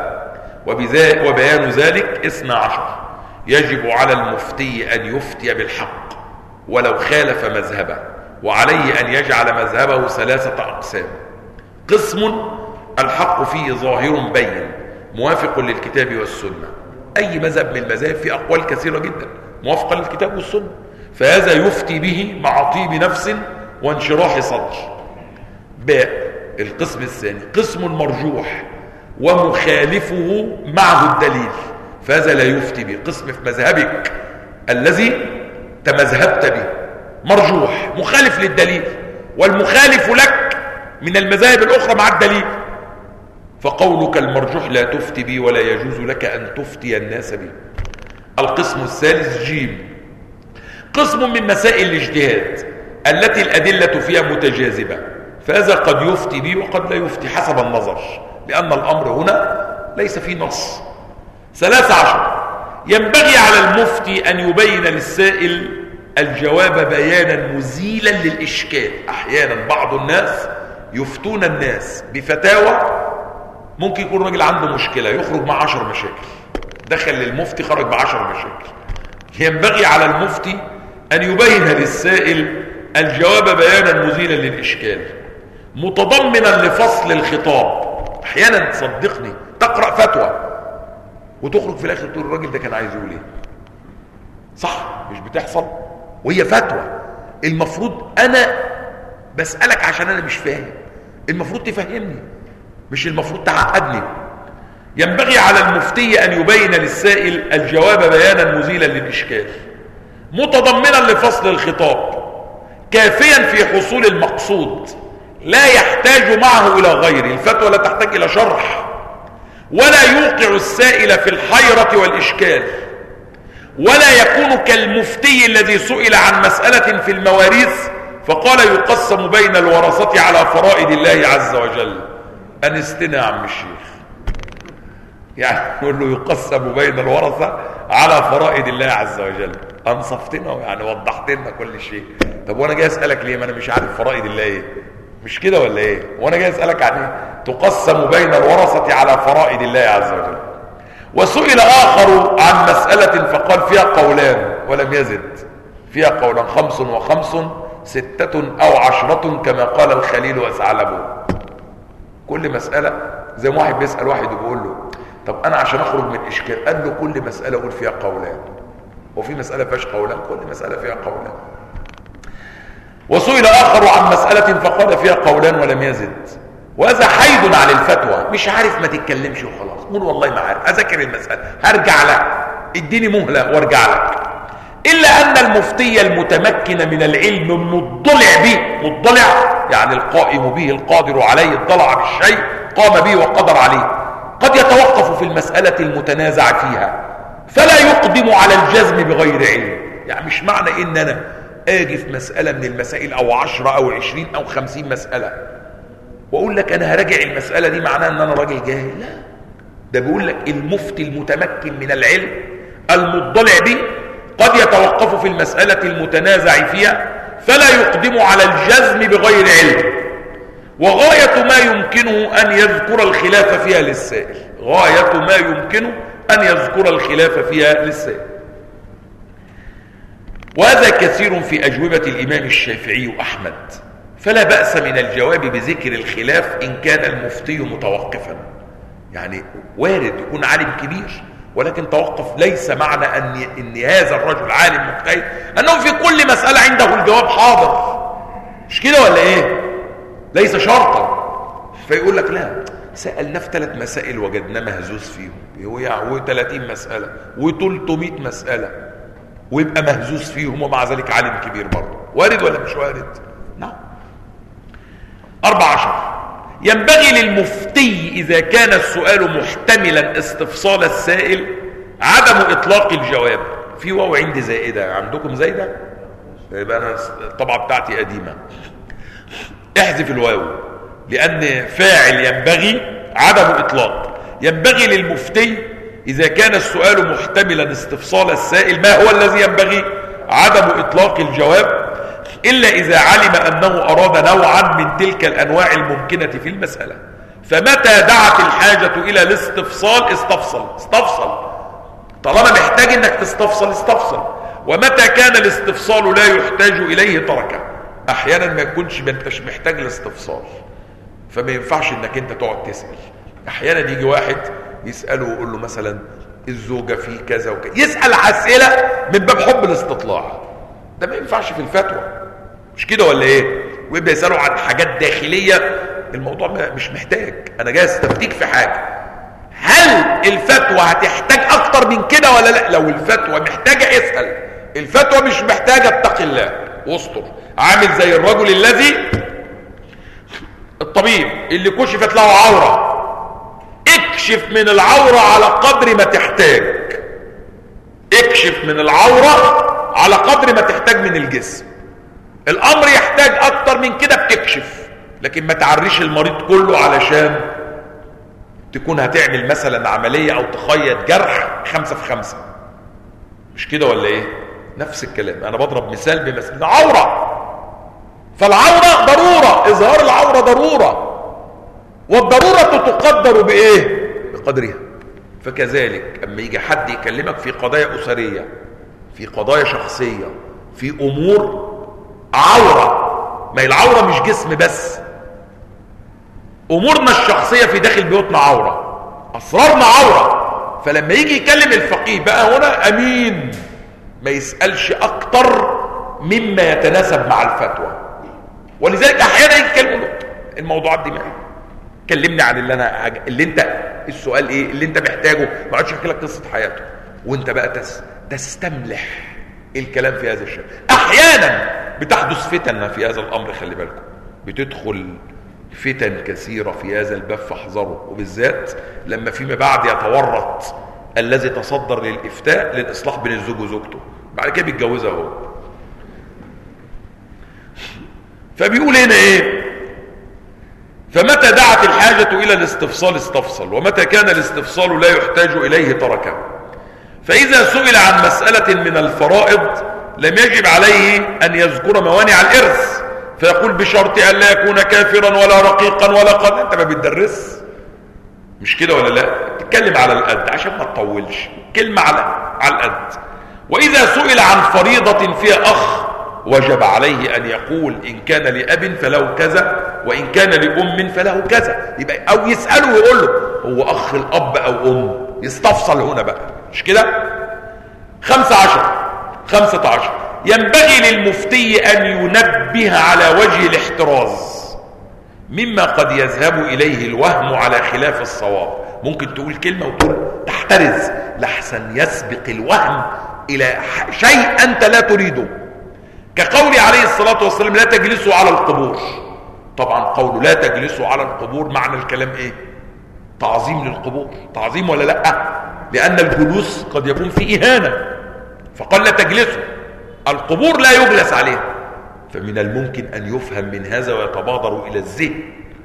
وبيان ذلك اثنا عشر، يجب على المفتي أن يفتي بالحق ولو خالف مذهبه، وعليه أن يجعل مذهبه ثلاثة أقسام: قسم الحق فيه ظاهر بين موافق للكتاب والسنة. أي مذهب من المذاهب في أقوال كثيرة جدا موافقة للكتاب والسنة، فهذا يفتي به مع طيب نفس وانشراح صدر. باء القسم الثاني قسم مرجوح ومخالفه معه الدليل، فهذا لا يفتي به. قسم في مذهبك الذي تمذهبت به مرجوح مخالف للدليل، والمخالف لك من المذاهب الأخرى مع الدليل، فقولك المرجوح لا تفتي به ولا يجوز لك أن تفتي الناس به. القسم الثالث جيم، قسم من مسائل الاجتهاد التي الأدلة فيها متجاذبة، فهذا قد يفتي به وقد لا يفتي حسب النظر، لأن الأمر هنا ليس فيه نص. ثلاث عشر، ينبغي على المفتي أن يبين للسائل الجواب بيانا مزيلا للإشكال. أحيانا بعض الناس يفتون الناس بفتاوى، ممكن يكون راجل عنده مشكلة يخرج مع عشر مشاكل، دخل للمفتي خرج بعشر مشاكل. ينبغي على المفتي أن يبين للسائل الجواب بيانا مزيلا للإشكال متضمنا لفصل الخطاب. أحيانا تصدقني تقرأ فتوى وتخرج في الآخر تقول الراجل ده كان عايز يقول ايه؟ صح؟ مش بتحصل؟ وهي فتوى. المفروض أنا بسألك عشان أنا مش فاهم، المفروض تفهمني، مش المفروض تعقدني. ينبغي على المفتي أن يبين للسائل الجواب بيانا مزيلا للإشكال متضمنا لفصل الخطاب كافيا في حصول المقصود، لا يحتاج معه إلى غيره. الفتوى لا تحتاج إلى شرح، ولا يوقع السائل في الحيرة والإشكال، ولا يكون كالمفتي الذي سئل عن مسألة في المواريث فقال يقسم بين الورثة على فرائض الله عز وجل. أنستنا يا عم الشيخ، يعني يقول له يقسم بين الورثة على فرائض الله عز وجل. أنصفتنا يعني وضحت لنا كل شيء. طب وانا جاي اسألك ليه؟ ما انا مش عارف فرائض الله ايه، مش كده ولا ايه؟ وانا جاي اسألك عن ايه؟ تقسم بين الورثة على فرائض الله عز وجل. وسئل آخر عن مسألة فقال فيها قولان ولم يزد، فيها قولان خمس وخمس ستة أو عشرة كما قال الخليل وثعلبه. كل مسألة زي ما واحد بيسأل واحد وبيقول له طب أنا عشان أخرج من إشكال، قال له كل مسألة قول فيها قولان، وفي مسألة فيهاش قولان، كل مسألة فيها قولان. وسئل آخر عن مسألة فقال فيها قولان ولم يزد، وهذا حيد عن الفتوى. مش عارف ما تتكلمش وخلاص، قول والله ما عارف، أذاكر المسألة هرجع لك، اديني مهلة وارجع لك. إلا أن المفتي المتمكن من العلم المضلع به، مضلع يعني القائم به القادر عليه، اطلع بالشيء قام به وقدر عليه، قد يتوقف في المسألة المتنازع فيها فلا يقدم على الجزم بغير علم. يعني مش معنى إن أنا آجي في مسألة من المسائل أو عشرة أو عشرين أو خمسين مسألة وأقول لك أنا هراجع المسألة دي معناه أن أنا راجل جاهل. لا، ده بيقول لك المفتي المتمكن من العلم المضلع به قد يتوقف في المسألة المتنازع فيها فلا يقدم على الجزم بغير علم، وغاية ما يمكنه أن يذكر الخلاف فيها للسائل، غاية ما يمكنه أن يذكر الخلاف فيها للسائل. وهذا كثير في أجوبة الإمام الشافعي وأحمد، فلا بأس من الجواب بذكر الخلاف إن كان المفتي متوقفا. يعني وارد يكون عالم كبير ولكن توقف، ليس معنى أن, إن هذا الرجل عالم مجتهد أنه في كل مسألة عنده الجواب حاضر، مش كده ولا إيه؟ ليس شرطا. فيقول لك لا، سألنا في ثلاث مسائل وجدنا مهزوز فيهم، وثلاثين مسألة وثلاثمائة مسألة ويبقى مهزوز فيهم ومع ذلك عالم كبير برضه. وارد ولا مش وارد؟ نعم. أربع عشر، ينبغي للمفتي إذا كان السؤال محتملا استفصال السائل عدم إطلاق الجواب. في واو عندي زائدة، عندكم زايدة؟ يبقى أنا الطبعة بتاعتي قديمة. احذف الواو لأن فاعل ينبغي عدم إطلاق. ينبغي للمفتي إذا كان السؤال محتملا استفصال السائل ما هو الذي ينبغي عدم إطلاق الجواب إلا إذا علم أنه أراد نوعا من تلك الأنواع الممكنة في المسألة، فمتى دعت الحاجة إلى الاستفصال استفصل استفصل طالما محتاج أنك تستفصل استفصل، ومتى كان الاستفصال لا يحتاج إليه تركه. أحيانا ما يكونش ما انتش محتاج الاستفصال فما ينفعش أنك أنت تقعد تسأل. أحيانا يجي واحد يسأله ويقول له مثلا الزوجة في كذا وكذا، يسأل أسئلة من باب حب الاستطلاع، ده ما ينفعش في الفتوى، مش كده ولا ايه؟ ويبقى يسألوا عن حاجات داخلية، الموضوع مش محتاج. انا جاي استفتيك في حاجة، هل الفتوى هتحتاج اكتر من كده ولا لا؟ لو الفتوى محتاجة اسأل، الفتوى مش محتاجة اتق الله واستر. عامل زي الرجل الذي الطبيب اللي كشفت له عورة، اكشف من العورة على قدر ما تحتاج، اكشف من العورة على قدر ما تحتاج من الجسم. الامر يحتاج اكتر من كده بتكشف، لكن ما تعريش المريض كله علشان تكون هتعمل مثلا عملية او تخيط جرح خمسة في خمسة، مش كده ولا ايه؟ نفس الكلام. انا بضرب مثال بمثال عورة، فالعورة ضرورة، اظهار العورة ضرورة، والضرورة تقدر بايه؟ بقدرها. فكذلك اما يجي حد يكلمك في قضايا اسرية، في قضايا شخصية، في امور عورة، ما هي العورة مش جسم بس، امورنا الشخصية في داخل بيوتنا عورة، اسرارنا عورة. فلما يجي يكلم الفقيه بقى هنا امين، ما يسألش اكتر مما يتناسب مع الفتوى. ولذلك احيانا يتكلموا الموضوعات دي معي، كلمني عن اللي انا اللي انت السؤال ايه اللي انت محتاجه، ما اقعدش احكي لك قصة حياته وانت بقى تس تستملح الكلام في هذا الشيء. احيانا بتحدث فتن في هذا الامر، خلي بالكم، بتدخل فتن كثيرة في هذا الباب فاحذروا، وبالذات لما فيما بعد يتورط الذي تصدر للإفتاء للإصلاح بين الزوج وزوجته، بعد كده بيتجوزها هو. فبيقول هنا ايه؟ فمتى دعت الحاجة إلى الاستفصال استفصل، ومتى كان الاستفصال لا يحتاج إليه تركه. فإذا سئل عن مسألة من الفرائض لم يجب عليه أن يذكر موانع الإرث فيقول بشرط أن لا يكون كافرا ولا رقيقا ولا قد. أنت ما بتدرس مش كده ولا لا؟ تتكلم على القد عشان ما تطولش، كلمة على على القد. وإذا سئل عن فريضة فيها أخ وجب عليه أن يقول إن كان لأب فله كذا وإن كان لأم فله كذا، يبقى أو يسأله ويقول له هو أخ الأب أو أم، يستفصل هنا بقى، مش كده؟ خمسة عشر خمسة عشر ينبغي للمفتي أن ينبه على وجه الاحتراز مما قد يذهب إليه الوهم على خلاف الصواب. ممكن تقول كلمة وتقول تحترز لحسن يسبق الوهم إلى شيء أنت لا تريده، كقول عليه الصلاة والسلام لا تجلسوا على القبور. طبعا قوله لا تجلسوا على القبور معنى الكلام ايه؟ تعظيم للقبور، تعظيم ولا لا؟ لأن الجلوس قد يكون فيه إهانة، فقال لا تجلسوا القبور لا يجلس عليها. فمن الممكن أن يفهم من هذا ويتبادر إلى الذهن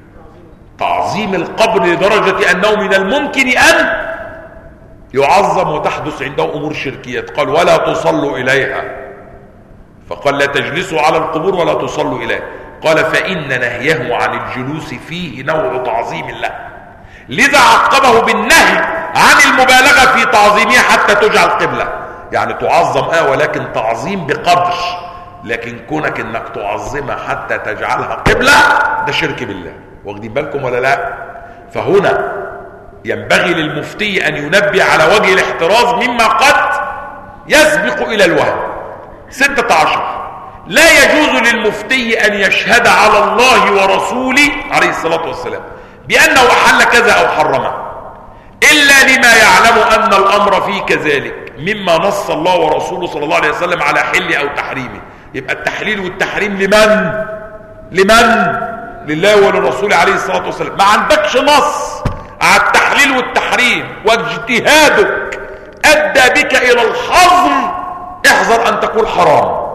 تعظيم القبر لدرجة أنه من الممكن أن يعظم وتحدث عنده أمور شركيات. قال ولا تصلوا إليها، فقال لا تجلسوا على القبور ولا تصلوا إليها. قال فإن نهيه عن الجلوس فيه نوع تعظيم له، لذا عقبه بالنهي عن المبالغة في تعظيمها حتى تجعل قبلة. يعني تعظم اه ولكن تعظيم بقدر، لكن كونك انك تعظمها حتى تجعلها قبلة ده شرك بالله. واخدين بالكم ولا لا؟ فهنا ينبغي للمفتي ان ينبه على وجه الاحتراز مما قد يسبق الى الوهم. ستة عشر لا يجوز للمفتي ان يشهد على الله ورسوله عليه الصلاة والسلام بانه احل كذا او حرمه الا لما يعلم ان الامر فيه كذلك مما نص الله ورسوله صلى الله عليه وسلم على حل او تحريمه. يبقى التحليل والتحريم لمن؟ لمن؟ لله وللرسول عليه الصلاة والسلام. ما عندكش نص على التحليل والتحريم واجتهادك ادى بك الى الحظر، احذر ان تقول حرام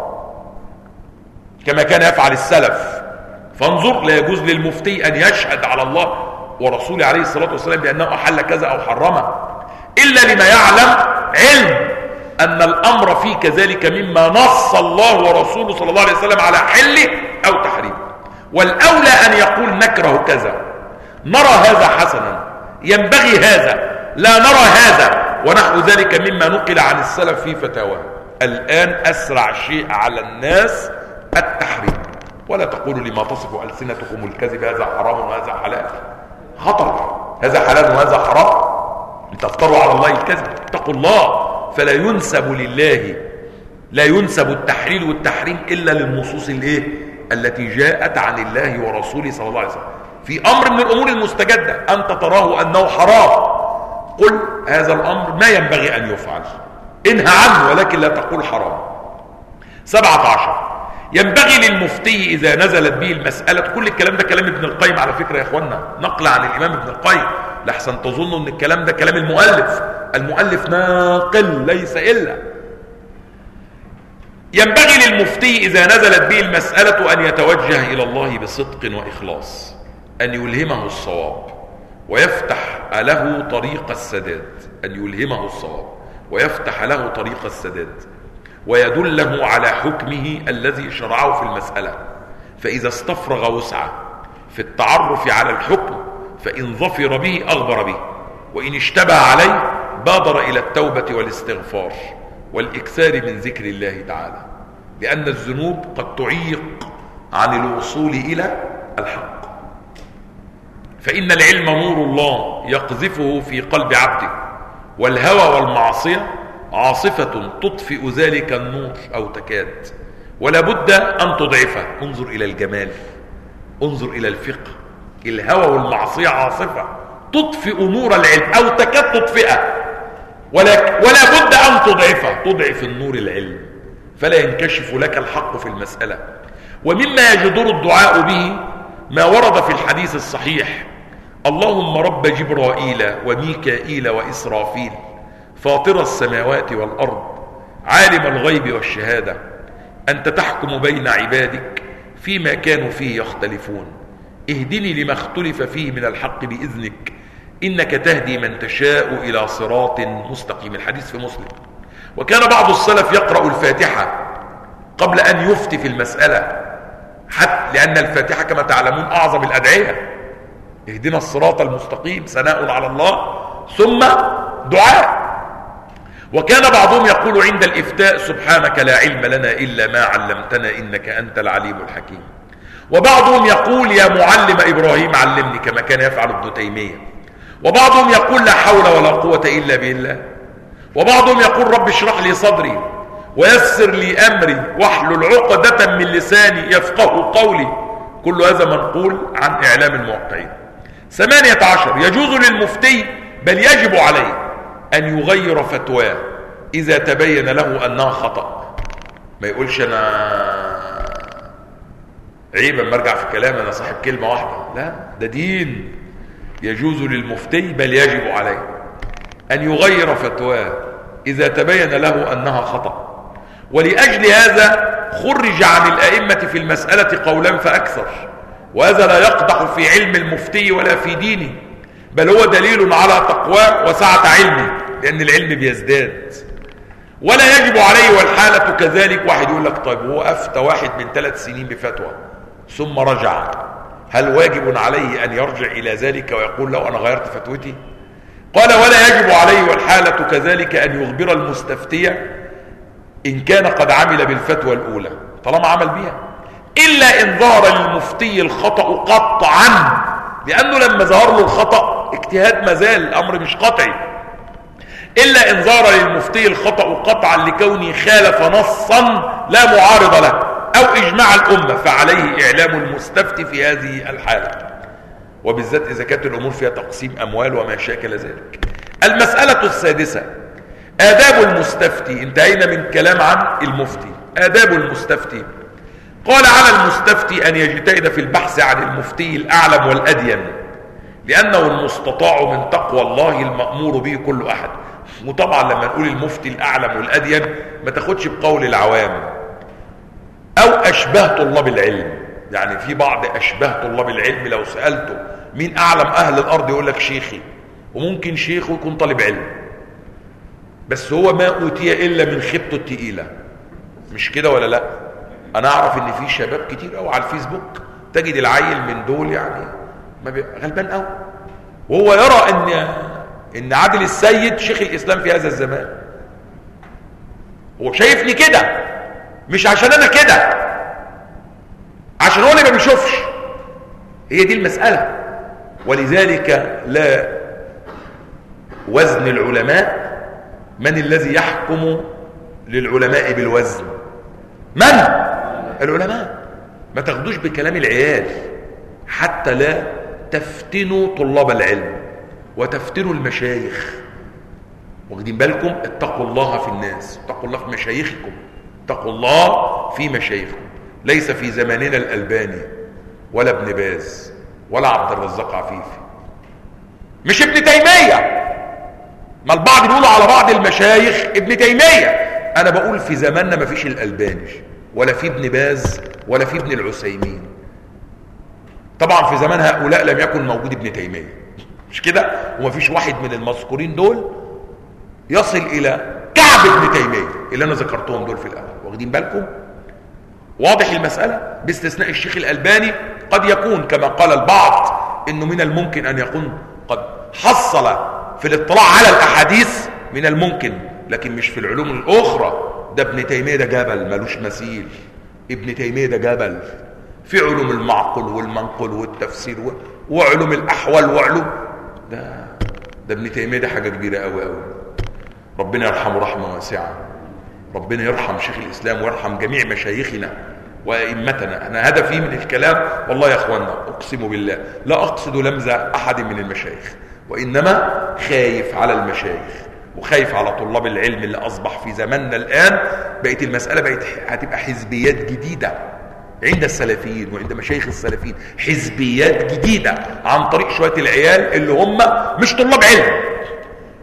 كما كان يفعل السلف. فانظر، لا يجوز للمفتي ان يشهد على الله ورسوله عليه الصلاة والسلام بانه احل كذا او حرمه الا لما يعلم علم ان الامر فيه كذلك مما نص الله ورسوله صلى الله عليه وسلم على حله او تحريمه. والاولى ان يقول نكره كذا، نرى هذا حسنا، ينبغي هذا، لا نرى هذا، ونحو ذلك مما نقل عن السلف في فتاواه. الان اسرع شيء على الناس التحريم. ولا تقولوا لما تصف ألسنتكم الكذب هذا حرام وهذا حلال. خطر، هذا حلال وهذا حرام، تفتروا على الله الكذب. اتقوا الله. فلا ينسب لله، لا ينسب التحليل والتحريم الا للنصوص الايه التي جاءت عن الله ورسوله صلى الله عليه وسلم في امر من الامور المستجده. انت تراه انه حرام، قل هذا الامر ما ينبغي ان يفعل، انهى عنه ولكن لا تقول حرام. سبعة عشر ينبغي للمفتي اذا نزلت به المسألة، كل الكلام ده كلام ابن القيم على فكرة يا اخوانا، نقل عن الامام ابن القيم، لحسن تظنوا ان الكلام ده كلام المؤلف. المؤلف ناقل ليس الا. ينبغي للمفتي اذا نزلت به المسألة ان يتوجه الى الله بصدق واخلاص، ان يلهمه الصواب ويفتح له طريق السداد، ان يلهمه الصواب ويفتح له طريق السداد ويدله على حكمه الذي شرعه في المسألة. فإذا استفرغ وسعه في التعرف على الحكم فإن ظفر به أغبر به، وإن اشتبه عليه بادر إلى التوبة والاستغفار والإكثار من ذكر الله تعالى، لأن الذنوب قد تعيق عن الوصول إلى الحق. فإن العلم نور الله يقذفه في قلب عبده، والهوى والمعصية عاصفة تطفئ ذلك النور أو تكاد، ولا بد أن تضعفه. انظر إلى الجمال، انظر إلى الفقه. الهوى والمعصية عاصفة تطفئ نور العلم أو تكاد تطفئه، ولا, ولا بد أن تضعفه، تضعف النور العلم فلا ينكشف لك الحق في المسألة. ومما يجدر الدعاء به ما ورد في الحديث الصحيح: اللهم رب جبرائيل وميكائيل وإسرافيل فاطر السماوات والأرض عالم الغيب والشهادة أنت تحكم بين عبادك فيما كانوا فيه يختلفون اهدني لما اختلف فيه من الحق بإذنك إنك تهدي من تشاء إلى صراط مستقيم. الحديث في مسلم. وكان بعض السلف يقرأ الفاتحة قبل أن يفتي في المسألة، حتى لأن الفاتحة كما تعلمون أعظم الأدعية. اهدنا الصراط المستقيم ثناء على الله ثم دعاء. وكان بعضهم يقول عند الإفتاء سبحانك لا علم لنا إلا ما علمتنا إنك أنت العليم الحكيم. وبعضهم يقول يا معلم إبراهيم علمني كما كان يفعل ابن تيمية. وبعضهم يقول لا حول ولا قوة إلا بالله. وبعضهم يقول رب اشرح لي صدري ويسر لي أمري واحلل عقدة من لساني يفقه قولي. كل هذا منقول عن إعلام الموقعين. ثمانية عشر يجوز للمفتي بل يجب عليه أن يغير فتواه إذا تبين له أنها خطأ. ما يقولش أنا عيبا مرجع في كلام أنا صاحب كلمة واحدة، لا، ده دين. يجوز للمفتي بل يجب عليه أن يغير فتواه إذا تبين له أنها خطأ. ولأجل هذا خرج عن الأئمة في المسألة قولا فأكثر، وهذا لا يقدح في علم المفتي ولا في دينه، بل هو دليل على تقواه وسعة علمه، لأن العلم بيزداد. ولا يجب عليه والحالة كذلك. واحد يقول لك طيب هو أفتى واحد من ثلاث سنين بفتوى ثم رجع، هل واجب عليه أن يرجع إلى ذلك ويقول له أنا غيرت فتوتي؟ قال ولا يجب عليه والحالة كذلك أن يخبر المستفتي إن كان قد عمل بالفتوى الأولى طالما عمل بها، إلا إن ظهر للمفتي الخطأ قطعا، لأنه لما ظهر له الخطأ اجتهاد مازال، الأمر مش قطعي. إلا إن ظهر للمفتي الخطأ قطعا لكونه خالف نصا لا معارض له أو إجماع الأمة، فعليه إعلام المستفتي في هذه الحالة، وبالذات إذا كانت الأمور فيها تقسيم أموال وما شاكل ذلك. المسألة السادسة آداب المستفتي. انتهينا من كلام عن المفتي. آداب المستفتي. قال على المستفتي أن يجتهد في البحث عن المفتي الأعلم والأدين، لأنه المستطاع من تقوى الله المأمور به كل أحد. وطبعا لما نقول المفتي الأعلم والأدين ما تاخدش بقول العوام أو أشبه طلاب العلم. يعني في بعض أشبه طلاب العلم لو سألته مين أعلم أهل الأرض يقول لك شيخي، وممكن شيخه يكون طالب علم بس هو ما أوتي إلا من خيبته التقيلة. مش كده ولا لا؟ أنا أعرف إن في شباب كتير أو على الفيسبوك تجد العيل من دول يعني ما غلبان أو وهو يرى إن إن عادل السيد شيخ الإسلام في هذا الزمان. هو شايفني كده مش عشان أنا كده، عشان هو اللي ما بيشوفش. هي دي المسألة. ولذلك لا وزن العلماء. من الذي يحكم للعلماء بالوزن؟ من؟ العلماء. ما تاخدوش بكلام العيال حتى لا تفتنوا طلاب العلم وتفتنوا المشايخ. واخدين بالكم؟ اتقوا الله في الناس، اتقوا الله في مشايخكم، اتقوا الله في مشايخكم. ليس في زماننا الألباني ولا ابن باز ولا عبد الرزاق عفيفي، مش ابن تيمية. ما البعض بيقولوا على بعض المشايخ ابن تيمية. انا بقول في زماننا ما فيش الألباني ولا في ابن باز ولا في ابن العثيمين. طبعا في زمان هؤلاء لم يكن موجود ابن تيمية، مش كده؟ وما فيش واحد من المذكورين دول يصل الى كعب ابن تيمية اللي انا ذكرتهم دول في الاول. واخدين بالكم؟ واضح المسألة؟ باستثناء الشيخ الألباني قد يكون كما قال البعض انه من الممكن ان يكون قد حصل في الاطلاع على الاحاديث، من الممكن، لكن مش في العلوم الاخرى. ده ابن تيمية ده جبل ملوش مثيل. ابن تيمية ده جبل في علوم المعقل والمنقل والتفسير وعلوم الاحوال وعلوم ده ده ابن تيمية ده حاجة كبيرة قوي قوي. ربنا يرحمه رحمة واسعة. ربنا يرحم شيخ الاسلام ويرحم جميع مشايخنا وائمتنا. انا هدفي من الكلام والله يا اخوانا اقسم بالله لا اقصد لمزة احد من المشايخ، وانما خايف على المشايخ وخايف على طلاب العلم اللي اصبح في زماننا الان. بقت المسألة بقت هتبقى حزبيات جديدة عند السلفيين وعند مشايخ السلفيين، حزبيات جديدة عن طريق شوية العيال اللي هم مش طلاب علم،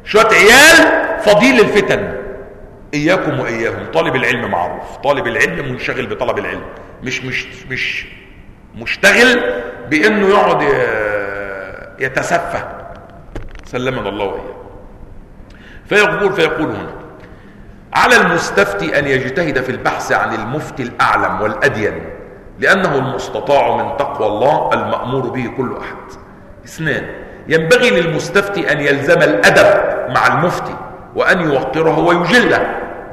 شوية عيال فاضيين للفتن. اياكم واياهم. طالب العلم معروف، طالب العلم منشغل بطلب العلم، مش مش مش مشتغل بانه يقعد يتسفه. سلمنا الله واياه. فيقول فيقول هنا: على المستفتي ان يجتهد في البحث عن المفتي الاعلم والادين، لانه المستطاع من تقوى الله المأمور به كل احد. اثنان: ينبغي للمستفتي ان يلزم الادب مع المفتي وان يوقره ويجله.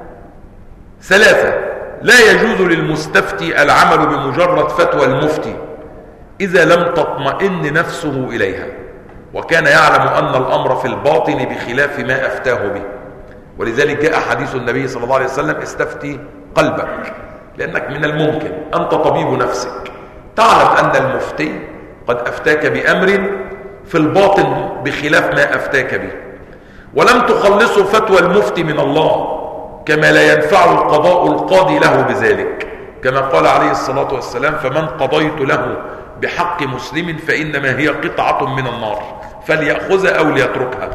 ثلاثة: لا يجوز للمستفتي العمل بمجرد فتوى المفتي اذا لم تطمئن نفسه اليها، وكان يعلم ان الامر في الباطن بخلاف ما افتاه به. ولذلك جاء حديث النبي صلى الله عليه وسلم: استفتي قلبك، لانك من الممكن انت طبيب نفسك تعلم ان المفتي قد افتاك بامر في الباطن بخلاف ما افتاك به، ولم تخلصوا فتوى المفتي من الله، كما لا ينفع القضاء القاضي له بذلك، كما قال عليه الصلاة والسلام: فمن قضيت له بحق مسلم فإنما هي قطعة من النار فليأخذها أو ليتركها.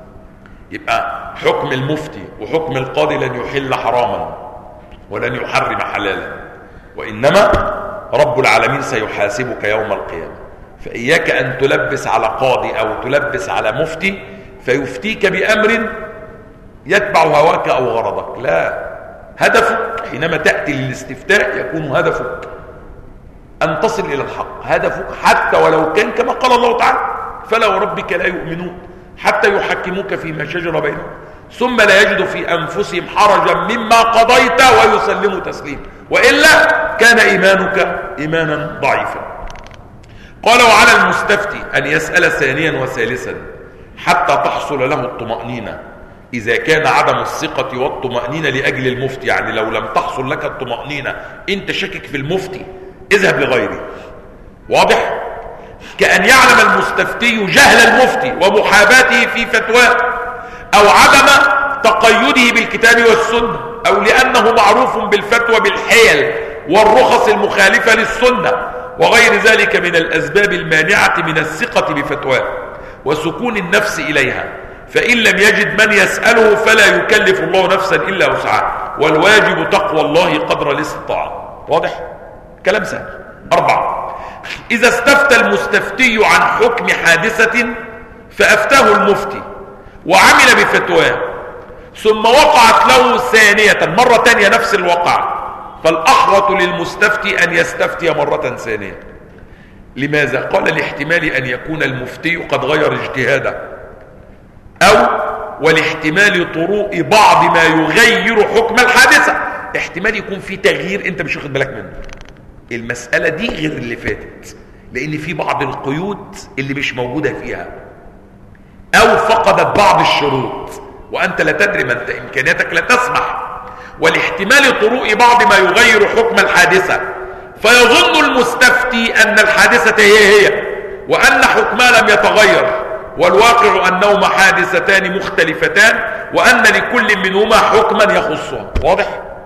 يبقى حكم المفتي وحكم القاضي لن يحل حراما ولن يحرم حلالا، وإنما رب العالمين سيحاسبك يوم القيامة. فإياك أن تلبس على قاضي أو تلبس على مفتي فيفتيك بأمر يتبع هواك أو غرضك. لا، هدفك حينما تأتي للاستفتاء يكون هدفك أن تصل إلى الحق، هدفك حتى ولو كان كما قال الله تعالى: فلا وربك لا يؤمنون حتى يحكموك فيما شجر بينهم ثم لا يجدوا في أنفسهم حرجا مما قضيت ويسلموا تسليما، وإلا كان إيمانك إيمانا ضعيفا. قال: وعلى المستفتي أن يسأل ثانيا وثالثا حتى تحصل له الطمأنينة، إذا كان عدم الثقة والطمأنينة لأجل المفتي. يعني لو لم تحصل لك الطمأنينة أنت شكك في المفتي، اذهب لغيره. واضح؟ كأن يعلم المستفتي جهل المفتي ومحاباته في فتواه، أو عدم تقيده بالكتاب والسنة، أو لأنه معروف بالفتوى بالحيل والرخص المخالفة للسنة وغير ذلك من الأسباب المانعة من الثقة بفتواه وسكون النفس إليها. فإن لم يجد من يسأله فلا يكلف الله نفسا إلا وسعها، والواجب تقوى الله قدر الاستطاعة. واضح؟ كلام سهل. أربعة: إذا استفتى المستفتي عن حكم حادثة فأفتاه المفتي وعمل بفتواه ثم وقعت له ثانية، مرة تانية نفس الوقع، فالأحوط للمستفتي أن يستفتي مرة ثانية. لماذا؟ قال: لاحتمال أن يكون المفتي قد غير اجتهاده، أو ولاحتمال طروء بعض ما يغير حكم الحادثة. احتمال يكون في تغيير انت مش واخد بالك منه. المسألة دي غير اللي فاتت، لأن في بعض القيود اللي مش موجودة فيها، أو فقدت بعض الشروط وأنت لا تدري، ما أنت إمكانياتك لا تسمح. ولاحتمال طروء بعض ما يغير حكم الحادثة، فيظن المستفتي أن الحادثة هي هي وأن حكمها لم يتغير، والواقع أنهما حادثتان مختلفتان وأن لكل منهما حكما يخصها. واضح؟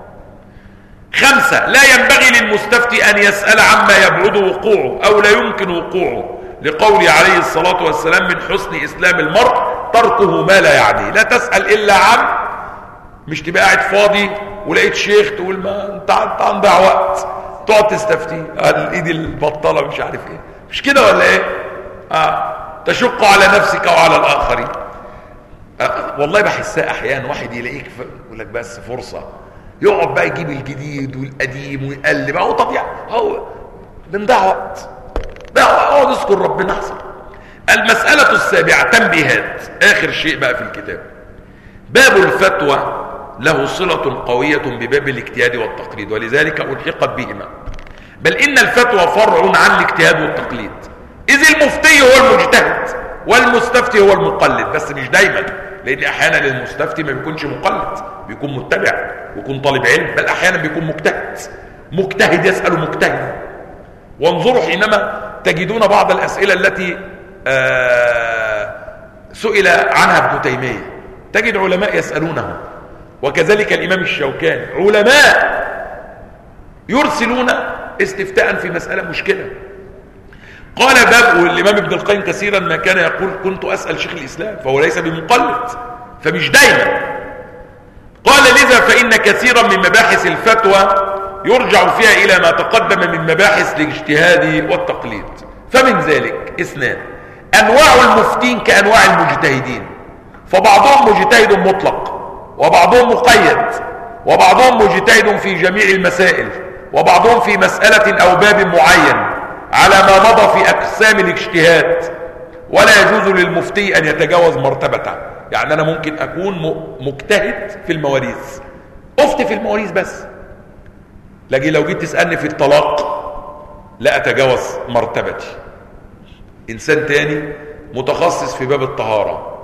خمسة: لا ينبغي للمستفتي أن يسأل عما يبعد وقوعه أو لا يمكن وقوعه، لقوله عليه الصلاة والسلام: من حسن إسلام المرء تركه ما لا يعنيه. لا تسأل إلا عن، مش تبقى قاعد فاضي ولقيت شيخ تقول ما انت هنضيع وقت تقعد تستفتي الايد البطاله مش عارف ايه، مش كده ولا ايه؟ اه تشق على نفسك وعلى الاخرين. آه والله بحسها احيانا واحد يلاقيك يقول لك بس فرصه، يقعد بقى يجيب الجديد والقديم ويقلب، اهو طبيعي اهو بنضيع وقت، اقعد اذكر ربنا احسن. المساله السابعه تنبيهات، اخر شيء بقى في الكتاب. باب الفتوى له صلة قوية بباب الاجتهاد والتقليد، ولذلك ألحقت بهما، بل إن الفتوى فرع عن الاجتهاد والتقليد، إذ المفتي هو المجتهد والمستفتي هو المقلد، بس مش دايما، لأن أحيانا المستفتي ما بيكونش مقلد، بيكون متبع ويكون طالب علم، بل أحيانا بيكون مجتهد، مجتهد يسأل مجتهد. وانظروا حينما تجدون بعض الأسئلة التي آه سئل عنها ابن تيمية، تجد علماء يسألونه، وكذلك الإمام الشوكاني، علماء يرسلون استفتاء في مسألة مشكلة. قال باب الإمام ابن القيم كثيرا ما كان يقول كنت أسأل شيخ الإسلام، فهو ليس بمقلد، فمش دايما. قال لذا فإن كثيرا من مباحث الفتوى يرجع فيها إلى ما تقدم من مباحث الاجتهاد والتقليد. فمن ذلك اثنان: أنواع المفتين كأنواع المجتهدين، فبعضهم مجتهد مطلق وبعضهم مقيد، وبعضهم مجتهد في جميع المسائل، وبعضهم في مسألة أو باب معين على ما مضى في أقسام الاجتهاد. ولا يجوز للمفتي أن يتجاوز مرتبته. يعني أنا ممكن أكون مجتهد في المواريث، أفتي في المواريث بس، لكن لو جيت تسألني في الطلاق لا أتجاوز مرتبتي. إنسان تاني متخصص في باب الطهارة،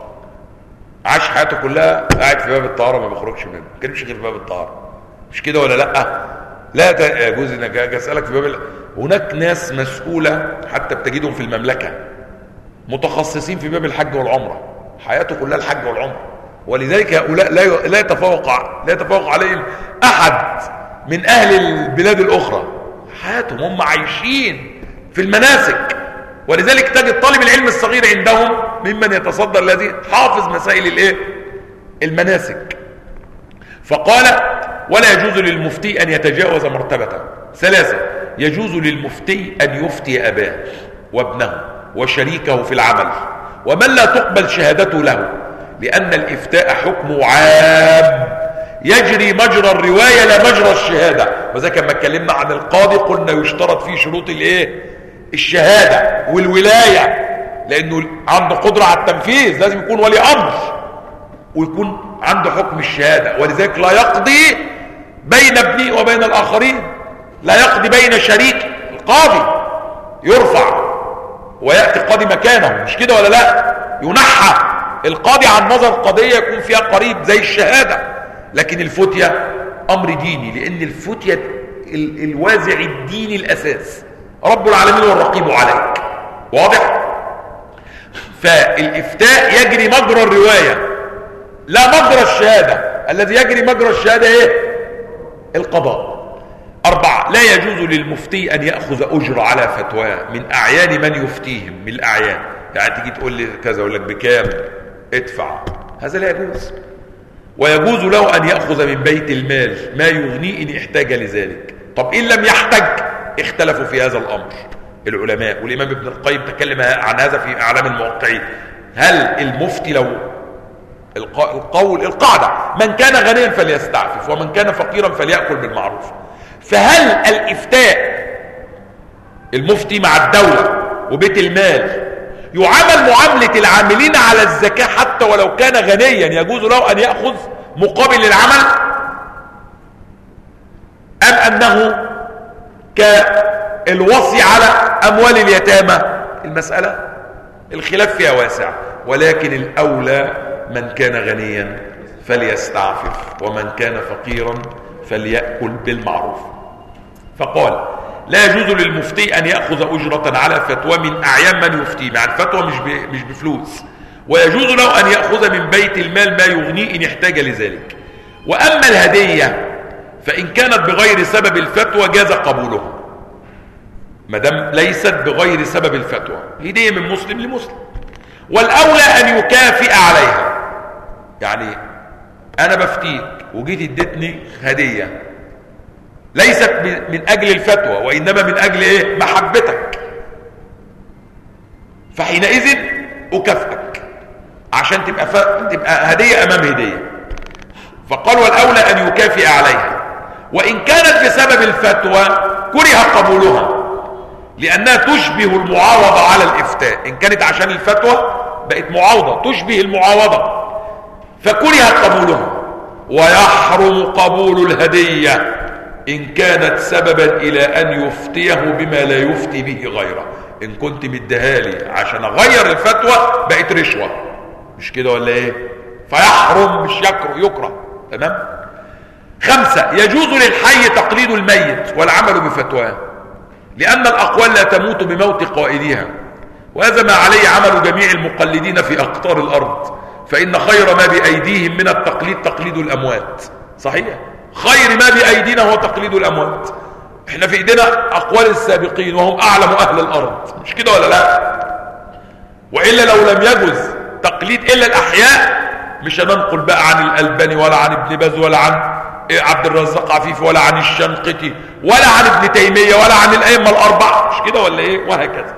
عاش حياته كلها قاعد في باب الطهارة ما بيخرجش منه، ما كانش غير في باب الطهارة، مش كده ولا لا؟ لا يجوز انك اسالك في باب ال... هناك ناس مسؤولة حتى بتجدهم في المملكة متخصصين في باب الحج والعمرة، حياته كلها الحج والعمرة، ولذلك هؤلاء لا ي... لا يتفوق لا يتفوق عليهم احد من اهل البلاد الاخرى. حياتهم هم عايشين في المناسك، ولذلك تجد طالب العلم الصغير عندهم ممن يتصدر الذي حافظ مسائل الايه المناسك. فقال: ولا يجوز للمفتي ان يتجاوز مرتبته. ثلاثة: يجوز للمفتي ان يفتي اباه وابنه وشريكه في العمل ومن لا تقبل شهادته له، لان الافتاء حكم عام يجري مجرى الرواية لا مجرى الشهادة. وذلك لما اتكلمنا عن القاضي قلنا يشترط فيه شروط الايه الشهادة والولاية، لانه عنده قدرة على التنفيذ، لازم يكون ولي امر ويكون عنده حكم الشهادة. ولذلك لا يقضي بين ابنه وبين الاخرين، لا يقضي بين شريك. القاضي يرفع ويأتي قاضي مكانه، مش كده ولا لا؟ ينحى القاضي عن نظر قضية يكون فيها قريب زي الشهادة. لكن الفتية امر ديني، لان الفتية ال الوازع الديني الاساس، رب العالمين والرقيب عليك. واضح؟ فالافتاء يجري مجرى الرواية لا مجرى الشهادة. الذي يجري مجرى الشهادة ايه؟ القضاء. أربعة: لا يجوز للمفتي أن يأخذ أجر على فتواه من أعيان من يفتيهم، من الأعيان. يعني تيجي تقول لي كذا أقول لك بكام ادفع، هذا لا يجوز. ويجوز له أن يأخذ من بيت المال ما يغنيه إن احتاج لذلك. طب إن لم يحتج اختلفوا في هذا الأمر العلماء، والإمام ابن القيم تكلم عن هذا في أعلام الموقعين. هل المفتي لو القول القاعدة من كان غنيا فليستعفف ومن كان فقيرا فليأكل بالمعروف، فهل الإفتاء المفتي مع الدولة وبيت المال يعامل معاملة العاملين على الزكاة حتى ولو كان غنيا يجوز له أن يأخذ مقابل العمل، أم أنه كالوصي على أموال اليتامى؟ المسألة الخلاف فيها واسع، ولكن الأولى من كان غنيا فليستعفف ومن كان فقيرا فليأكل بالمعروف. فقال: لا يجوز للمفتي أن يأخذ أجرة على فتوى من أعيان من يفتي، مع الفتوى مش مش بفلوس. ويجوز له أن يأخذ من بيت المال ما يغنيه إن احتاج لذلك. وأما الهدية فإن كانت بغير سبب الفتوى جاز قبولها، ما دام ليست بغير سبب الفتوى، هدية من مسلم لمسلم. والأولى أن يكافئ عليها. يعني أنا بفتيك وجيت ادتني هدية ليست من أجل الفتوى وإنما من أجل إيه؟ محبتك، فحينئذ أكافئك عشان تبقى, ف... تبقى هدية أمام هدية. فقال: والأولى أن يكافئ عليها. وإن كانت بسبب الفتوى كره قبولها، لأنها تشبه المعاوضة على الإفتاء. إن كانت عشان الفتوى بقت معاوضة تشبه المعاوضة فكره قبولها. ويحرم قبول الهدية إن كانت سببا إلى أن يفتيه بما لا يفتي به غيره. إن كنت مديهالي عشان أغير الفتوى بقت رشوة، مش كده ولا إيه؟ فيحرم مش يكره، يكره. تمام؟ خمسة: يجوز للحي تقليد الميت والعمل بفتواه، لأن الأقوال لا تموت بموت قائلها، وهذا ما عليه عمل جميع المقلدين في أقطار الأرض، فإن خير ما بأيديهم من التقليد تقليد الأموات. صحيح؟ خير ما بأيدينا هو تقليد الأموات. احنا في ايدينا أقوال السابقين وهم أعلم أهل الأرض، مش كده ولا لا؟ وإلا لو لم يجوز تقليد إلا الأحياء مش هننقل بقى عن الألباني ولا عن ابن باز ولا عن عبد الرزاق عفيفي ولا عن الشنقيطي ولا عن ابن تيمية ولا عن الأئمة الأربعة، مش كده ولا ايه؟ وهكذا.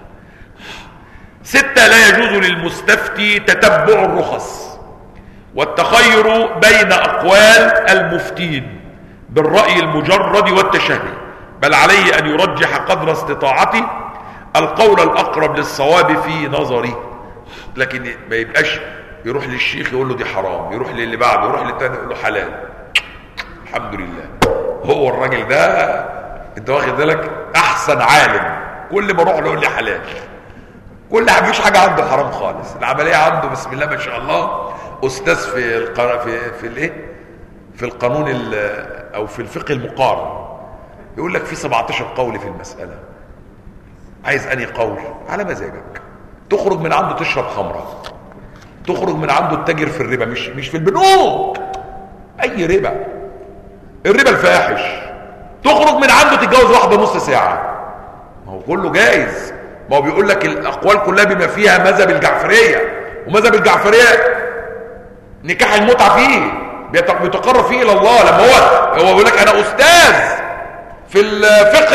ستة، لا يجوز للمستفتي تتبع الرخص والتخير بين أقوال المفتين بالرأي المجرد والتشهي، بل عليه أن يرجح قدر استطاعته القول الأقرب للصواب في نظره. لكن ما يبقاش يروح للشيخ يقول له دي حرام، يروح للي بعده، يروح للتاني يقول له حلال. الحمد لله هو الراجل ده انت واخد بالك احسن عالم، كل ما اروح له يقول لي حلال، كل ما فيش حاجه عنده حرام خالص، العمليه عنده بسم الله ما شاء الله استاذ في القر... في في الايه في القانون ال... او في الفقه المقارن. يقول لك في سبعتاشر قول في المساله، عايز انهي قول على مزاجك. تخرج من عنده تشرب خمره، تخرج من عنده التاجر في الربا، مش مش في البنوك، اي ربا، الربا الفاحش، تخرج من عنده تتجوز واحده نص ساعه، ما هو كله جايز. ما هو بيقول لك الاقوال كلها بما فيها مذهب الجعفريه، ومذهب الجعفريه نكاح المتعه فيه بيتقرب فيه الى الله. لما هو هو بيقول لك انا استاذ في الفقه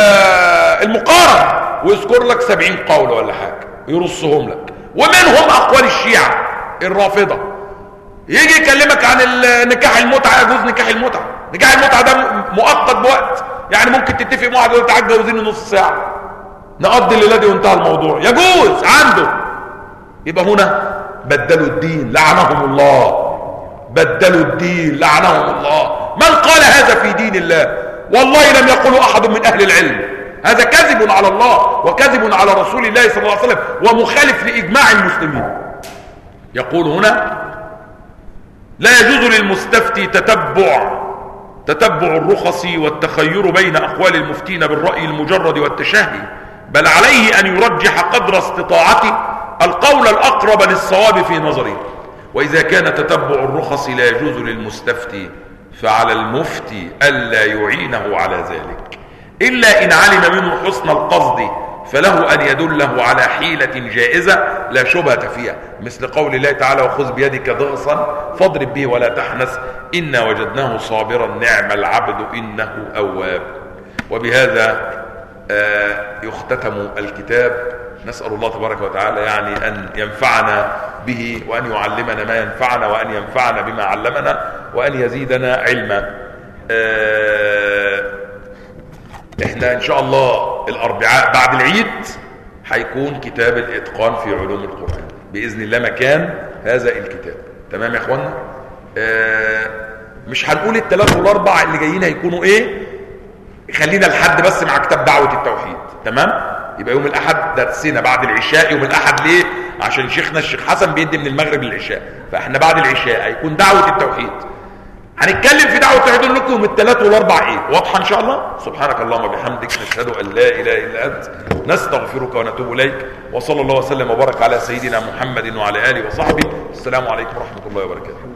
المقارن ويذكر لك سبعين قول ولا حاجه يرصهم لك، ومنهم اقوال الشيعه الرافضه. يجي يكلمك عن نكاح المتعه، يجوز نكاح المتعه، نكاح المتعه ده مؤقت بوقت، يعني ممكن تتفق مع واحد تعالى جوزيني نص ساعه نقضي الليله دي وانتهى الموضوع، يجوز عنده. يبقى هنا بدلوا الدين لعنهم الله، بدلوا الدين لعنهم الله. من قال هذا في دين الله؟ والله لم يقله احد من اهل العلم. هذا كذب على الله وكذب على رسول الله صلى الله عليه وسلم ومخالف لاجماع المسلمين. يقول هنا لا يجوز للمستفتي تتبع تتبع الرخص والتخير بين اقوال المفتين بالرأي المجرد والتشهي، بل عليه ان يرجح قدر استطاعته القول الاقرب للصواب في نظره. واذا كان تتبع الرخص لا يجوز للمستفتي فعلى المفتي الا يعينه على ذلك، الا ان علم منه حسن القصد فله ان يدله على حيلة جائزة لا شبهة فيها، مثل قول الله تعالى وخذ بيدك ضغصا فاضرب به ولا تحنث انا وجدناه صابرا نعم العبد انه اواب. وبهذا يختتم الكتاب. نسأل الله تبارك وتعالى يعني أن ينفعنا به وأن يعلمنا ما ينفعنا وأن ينفعنا بما علمنا وأن يزيدنا علما. احنا إن شاء الله الأربعاء بعد العيد هيكون كتاب الإتقان في علوم القرآن بإذن الله مكان هذا الكتاب. تمام يا إخوانا؟ مش هنقول الثلاث والأربع اللي جايين هيكونوا إيه، خلينا لحد بس مع كتاب دعوة التوحيد. تمام؟ يبقى يوم الأحد درسنا بعد العشاء. يوم الأحد ليه؟ عشان شيخنا الشيخ حسن بيدي من المغرب للعشاء، فاحنا بعد العشاء هيكون دعوة التوحيد. هنتكلم في دعوة التوحيد نقول لكم الثلاث والأربع إيه، واضحة إن شاء الله؟ سبحانك اللهم وبحمدك نشهد أن لا إله إلا أنت نستغفرك ونتوب إليك، وصلى الله وسلم وبارك على سيدنا محمد وعلى آله وصحبه. السلام عليكم ورحمة الله وبركاته.